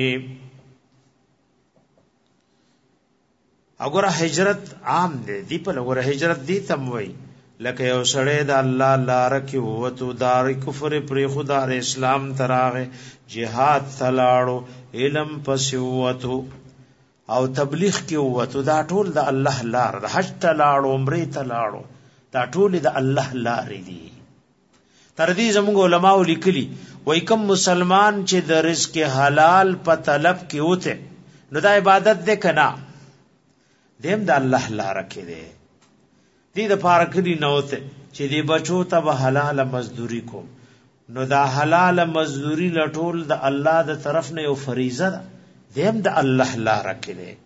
اگر هجرت عام دی دی په لور هجرت دی تم وای لکه یو سړی د الله لپاره کې وته دار کفر پر خدای اسلام تراغه jihad تلاړو علم پس وته او تبلیغ کې وته دا ټول د الله لپاره د حج تلاړو عمره تلاړو دا ټول د الله لپاره دي تر دې زموږ علماء لیکلي وای کوم مسلمان چې د رزق حلال په طلب کې وته نو دا عبادت ده کنا دیم د الله لپاره کې دی دې د پاره کړي نه وته چې دې بچو ته حلال مزدوري کو نو دا حلال مزدوري لټول د الله د طرف نه یو فریضه ده دیم د الله لپاره کې دی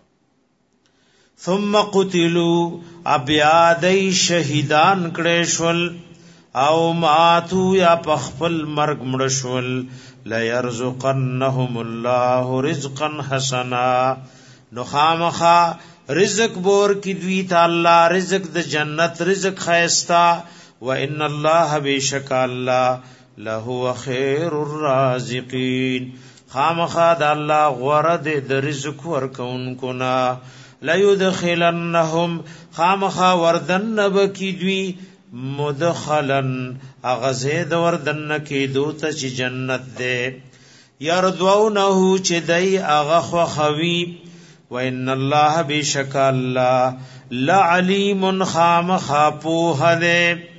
ثم قتلوا ابيادي شهیدان کړي شول او ماتو یا پخپل مرگ مړشول لا يرزقنهم الله رزقا حسنا نو خامخا رزق بور کی دوی ته الله رزق د جنت رزق خیستا و ان الله بیشک الله له خیر الرازقین خامخا د الله غرد د رزق ورکونکو نا لا يدخلنهم خامخا وردن بکی دوی مدخلن اغزید وردن کی دوتا چی جنت دے یردوونه چی دی اغخو خوی وَإِنَّ اللَّهَ بِشَكَ اللَّهِ لَعَلِيمٌ خَامَخَاپُوهَ دے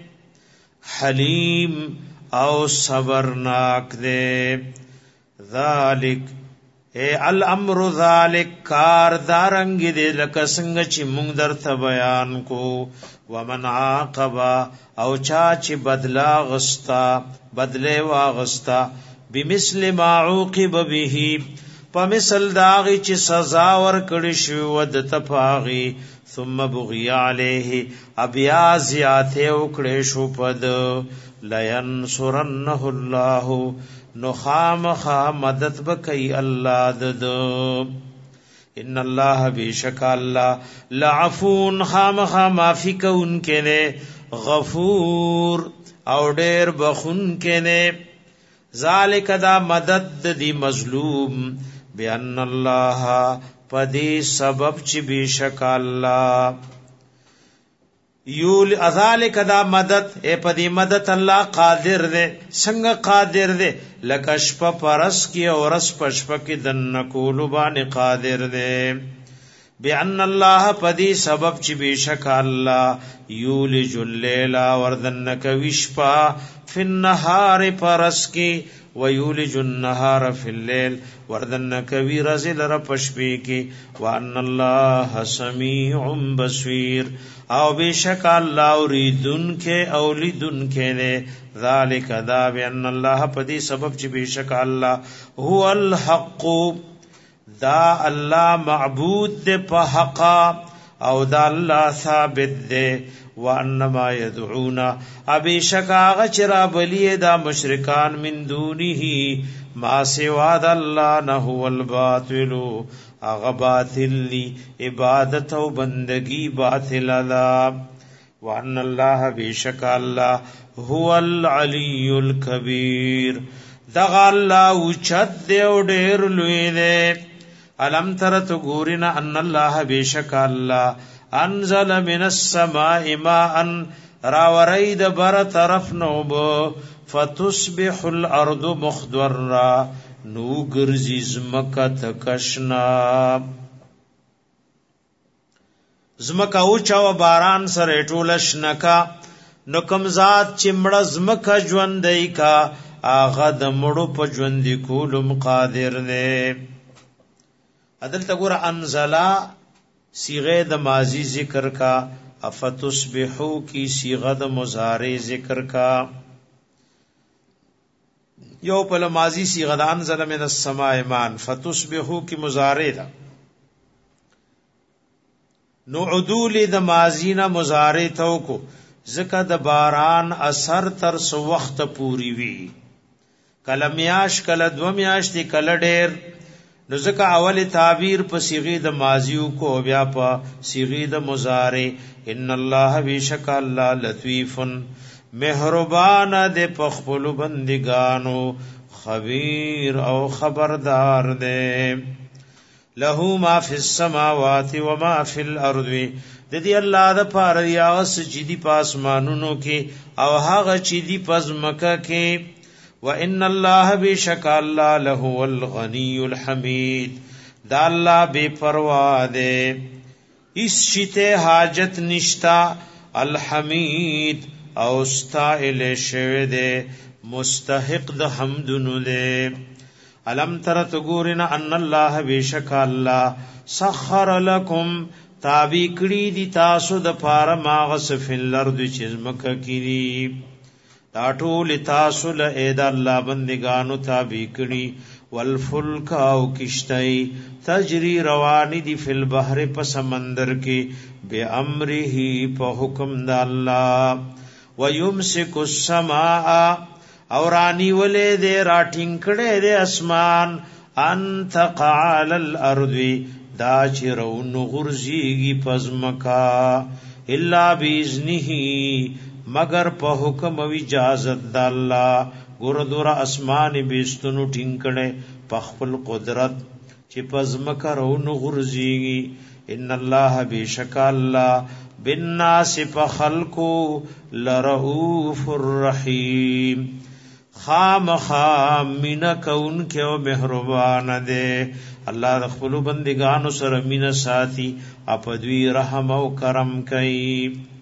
حلیم او صبرناک دے ذالک اے الامر ذالک کار دارنگ دے لکسنگ چی مونگ در تا بیان کو ومن عاقبا او چاچ بدلا غستا بدلے واغستا بمثل ما عوقب به پمثل داغی چی سزا ورکڑی شو ود تپاغی ثم بغی علیه ابیا زیاته اکڑی شو پد لینصرنه اللہ نخامخا مدد بکی اللہ دد ان اللہ بیشک اللہ لعفون خامخا معافی کون کے نے غفور او ډیر بخون کے نے ذالک دا مدد دی مظلوم بیان اللہ پدی سبب چی بیشک اللہ یول ذالک دا مدد اے پدی مدد اللہ قادر دے سنگ قادر دے لکشپ پرس کی اورس پشپ کی دن کولو بان قادر دے بیان اللہ پدی سبب چی بیشک اللہ یولج اللیل وردن کوشپا فی النہار پرس کی ویولج النهار فی اللیل وردن کوی رزل رپشپی کی وان اللہ سمیع بصیر او بیشک اللہ اوریدن کے اولیدن کے دے ذالک دا بیان اللہ پدی سبب چی بیشک اللہ هو الحق دا اللہ معبود دے پا حقا او دا اللہ ثابت دے وانما يدعونا ابي شکاغ چرا بلی دا مشرکان من دونه ما سوا د الله نه هو الباطل اغ باطل لی عبادت او بندگی باطل لا وان الله بیشک الله هو العلی الکبیر دغ الله اوچت دی او ډیر لوی دی الم ترت ګورینا ان الله بیشک الله انزل من السماء ماء راورید بر طرف نوب فتصبح الارض مخضرا نو گرزی زمکا تکشنا زمکا اوچا و باران سر ټولش نکا نو کم ذات چمړه زمکا ژوندۍ کا آغا د مړو په ژوندۍ کولم قادر نه عدل تګور انزلا صيغه د ماضی ذکر کا افتسبحو کی صيغه د مضارع ذکر کا یو په ماضی صيغه د انزل من السماء مان فتصبحو کی مضارع ده نو عدول د ماضینا مضارع تو کو زکه د باران اثر تر سو وخت پوری وی کله میاش کله دو میاش دی کله ډیر نو زکه اول تعبیر په صيغه د ماضیو کو بیا په صيغه د مضارع ان الله بیشک الله لطیف مهربان د پخپل بندگانو خبیر او خبردار دے له ما فی السماوات و ما فی الارض د دې الله د پاره یاس چې دی پاسمانونو کې او هغه چې دی پزمکه کې وان الله بشک الله له الغنی الحمید دا الله بے پروا دے اس شته حاجت نشتا الحمید او استائل شوه دے مستحق د حمدونو دے الم ترت ګورنا ان الله بشک الله سخر لكم تابع کړي دي تاسو د پاره ماغس فل ارض چزمکه کړي دا ټول تاسو له اې د الله بندگانو تابع کړي والفلک او کشتای تجری روان دي فل بحر په سمندر کې به امره په حکم د الله ويمسك السماء اورانی ولې دې راټینګ کړي دې اسمان انت قال الارض دا چرون غرزیگی پزمکا الا باذنه مگر په حکم او اجازت د الله ګور دور اسمان بیستونو ټینګړې په خپل قدرت چې پزمکا رون غرزیگی ان الله بیشک الله بالناس فخلقو لرؤوف الرحیم خام من کون کې او مهربان دے الله د خپل بندگانو سره مینا ساتي اپدوی رحم او کرم کوي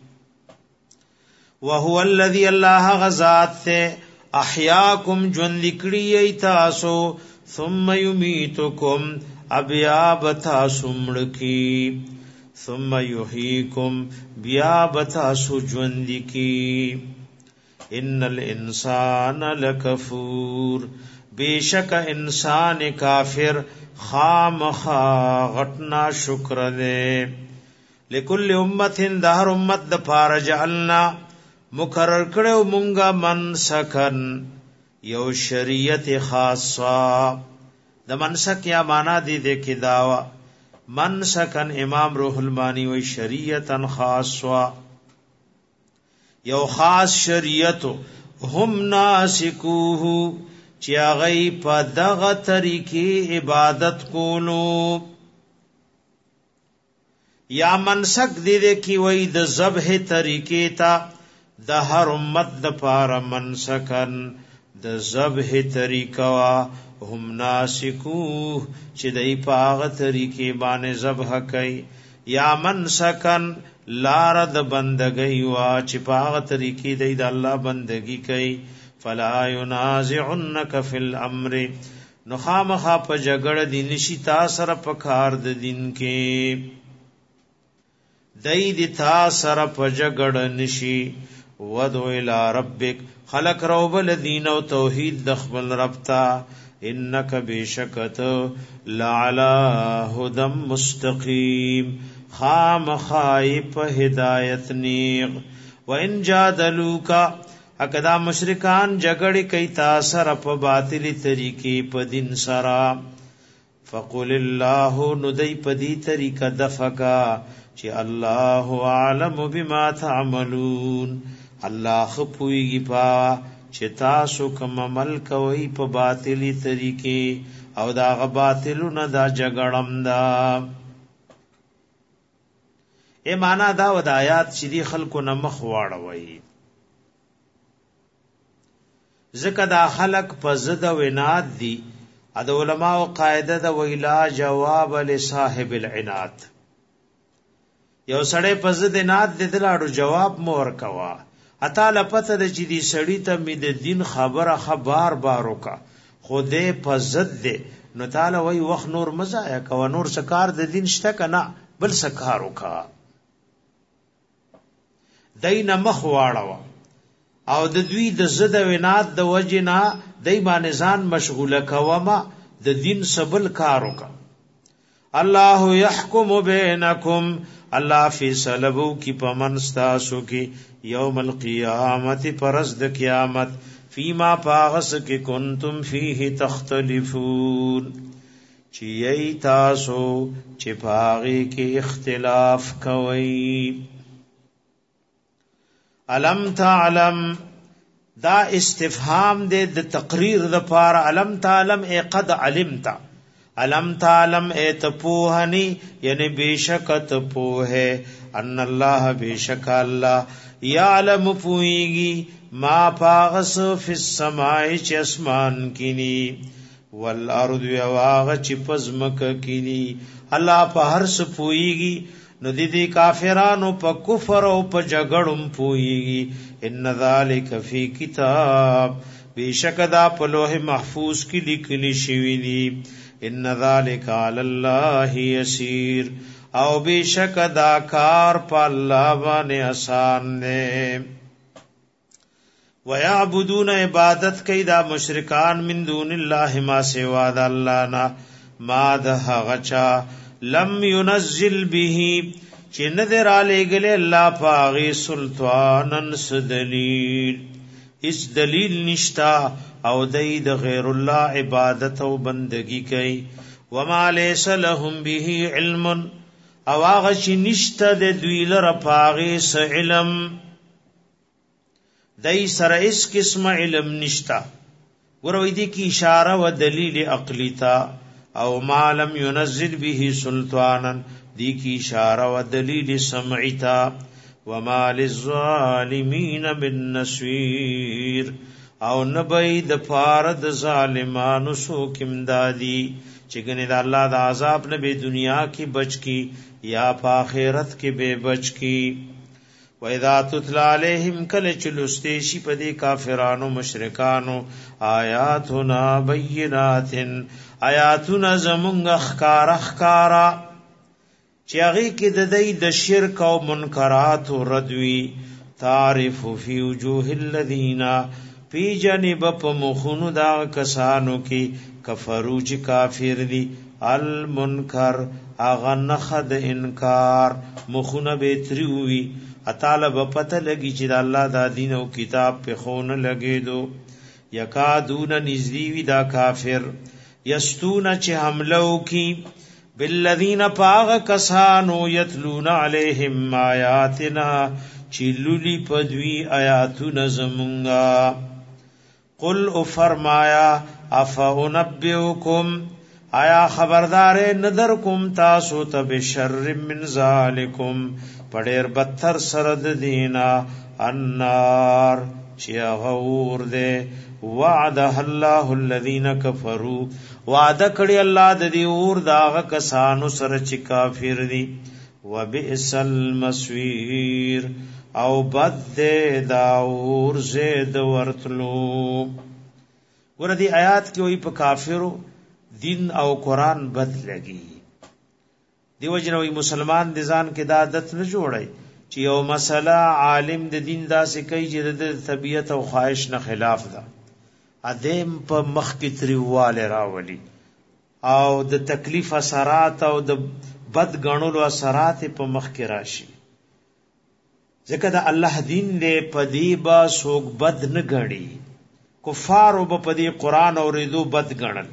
وهو الذي الله غزاد ته احیاکم جن لکړی تاسو ثم یمیتکم ابیا بتا سمړکی ثم یحییکم بیا بتا سو جن لکی ان الانسان لکفور بیشک انسان کافر خامخا غټنا شکر دے لکل امت د هر امت د پار جعلنا مقرر کړو مونږه منسکن یو شریعت خاصه د منسک یا معنا دی د کی داوا منسکن امام روح المانی وی شریعتن خاصه یو خاص شریعت هم ناسکوه چې هغه په دغه طریقې عبادت کولو یا منسک دې کې وای د ذبح طریقې تا د هر امت د پاره منسکن د ذبح طریقه وا هم ناسکوه چې دای په هغه طریقې باندې ذبح کوي یا منسکن لار د بندګۍ وا چې په هغه طریقې د الله بندګۍ کوي فلا ينازعنك في الامر نخامخا په جګړه دي نشي تا سره په کار د دین کې دای دي تا سره په جګړه نشي ودو الى ربك خلق روبل دین او توحید د خپل رب تا انك بشکت لعلى هدى مستقيم خامخای په هدایت نیغ وان جادلوک اکدا مشرکان جګړې کوي تاسو را په باطلی طریقې په دین سرا فقل الله ندی په دې طریقه دفقا چې الله عالم بما تعملون الله خپويږي پا چې تاسو کوم عمل کوي په باطلی طریقې او دا غ باطلونه دا جګړم دا ای معنا دا و د آیات چې دی خلکو نه مخ واړوي ځکه دا خلق په ضد او عناد دي د علماء قاعده د ویلا جواب لصاحب العناد یو سړی په ضد عناد د دلاړو جواب مور کوا اته لپته د چې دی سړی ته می د دین خبره خبر باروکا خوده په ضد ده نو تعالی وای وخت نور مزایا کو نور سکار د دین شته کنا بل سکارو کا دین مخ واړو او د دوی د زده ونات د وجنا دای باندې ځان مشغوله کوما د دین سبل کارو کا الله يحكم بينكم الله فیصلو کی پمنستاسو کی یوم القیامت پرز د قیامت فیما پاغس کی کنتم فیه تختلفون چی ای تاسو چی پاغی کی اختلاف کوئی علم تعلم دا استفهام دے د تقریر د پار علم تعلم ای قد علمتا علم تعلم ای تپوہنی یعنی بیشک تپوہ ان اللہ بیشک اللہ یعلم پوئیگی ما پاغس فی السماء چی اسمان کینی والارض یواغ چی پزمک کینی اللہ پا ہر سپوئیگی نو دی کافرانو پا کفر او پا جگڑم پوئیگی ان ذالک فی کتاب بیشک دا پا لوح محفوظ کی لکلی شوی دی ان ذالک علی اللہ یسیر او بیشک دا کار پا اللہ بانے آسان نے وَيَعْبُدُونَ عبادت کئی دا مشرکان من دون اللہ ما سوا دا اللہ نا ما دا غچا لم ينزل به چی ندر آلے گلے اللہ پاغی سلطانن سدلیل اس دلیل نشتا او دید غیر اللہ عبادت و بندگی کئی وما لیس لهم به علم او آغا چی نشتا دے دویل رپاغی س علم دای سره اس قسم علم نشتا وروی دی کی اشاره و دلیل عقلی تا او ما لم ينزل به سلطانا دی کی اشاره و دلیل سمعی تا وما للظالمین من نصير او نبی د پارد ظالمانو سو کمدادی چگنی دا اللہ دا عذاب نبی دنیا کی بچ کی یا پا آخرت کی بے بچ کی وَإِذَا تُتْلَى عَلَيْهِمْ كَلَ چلستیشی پدی کافرانو مشرکانو آیاتنا بینات آیاتنا زمونگ اخکارا چیاغی کی ددی د شرک و منکرات و ردوی تعرف فی وجوه الذین پی جانب پا مخونو دا کسانو کی کفرو چی کافر دی المنکر اغنخد انکار مخون بیتریوی اطالب پتہ لگی چې د الله دا دین او کتاب په خون لګې دو یکادون نزدیوی دا کافر یستون چې حملو کی بالذین پاغ کسانو یتلون علیہم آیاتنا چلولی پدوی آیاتنا زمونگا قل او فرمایا افانبئکم آیا خبردار ندرکم تاسو ته بشر من ذالکم پڑیر بدتر سرد دینا النار چیا غور دے وعدہ اللہ الذین کفروا وعدہ کڑی اللہ دی اور داغ کسانو سر چی کافر دی وبئس المصیر او بد دے داور زید ورتلو گونا دی آیات کی ہوئی پا کافرو دین او قرآن بد لگی دیو جنوی مسلمان د ځان کې د عادت نه جوړي چې یو مسله عالم د دین داسې کوي چې د طبیعت او خواهش نه خلاف ده ادم په مخ کې تریواله راولي او د تکلیف اثرات او د بد غنولو اثرات په مخ کې راشي ځکه د الله دین له پدی با سوق بد نه غړي کفار او په دې قران او ریدو بد غړل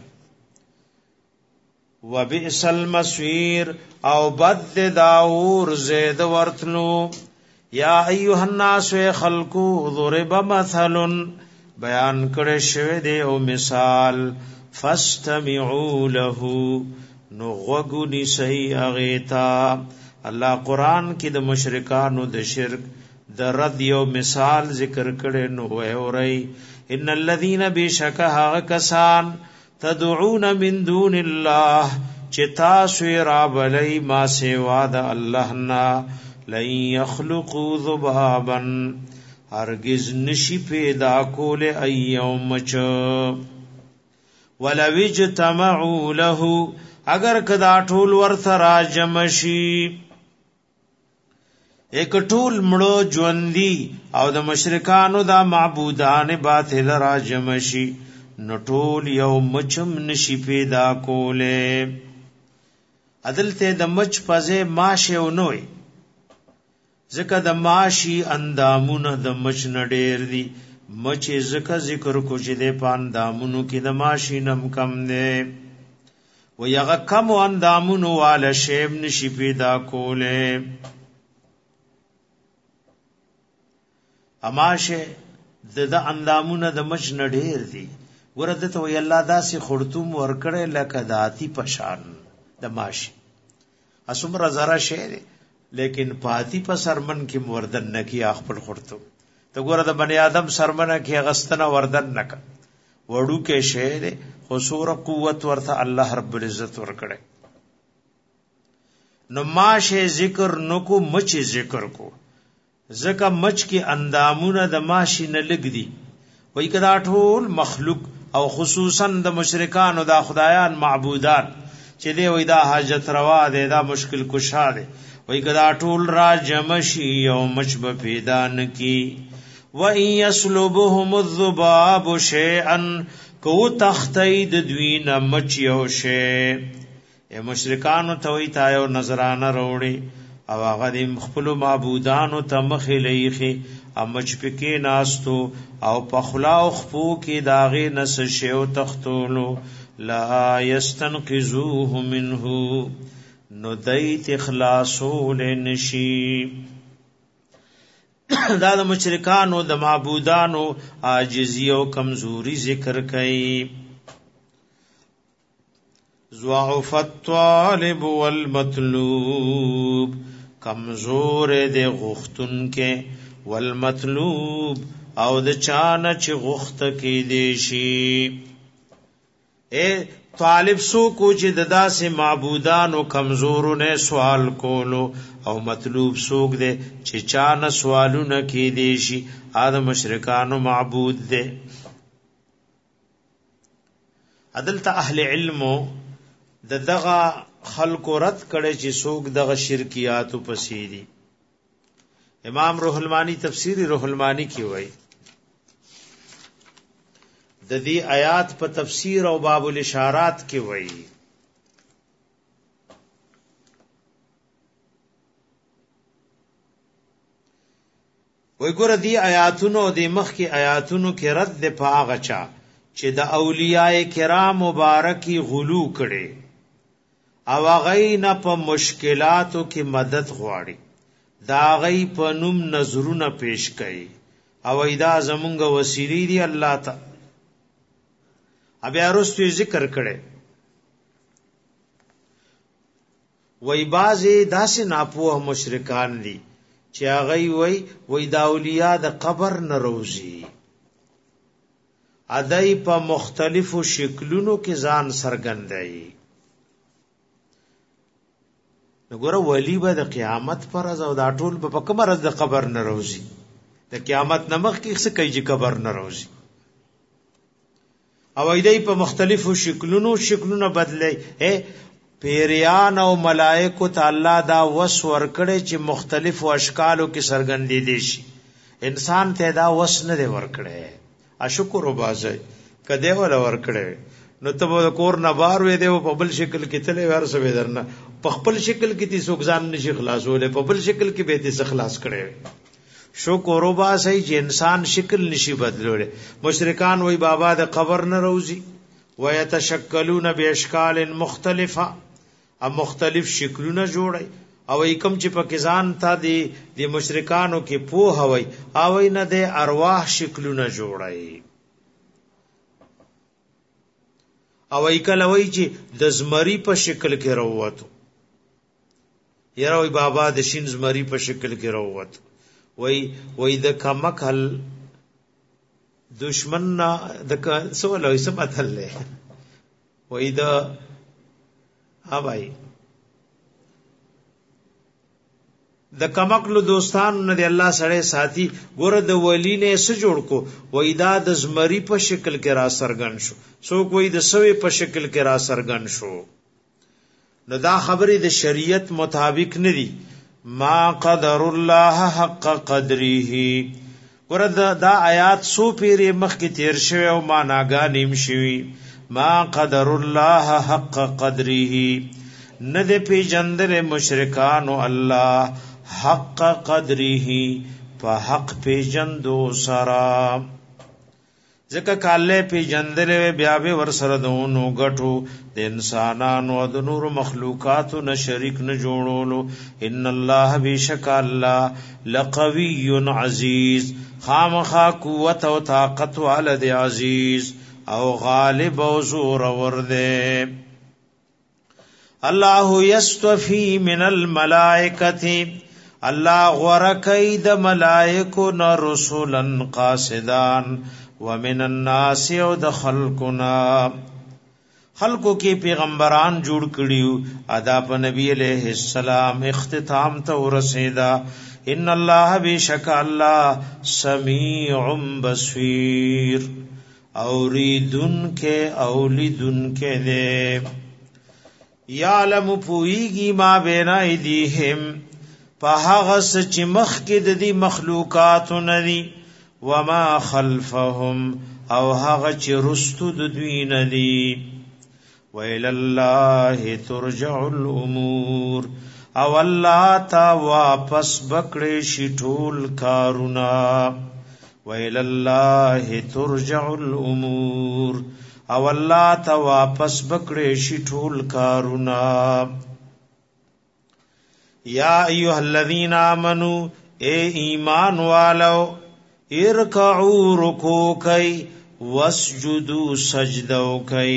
وبئس المصير او بد داور زید ورتلو یا ایها الناس خلقو ضرب مثل بیان کړه شوی دی او مثال فاستمعوا له نو غوګونی صحیح اغیتا الله قران کې د مشرکانو د شرک د رد یو مثال ذکر کړي نو وایي ان الذين بشکها کسان تدعون من دون الله چې تاسو را بلای ما سوا د الله نه لن يخلقوا ذبابا هرگز نشي پیدا کول ایوم چ ولو اجتمعوا له اگر کدا ټول ورته راجم شي ایک ټول مړو ژوندۍ او د مشرکانو دا معبودان باطل راجم شي نو ټول یو مچم نشي پیدا کوله عدالته د مچ پزه ماشه ونوي ځکه د ماشي اندامونه د مچ نډیر دي مچ ځکه ذکر کو چې د پاندامونو کې د ماشي نم کم نه و یغه کم اندامونو والا شیب نشي پیدا کوله اماشه د اندامونه د مچ نډیر دي ورته ته وی الله داسې خړتوم ورکړې لکه داتی پشان د ماشي اسمره زرا شه لیکن پاتی په سرمن کې موردن نکی خپل خړتوم ته ګوره د بنی آدم سرمنه کې غستنه وردن نک وړو کې شه خسور قوت ورته الله رب العزت ورکړي نو ماشه ذکر نکو مچ ذکر کو زکه مچ کې اندامونه د ماشي نه لګدي وای کدا ټول مخلوق او خصوصا د مشرکان او د خدایان معبودان چې دی وای دا حاجت روا دی دا مشکل کشا دی وای کدا ټول را جمع شي او مچ به پیدا نکی و ان یسلبهم الذباب شیئا کو تختید دوین مچ یو شی ای مشرکان ته وای تا یو نظرانه وروړي او هغه د خپل معبودانو ته مخې لیخي امچ پکې ناستو او پخلا او خپو کې داغه نس شیو تختولو لا یستنقذوه منه نو دیت اخلاصول نشی دا د مشرکانو د معبودانو عاجزی او کمزوری ذکر کړي ضعف الطالب والمطلوب کمزور دے غختن کے والمطلوب او د چانه چې غخت کې دیشي اے طالب سو کو چې ددا سے معبودان او کمزورو نے سوال کولو او مطلوب سوک دے چې چانه سوالونه کې دیشي ادم مشرکانو معبود دے عدالت اهل علمو دغه خلق رد کړي چې څوک دغه شرکیات او پسیدي امام روح المانی تفسیری روح المانی کی وای د دې آیات په تفسیر او باب الاشارات کې وای ګور دې آیاتونو د مخ کې آیاتونو کې رد د پاغه چا چې د اولیاء کرام مبارکی غلو کړي او غینا په مشکلاتو کې مدد غواړي دا غي په نوم نظرونه پیش کړي او ایدا زمونږ وسیلی دی الله تعالی ابیا رستو ذکر کړي وای بازي داسې ناپوه مشرکان دي چې هغه وای دا اولیاء د قبر نه روزي ادای په مختلفو شکلونو کې ځان سرګندای وګوره ولی به د قیامت پر از او دا ټول په کوم ورځ د قبر نه روزي د قیامت نمخ کې څه کوي چې قبر نه روزي او ایدای په مختلفو شکلونو بدلي پیریان او ملائکه تعالی دا وس ورکړي چې مختلفو اشکالو کې سرګندې دي شي انسان ته دا وس نه دی ورکړي اشکر وباسي کده ولا ورکړي نو ته په کور نه بار وې دی په بل شکل کې تلې ورسې درنه په خپل شکل کې تي سوګزان نشي خلاصولې په بل شکل کې به دې خلاص کړي شکر وباسي چې انسان شکل نشي بدلوله مشرکان وای بابا د قبر نه روزي ويتشکلون باشکال مختلفه ام مختلف شکلونه جوړي او کوم چې پاکستان ته د مشرکانو کې پوه هوي او نه د ارواح شکلونه جوړي او کله وای چې د زمری په شکل کې وروته یره وی بابا د شین زمری په شکل کې راووت وی د کمکل دشمن نه د سوال وي سماتل له وی د ها بھائی د کمکلو دوستانو نه دی الله سره ساتي ګوره د ولی نه څه جوړ کو وای دا د زمری په شکل کې را سرګن شو څوک وای د سوي په شکل کې را سرګن شو نو دا خبره د شریعت مطابق نه دی ما قدر الله حق قدره ګوره دا آیات سو پیری مخ کې تیر شوی او معناګانیم شوی ما قدر الله حق قدره نه د پیجندل مشرکان او الله حق قدره په حق پیجندو سرا ځکه کاله پیجندل بیا به ور سره دونو غټو د انسانانو او د نور مخلوقاتو نه شریک نه جوړولو ان الله بیشک الله لقوی عزیز خامخا قوت او طاقت والد عزیز او غالب او زور ورده الله یستفی من الملائکه الله غورکی د ملائکو ن رسولن قاصدان ومن الناس او د خلقنا خلقو کې پیغمبران جوړ کړیو ادا په نبی علیہ السلام اختتام ته ورسیدا ان الله بیشک الله سمیع بصیر اوریدن کې اولیدن کې دے یعلم پویږي ما بین ایدیهم په هغه چې مخ کې د دې مخلوقات ندي وما خلفهم او هغه چې رستو د دوی ندي وإلى الله ترجع الامور او الله تا واپس بکړې شي ټول کارونه وإلى الله ترجع الامور او الله تا واپس بکړې شي ټول کارونه یا ایها الذین آمنو اے ایمان والو ارکعوا رکوع کئ واسجدوا سجدو کئ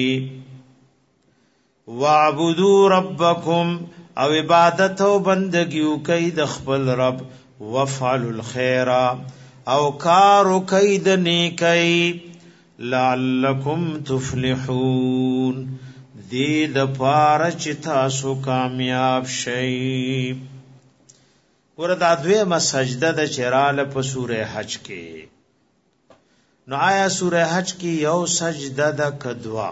واعبدوا ربکم او عبادت او بندگی کئ د خپل رب وفعلوا الخير او کار کئ د نیکۍ لعلکم تفلحون دی د پاره چې تاسو کامیاب شئ ورته دویمه سجده د چراله په سوره حج کې نو آیا سوره حج کې یو سجده د کدوا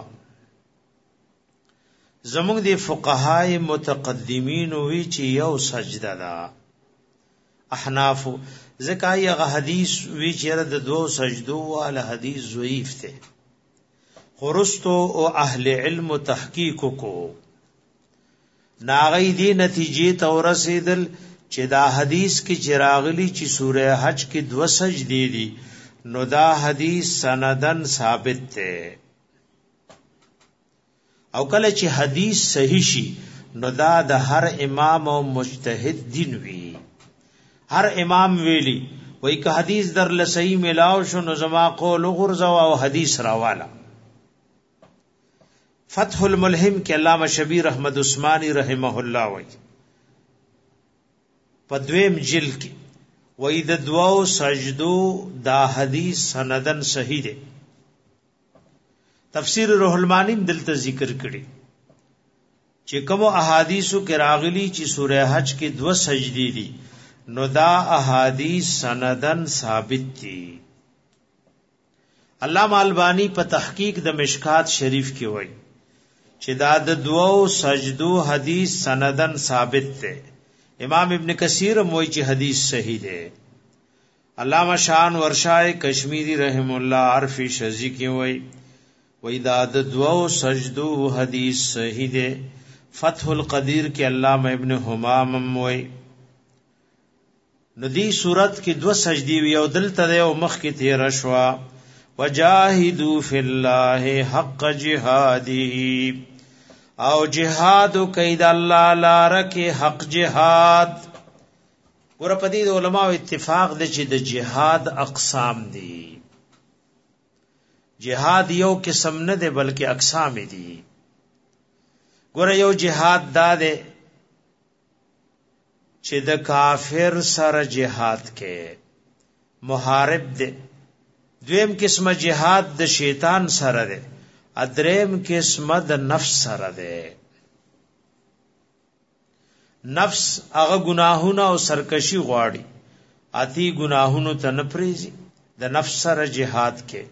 زموږ د فقهای متقدمین وی چې یو سجده ده احناف ځکه یغه حدیث وی چې د دوه سجدو والا حدیث ضعیف ده خرستو او اهل علم تحقیق کو ناغی دی نتیجې ته ورسېدل چې دا حدیث کې چراغلی چې سوره حج کې دو سجدي دي نو دا حدیث سندن ثابت ده او کله چې حدیث صحیح شي نو دا د هر امام او مجتهد دین وی هر امام ویلی وای که حدیث در لصحیح ملاو شو نو زما قول غرزه او حدیث راواله فتح الملهم کې علامه شبیر احمد عثماني رحمه الله وای په دویم جلد کې وای د دعاو سجدو دا حدیث سندن صحیح ده تفسیر روح المانی دلته ذکر کړي چې کوم احادیثو کې راغلي چې سوره حج کې دو سجدي دي نو دا احادیث سندن ثابت دي علامه البانی په تحقیق د مشکات شریف کې وای چې دا د دوو سجدو حدیث سندن ثابت ده امام ابن کثیر موي چې حدیث صحیح ده علامہ شان ورشای کشمیری رحم الله عرفی شذی کې وای دا د دوو سجدو حدیث صحیح ده فتح القدیر کې علامہ ابن حمام موي ندی صورت کې دو سجدي وی او دلته او مخ کې تیر شوا وجاهدوا فی الله حق جهاده او جهاد کید الله لار کې حق جهاد ور په دې علماء اتفاق دي چې د جهاد اقسام دي جهاد یو قسم نه دی بلکې اقسام دي ګوره یو جهاد دا ده چې د کافر سره جهاد کې محارب دی. دویم قسمه جهاد د شیطان سره دی. ادریم قسمه د نفس سره دی. نفس هغه گناهونه او سرکشي غواړي، اتی گناهونو ته نه پریږي. د نفس سره جهاد کې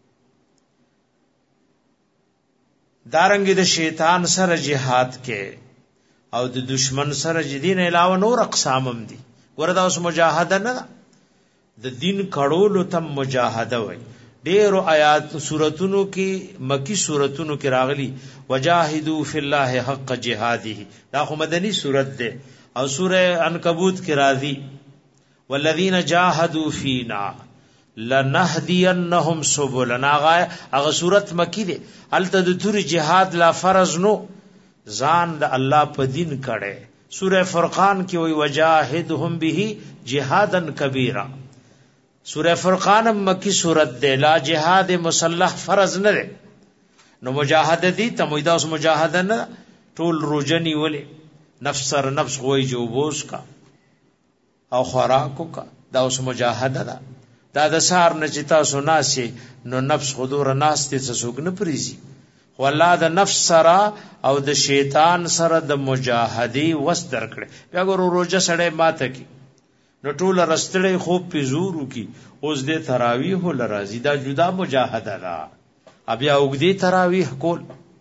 دارنګ د شیطان سره جهاد کې او د دشمن سره جدين علاوه نور اقسام هم دي. وردا اوس مجاهده نه د دین کړهولو تم مجاهده وای. ډیرو آیات سوراتونو کې مکی سوراتونو کې راغلي وجاهدوا فی الله حق جهاده، دا خو مدنی سورت ده. او سوره عنکبوت کې راځي والذین جاهدوا فینا لنهدینهم سبلنا. هغه سورت مکی ده. الته د تور جهاد لا فرض نو، ځان د الله په دین کړه. سوره فرقان کې وی وجاهدهم به جهادا کبیرا. سوره فرقان مکی سورت ده، لا جهاد مسلح فرض نه ده. نو مجاهده دي تمویدا اوس مجاهده نه ټول روزنی ولې نفس سر نفس غوي جو بوس کا او خوراکو کا، دا اوس مجاهده ده. دا د سار نه چتا سناسي نو نفس خودور ناس ته څوک نه پریزي. والله د نفس سره او د شیطان سره د مجاهدی وس درکړي. بیا ګورو روزه سړې ماته کی نو ټول رستړې خوب پزورو کی اوس دې تراویح لرازي، دا جدا مجاهده ده. بیا وګدي تراویح کول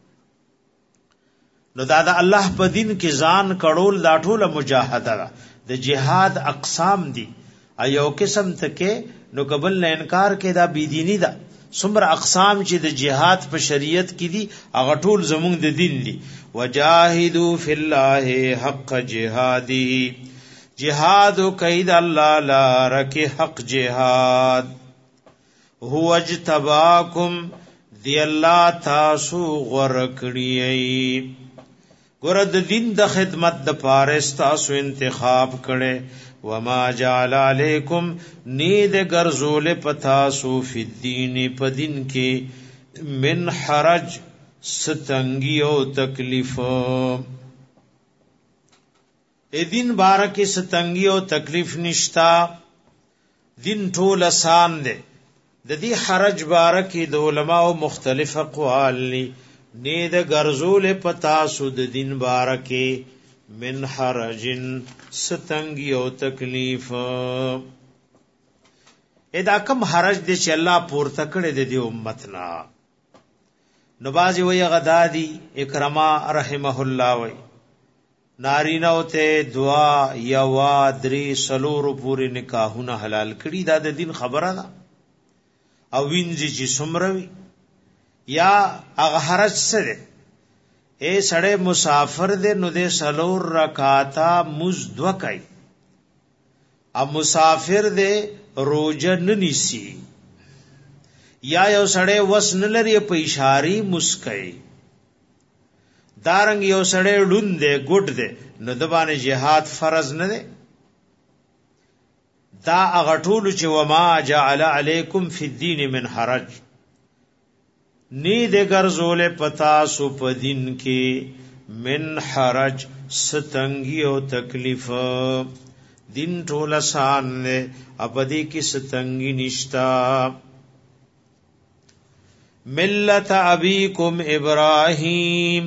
نو دا د الله په دین کې ځان کړول دا ټول مجاهده ده. د جهاد اقسام دي. ایو قسم تکي نو قبل نه انکار کې دا بيدینی ده. څومره اقسام چې د جهاد په شریعت کې دي هغه ټول زمونږ د دین دي. وجاهدوا فی الله حق جهاده، جهاد کید الله لار کې حق جهاد. هو اجتباکم، دی الله تاسو غرکړی. ګور د دین د خدمت د پاره تاسو انتخاب کړي. وما جعل علیکم نید گرزول پتاسو فی الدین پدین کې من حرج ستنگی او تکلیف. دین بارکه ستنگی او تکلیف نشتا، دین ټول آسان دی. د دې حرج بارکه د علماء مختلف اقوال نید گرزول پتاسو د دین بارکه من حرجن ستنگی او تکلیف. ادا کم حرج دی چې الله پورته کړی د دې امتنا. نو بازی وی غدادی اکرما رحمه الله وی نارینا ته دعا یوا درې سلور پوری نکاحونه حلال کړي. دا د دین خبره ده. او وینځي چې سمروي یا هغه حرج سره اے سړی مسافر دے نو دے سلور رکاتا مزدو کئی. اب مسافر دے روجه ننیسی یا یو سړی وس نلری په اشاری مسکئی. دارنګ یو سړی ډون دے ګډ دے نو د باندې جهاد فرض نه دے. دا هغه ټول چې وما جعل علیکم فی الدین من حرج نی دے گرزول پتا سو پدین کی من حرج ستنگی او تکلیف. دین ټول آسان نے اپدی کی ستنگی نشتا. ملت ابیکم ابراہیم،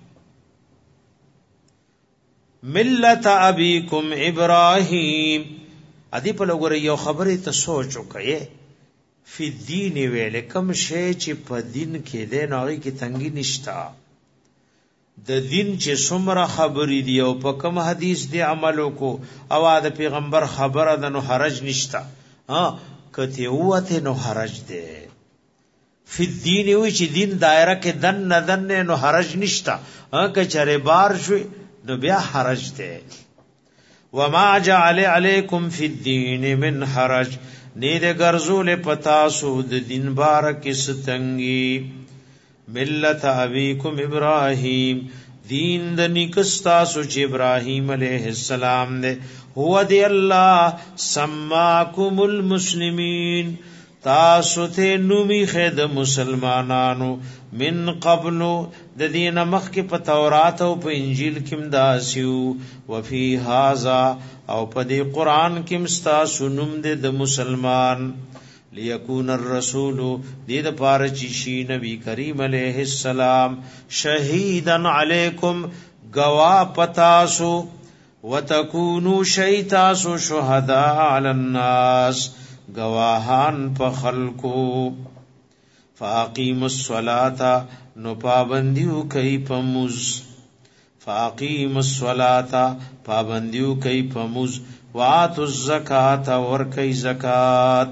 ملت ابیکم ابراہیم. ادی په لګور یو خبره ته سوچ وکړئ. فی الدین ویل کم شی چې په دین کې ده نوې کې تنګي نشتا. د دین چې څومره خبرې دی او په کوم حدیث دی عملو کو او د پیغمبر خبره ده نو حرج نشتا. کته وته نو حرج ده. فی الدین وی چې دین دایره کې دن نو حرج نشتا. که چره بار شوي نو بیا حرج ده. وما جعل علیکم فی الدین من حرج نید گرزول پتاسو د دین بارک ستنگی. ملت ابیکم ابراہیم، دین د نکستاسو چې ابراہیم علیہ السلام دے. هو دی اللہ سماکم المسلمین، تاسو ته نومي خد مسلمانانو من قبلو د دین مخ کې په تورات او په انجیل کې مداسیو وفي هاذا او په دې قران کې مستاسو نوم د مسلمان ليكون الرسول دې د پاره چې شي نبی کریم علیه السلام شهیدن علیکم گوا پتاسو وتكونوا شیتاسو شهداء علی الناس گواهان په خلقو فاقیموا الصلاة نو پابندیو کوي پموز فاقیموا الصلاة پابندیو کوي پموز واتوا الزکاة ور کوي زکات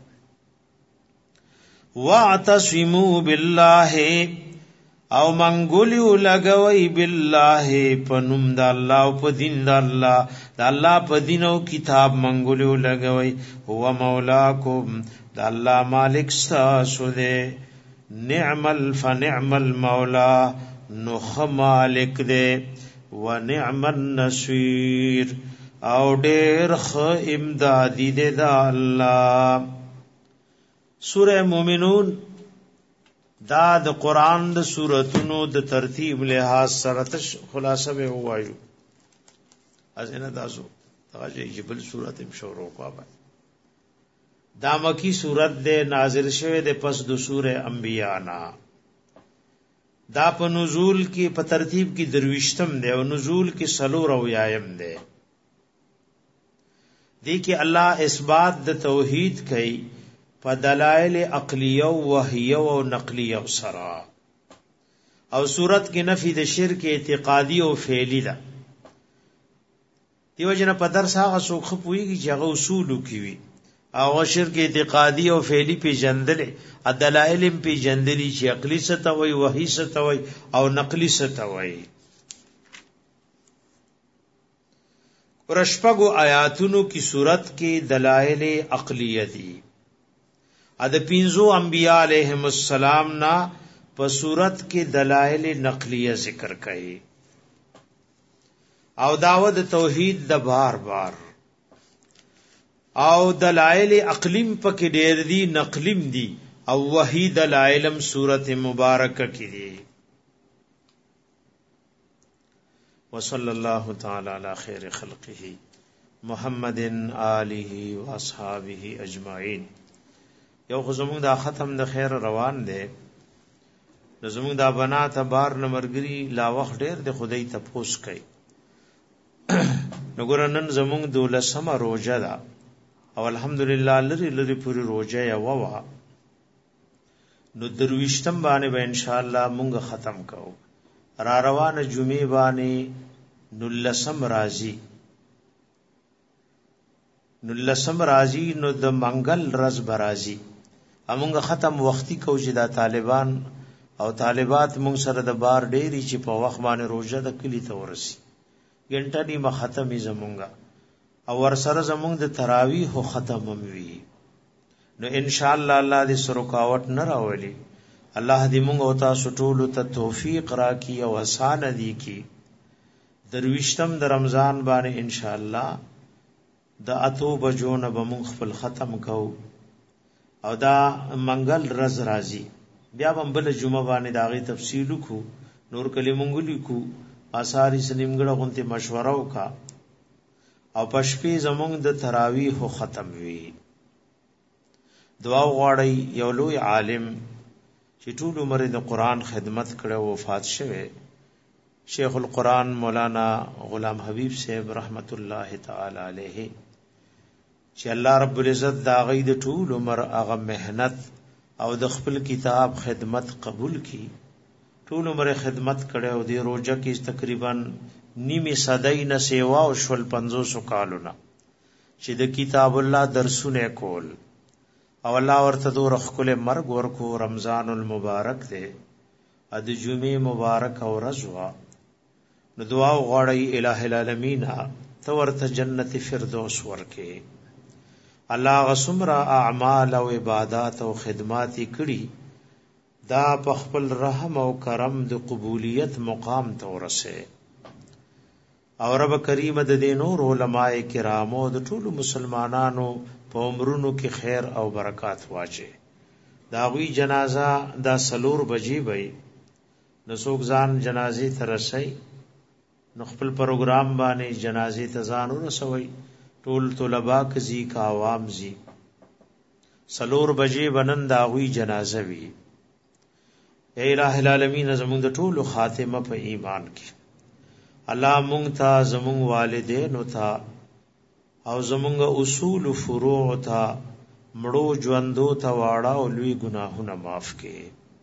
واعتصموا بالله او منګولیو لګوي بالله پنوم د الله او په دین د الله د الله په دین او کتاب منګولیو لګوي هو مولاکم د الله مالک تاسو دې نعم فنعم المولا نخ مالک دې ونعم النصير او ډېر خ امدادي دې د الله سورہ مومنون دا د قران د سوراتونو د ترتیب لحاظ سره خلاصه به وایو ازنه تاسو هغه جبل سورته مشورو کوه دا مکی سورت د نازل شوه د پس د سورہ انبیاء نا دا په نزول کې په ترتیب کې درويشتم دی او نزول کې سلور او یایم دی دی کې الله اثبات د توحید کوي په دلائل عقلیه او وحیه او نقلیه سره او صورت کې نفی د شرک اعتقادي او فعلی ده دیو جن په درس هغه څوک خپويږي چې هغه اصول کوي او شرک اعتقادي او فعلی په جندلې دلائل په جندلې چې عقلی ستوي وحی ستوي او نقلی ستوي ورشپغو آیاتونو کی صورت کې دلائل عقلیه دي د پینزو انبیاء علیہم السلام نا په صورت کې دلائل نقلیه ذکر کړي او داود توحید د بار بار او دلائل عقلیم پکې ډېر دي نقلیم دي او وحی دلائلم صورت مبارکه کې دي وصلی الله تعالی علی خیر خلقه محمد آله و اصحابہ اجمعین یو خو زمونږ دا ختم د خیر روان دی نو زمونږ دا بنا ته بار نمرګری لا وخت ډیر د خدای ته پوس کوي نو ګورنن زمونږ 12مه روزه ده او الحمدلله لری پوری روزه یا ووا نو درويشتم باندې به ان شاء الله مونږ ختم کوو را روانه جمعه باندې 19 راځي نو د منګل رز برازي امونږ ختم وختي کو چې دا طالبان او طالبات مونږ سره د بار ډېری چې په وخت باندې روزه د کلی ته ورسي ګنټه نیمه ختمي زمونږه او ور سره زمونږ د تراویح ختم هم وي نو ان شاء الله الله دې سرکاوت نه راولي الله دې مونږ او تاسو ټول ته توفیق راکړي او آسان دي کی درويشتم د رمضان باندې ان شاء الله د اتو بجو نه بمون خپل ختم کو او دا منګل رز راځي بیا هم بل جمعه باندې داغي تفصیل کو نور کلی مونږ لیکو آثاری سنیمګړه غونته مشوره وکا او پشپې زمونږ د تراویح ختم وی دعا غواړی یو لوی عالم چې ټول عمر د قران خدمت کړو وفات شوه شیخ القرآن مولانا غلام حبیب صاحب رحمت الله تعالی علیه چې الله رب العزت دا غي د ټول عمر هغه مهنت او د خپل کتاب خدمت قبول کی ټول عمر خدمت کړي او د روزه کې تقریبا نیمه صدای نه سیوا او شول 500 کالونه چې د کتاب الله درسونه کول او الله ورته دوه خپل مرګ ورکو رمضان المبارک دی د جمعه مبارک او رضوا نو دعا غواړی الٰه العالمین ته ورته جنت فردوس ورکه الله غسمرا اعمال او عبادت او خدمات کړي دا په خپل رحم او کرم د قبولیت مقام ته ورسه او رب کریم د دې نور علماء کرامو د ټولو مسلمانانو په عمرونو کې خیر او برکات واچي. دا غوی جنازه دا 4 بجې وي نو څوک ځان جنازې ته رسي نو خپل پروګرام باندې جنازې ته ځان ورسوي. ټول طلبا کزي کا عوام زي 4 بجې بنن دا غوی جنازه وي. اے الہ العالمین زموږ د ټولو خاتمه په ایمان کې الله مونږ ته زموږ والدین او ته او زموږ اصول او فروع ته مړو ژوندو ته واړه او لوی ګناهونه معاف کړي.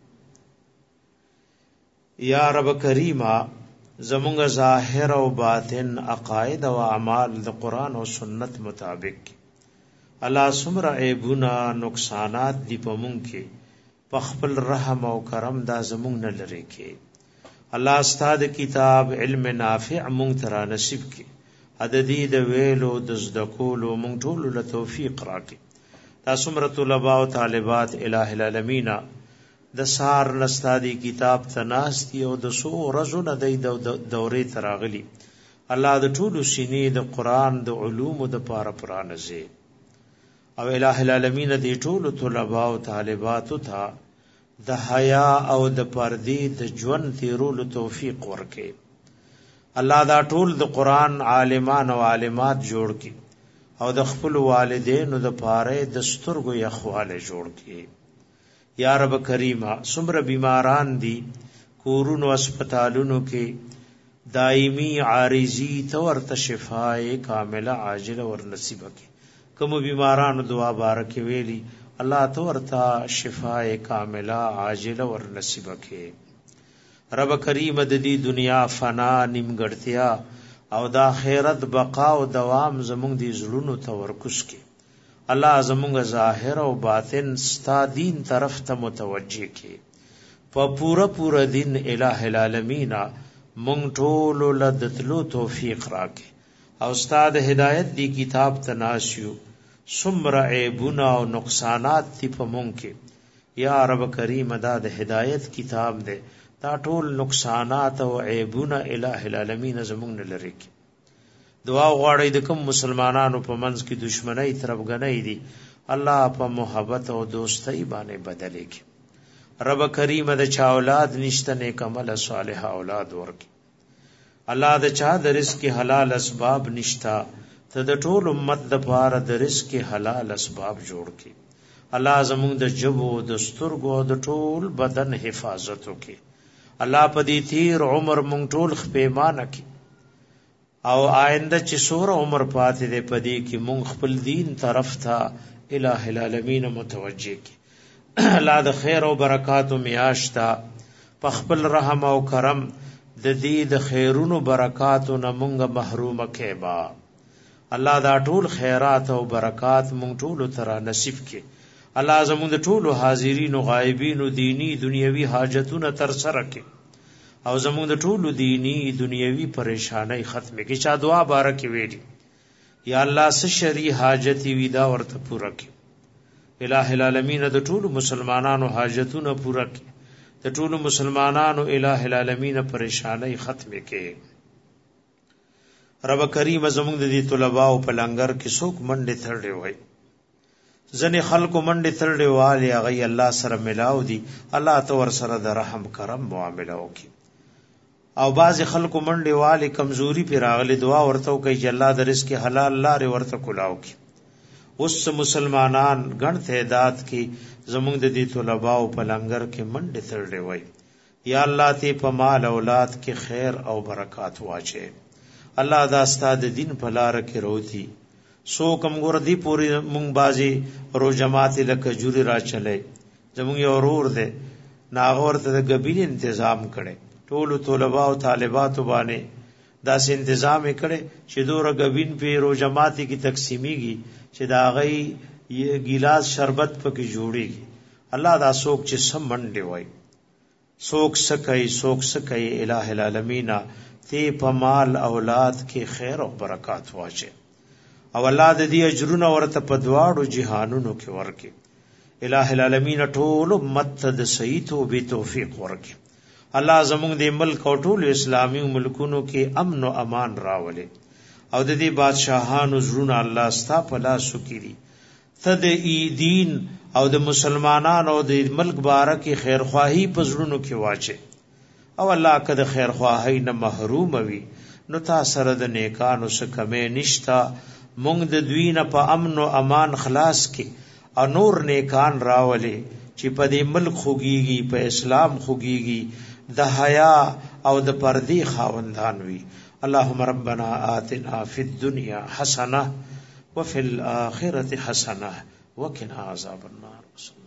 یا رب کریمه زموږ ظاهر او باطن عقاید او اعمال د قران او سنت مطابق الله سمره عیبونه نقصانات دی په مونږ کې په خپل رحم او کرم دا زموږ نه لري کې. الله استاد کتاب علم نافع مونږ ترا نصیب کړي. عددی د ویلو د زدکولو مونږ ټول له توفیق راکړي. تاسو مر طلباء او طالبات الہ العالمین د سار لستادی کتاب تناستی او د سو رزونه د دورې تراغلی. الله د ټولو سینې د قران د علوم د پاره پرانځي او الہ العالمین د ټولو طلباء او طالبات ته د حیا او د پردې د ژوند تیرولو توفیق ورکړي. الله دا ټول د قران عالمان او عالمات جوړ کړي او د خپل والدینو د پاره د سترګو یخواله جوړ کړي. یا رب کریمه څومره بیماران دي کورونو هسپتالونو کې دایمی عارضی تورته شفای کامله عاجله ور نصیب کړي. کوم بیمارانو دعا بارک ویلی الله تورته شفای کامله عاجله ور نصیب کړي. رب کریم د دې دنیا فنا نیمګړتیا او د آخرت بقا او دوام زموږ دي زړونو ته ورکوس کړي. الله زموږ ظاهر او باطن ستا دین طرف ته متوجه کړي. په پورا دین الہ العالمین مونږ ټول لدتلو توفیق راکړي او استاد هدایت دی کتاب تناسیو سمر عیبونه او نقصانات تی په مونږ کې. یا رب کریم دا د هدایت کتاب دی. دا ټول نقصانات او عیبونه الہ العالمین زموږ نه لري کی. دعا غواړی د کوم مسلمانانو په منځ کې دشمنی طرفګنۍ دي الله په محبت او دوستۍ باندې بدلې کی. رب کریم د چا اولاد نشته نیک عمل صالح اولاد ورکی. الله د چا د رزق حلال اسباب نشتا ته د ټول امت د پاره د رزق حلال اسباب جوړ کی. الله زموږ د جبو د سترګو د ټول بدن حفاظت وکي. الله په دې تیر عمر مونږ ټول خپېمانه کی او آینده چې سور عمر پاتې دې پدې کې مونږ خپل دین طرف ته الہ العالمین متوجه کی. الله د خیر او برکات او میاشتا په خپل رحم او کرم د دې د خیرونو برکاتو نه مونږ محروم کېبا. الله دا ټول خیرات او برکات مونږ ټول ترا نصیب کړي. الله زموږ د ټولو حاضرین او غایبین او دینی دنیوي حاجتونه تر سره کړي او زموږ د ټولو دینی دنیوي پریشانای ختم کړي. چا دعا بارک ویلي یا الله س شری حاجت وی دا ورته پوره کړي. الہ العالمین د ټولو مسلمانانو حاجتونه پوره کړي. د ټولو مسلمانانو الہ العالمین پریشانای ختم کړي. رب کریم زموږ د دې طلباء په لنګر کې څوک منډه تړلې وای ځنې خلکو منډه تړلې والی هغه الله سره ملاو دي. الله تو ور سره د رحم کرم معامله وکي. او بعض خلکو منډه والی کمزوري پر راغلي دعا ورته کوي چې الله د رزق حلال لارې ورته کلاو کی. اوس مسلمانان ګڼ تعداد کې زموږ د دې طلباء په لنګر کې منډه تړلې وای. یا الله ته په مال اولاد کې خیر او برکات واچي. الله دا استاد دین په لار کې روتی سو کم ګور دی پوری مونږ بازي رو جماعت لکه جوړی را چلے زموږ یو ورور دی ناغور ته د غبین تنظیم کړي. ټول طلباء او طالبات باندې داس تنظیم کړي چې دوره غبین په رو جماعت کی تقسیمیږي چې دا غي ګلاس شربت پکې جوړيږي. الله دا سوک چې سم منډي وای سوک سکای الہ العالمین تی په مال اولاد کې خیر او برکات واچي او الله د دې اجرونه ورته په دواړو جهانونو کې ورکي. الہ العالمین ټول امت د صحیح توبې توفیق ورکي الله زموږ د ملک او ټول اسلامي ملکونو کې امن او امان راولي او د دې بادشاہانو زړونه الله ستا په لاس کې ته د دین او د مسلمانانو او د ملک بارکه خیرخواهی په زړونو کې واچي او الله کده خیرخواهی نه محروم وي نو تا سره د نیکانو څخه کمې نشتا مونږ د دوی نه په امن او امان خلاص کې او نور نیکان راولي چې په دې ملک خوږيږي په اسلام خوږيږي د حیا او د پردي خاوندان وي اللهم ربنا آتنا فی الدنيا حسنه وفي الآخرة حسنه وقنا عذاب النار.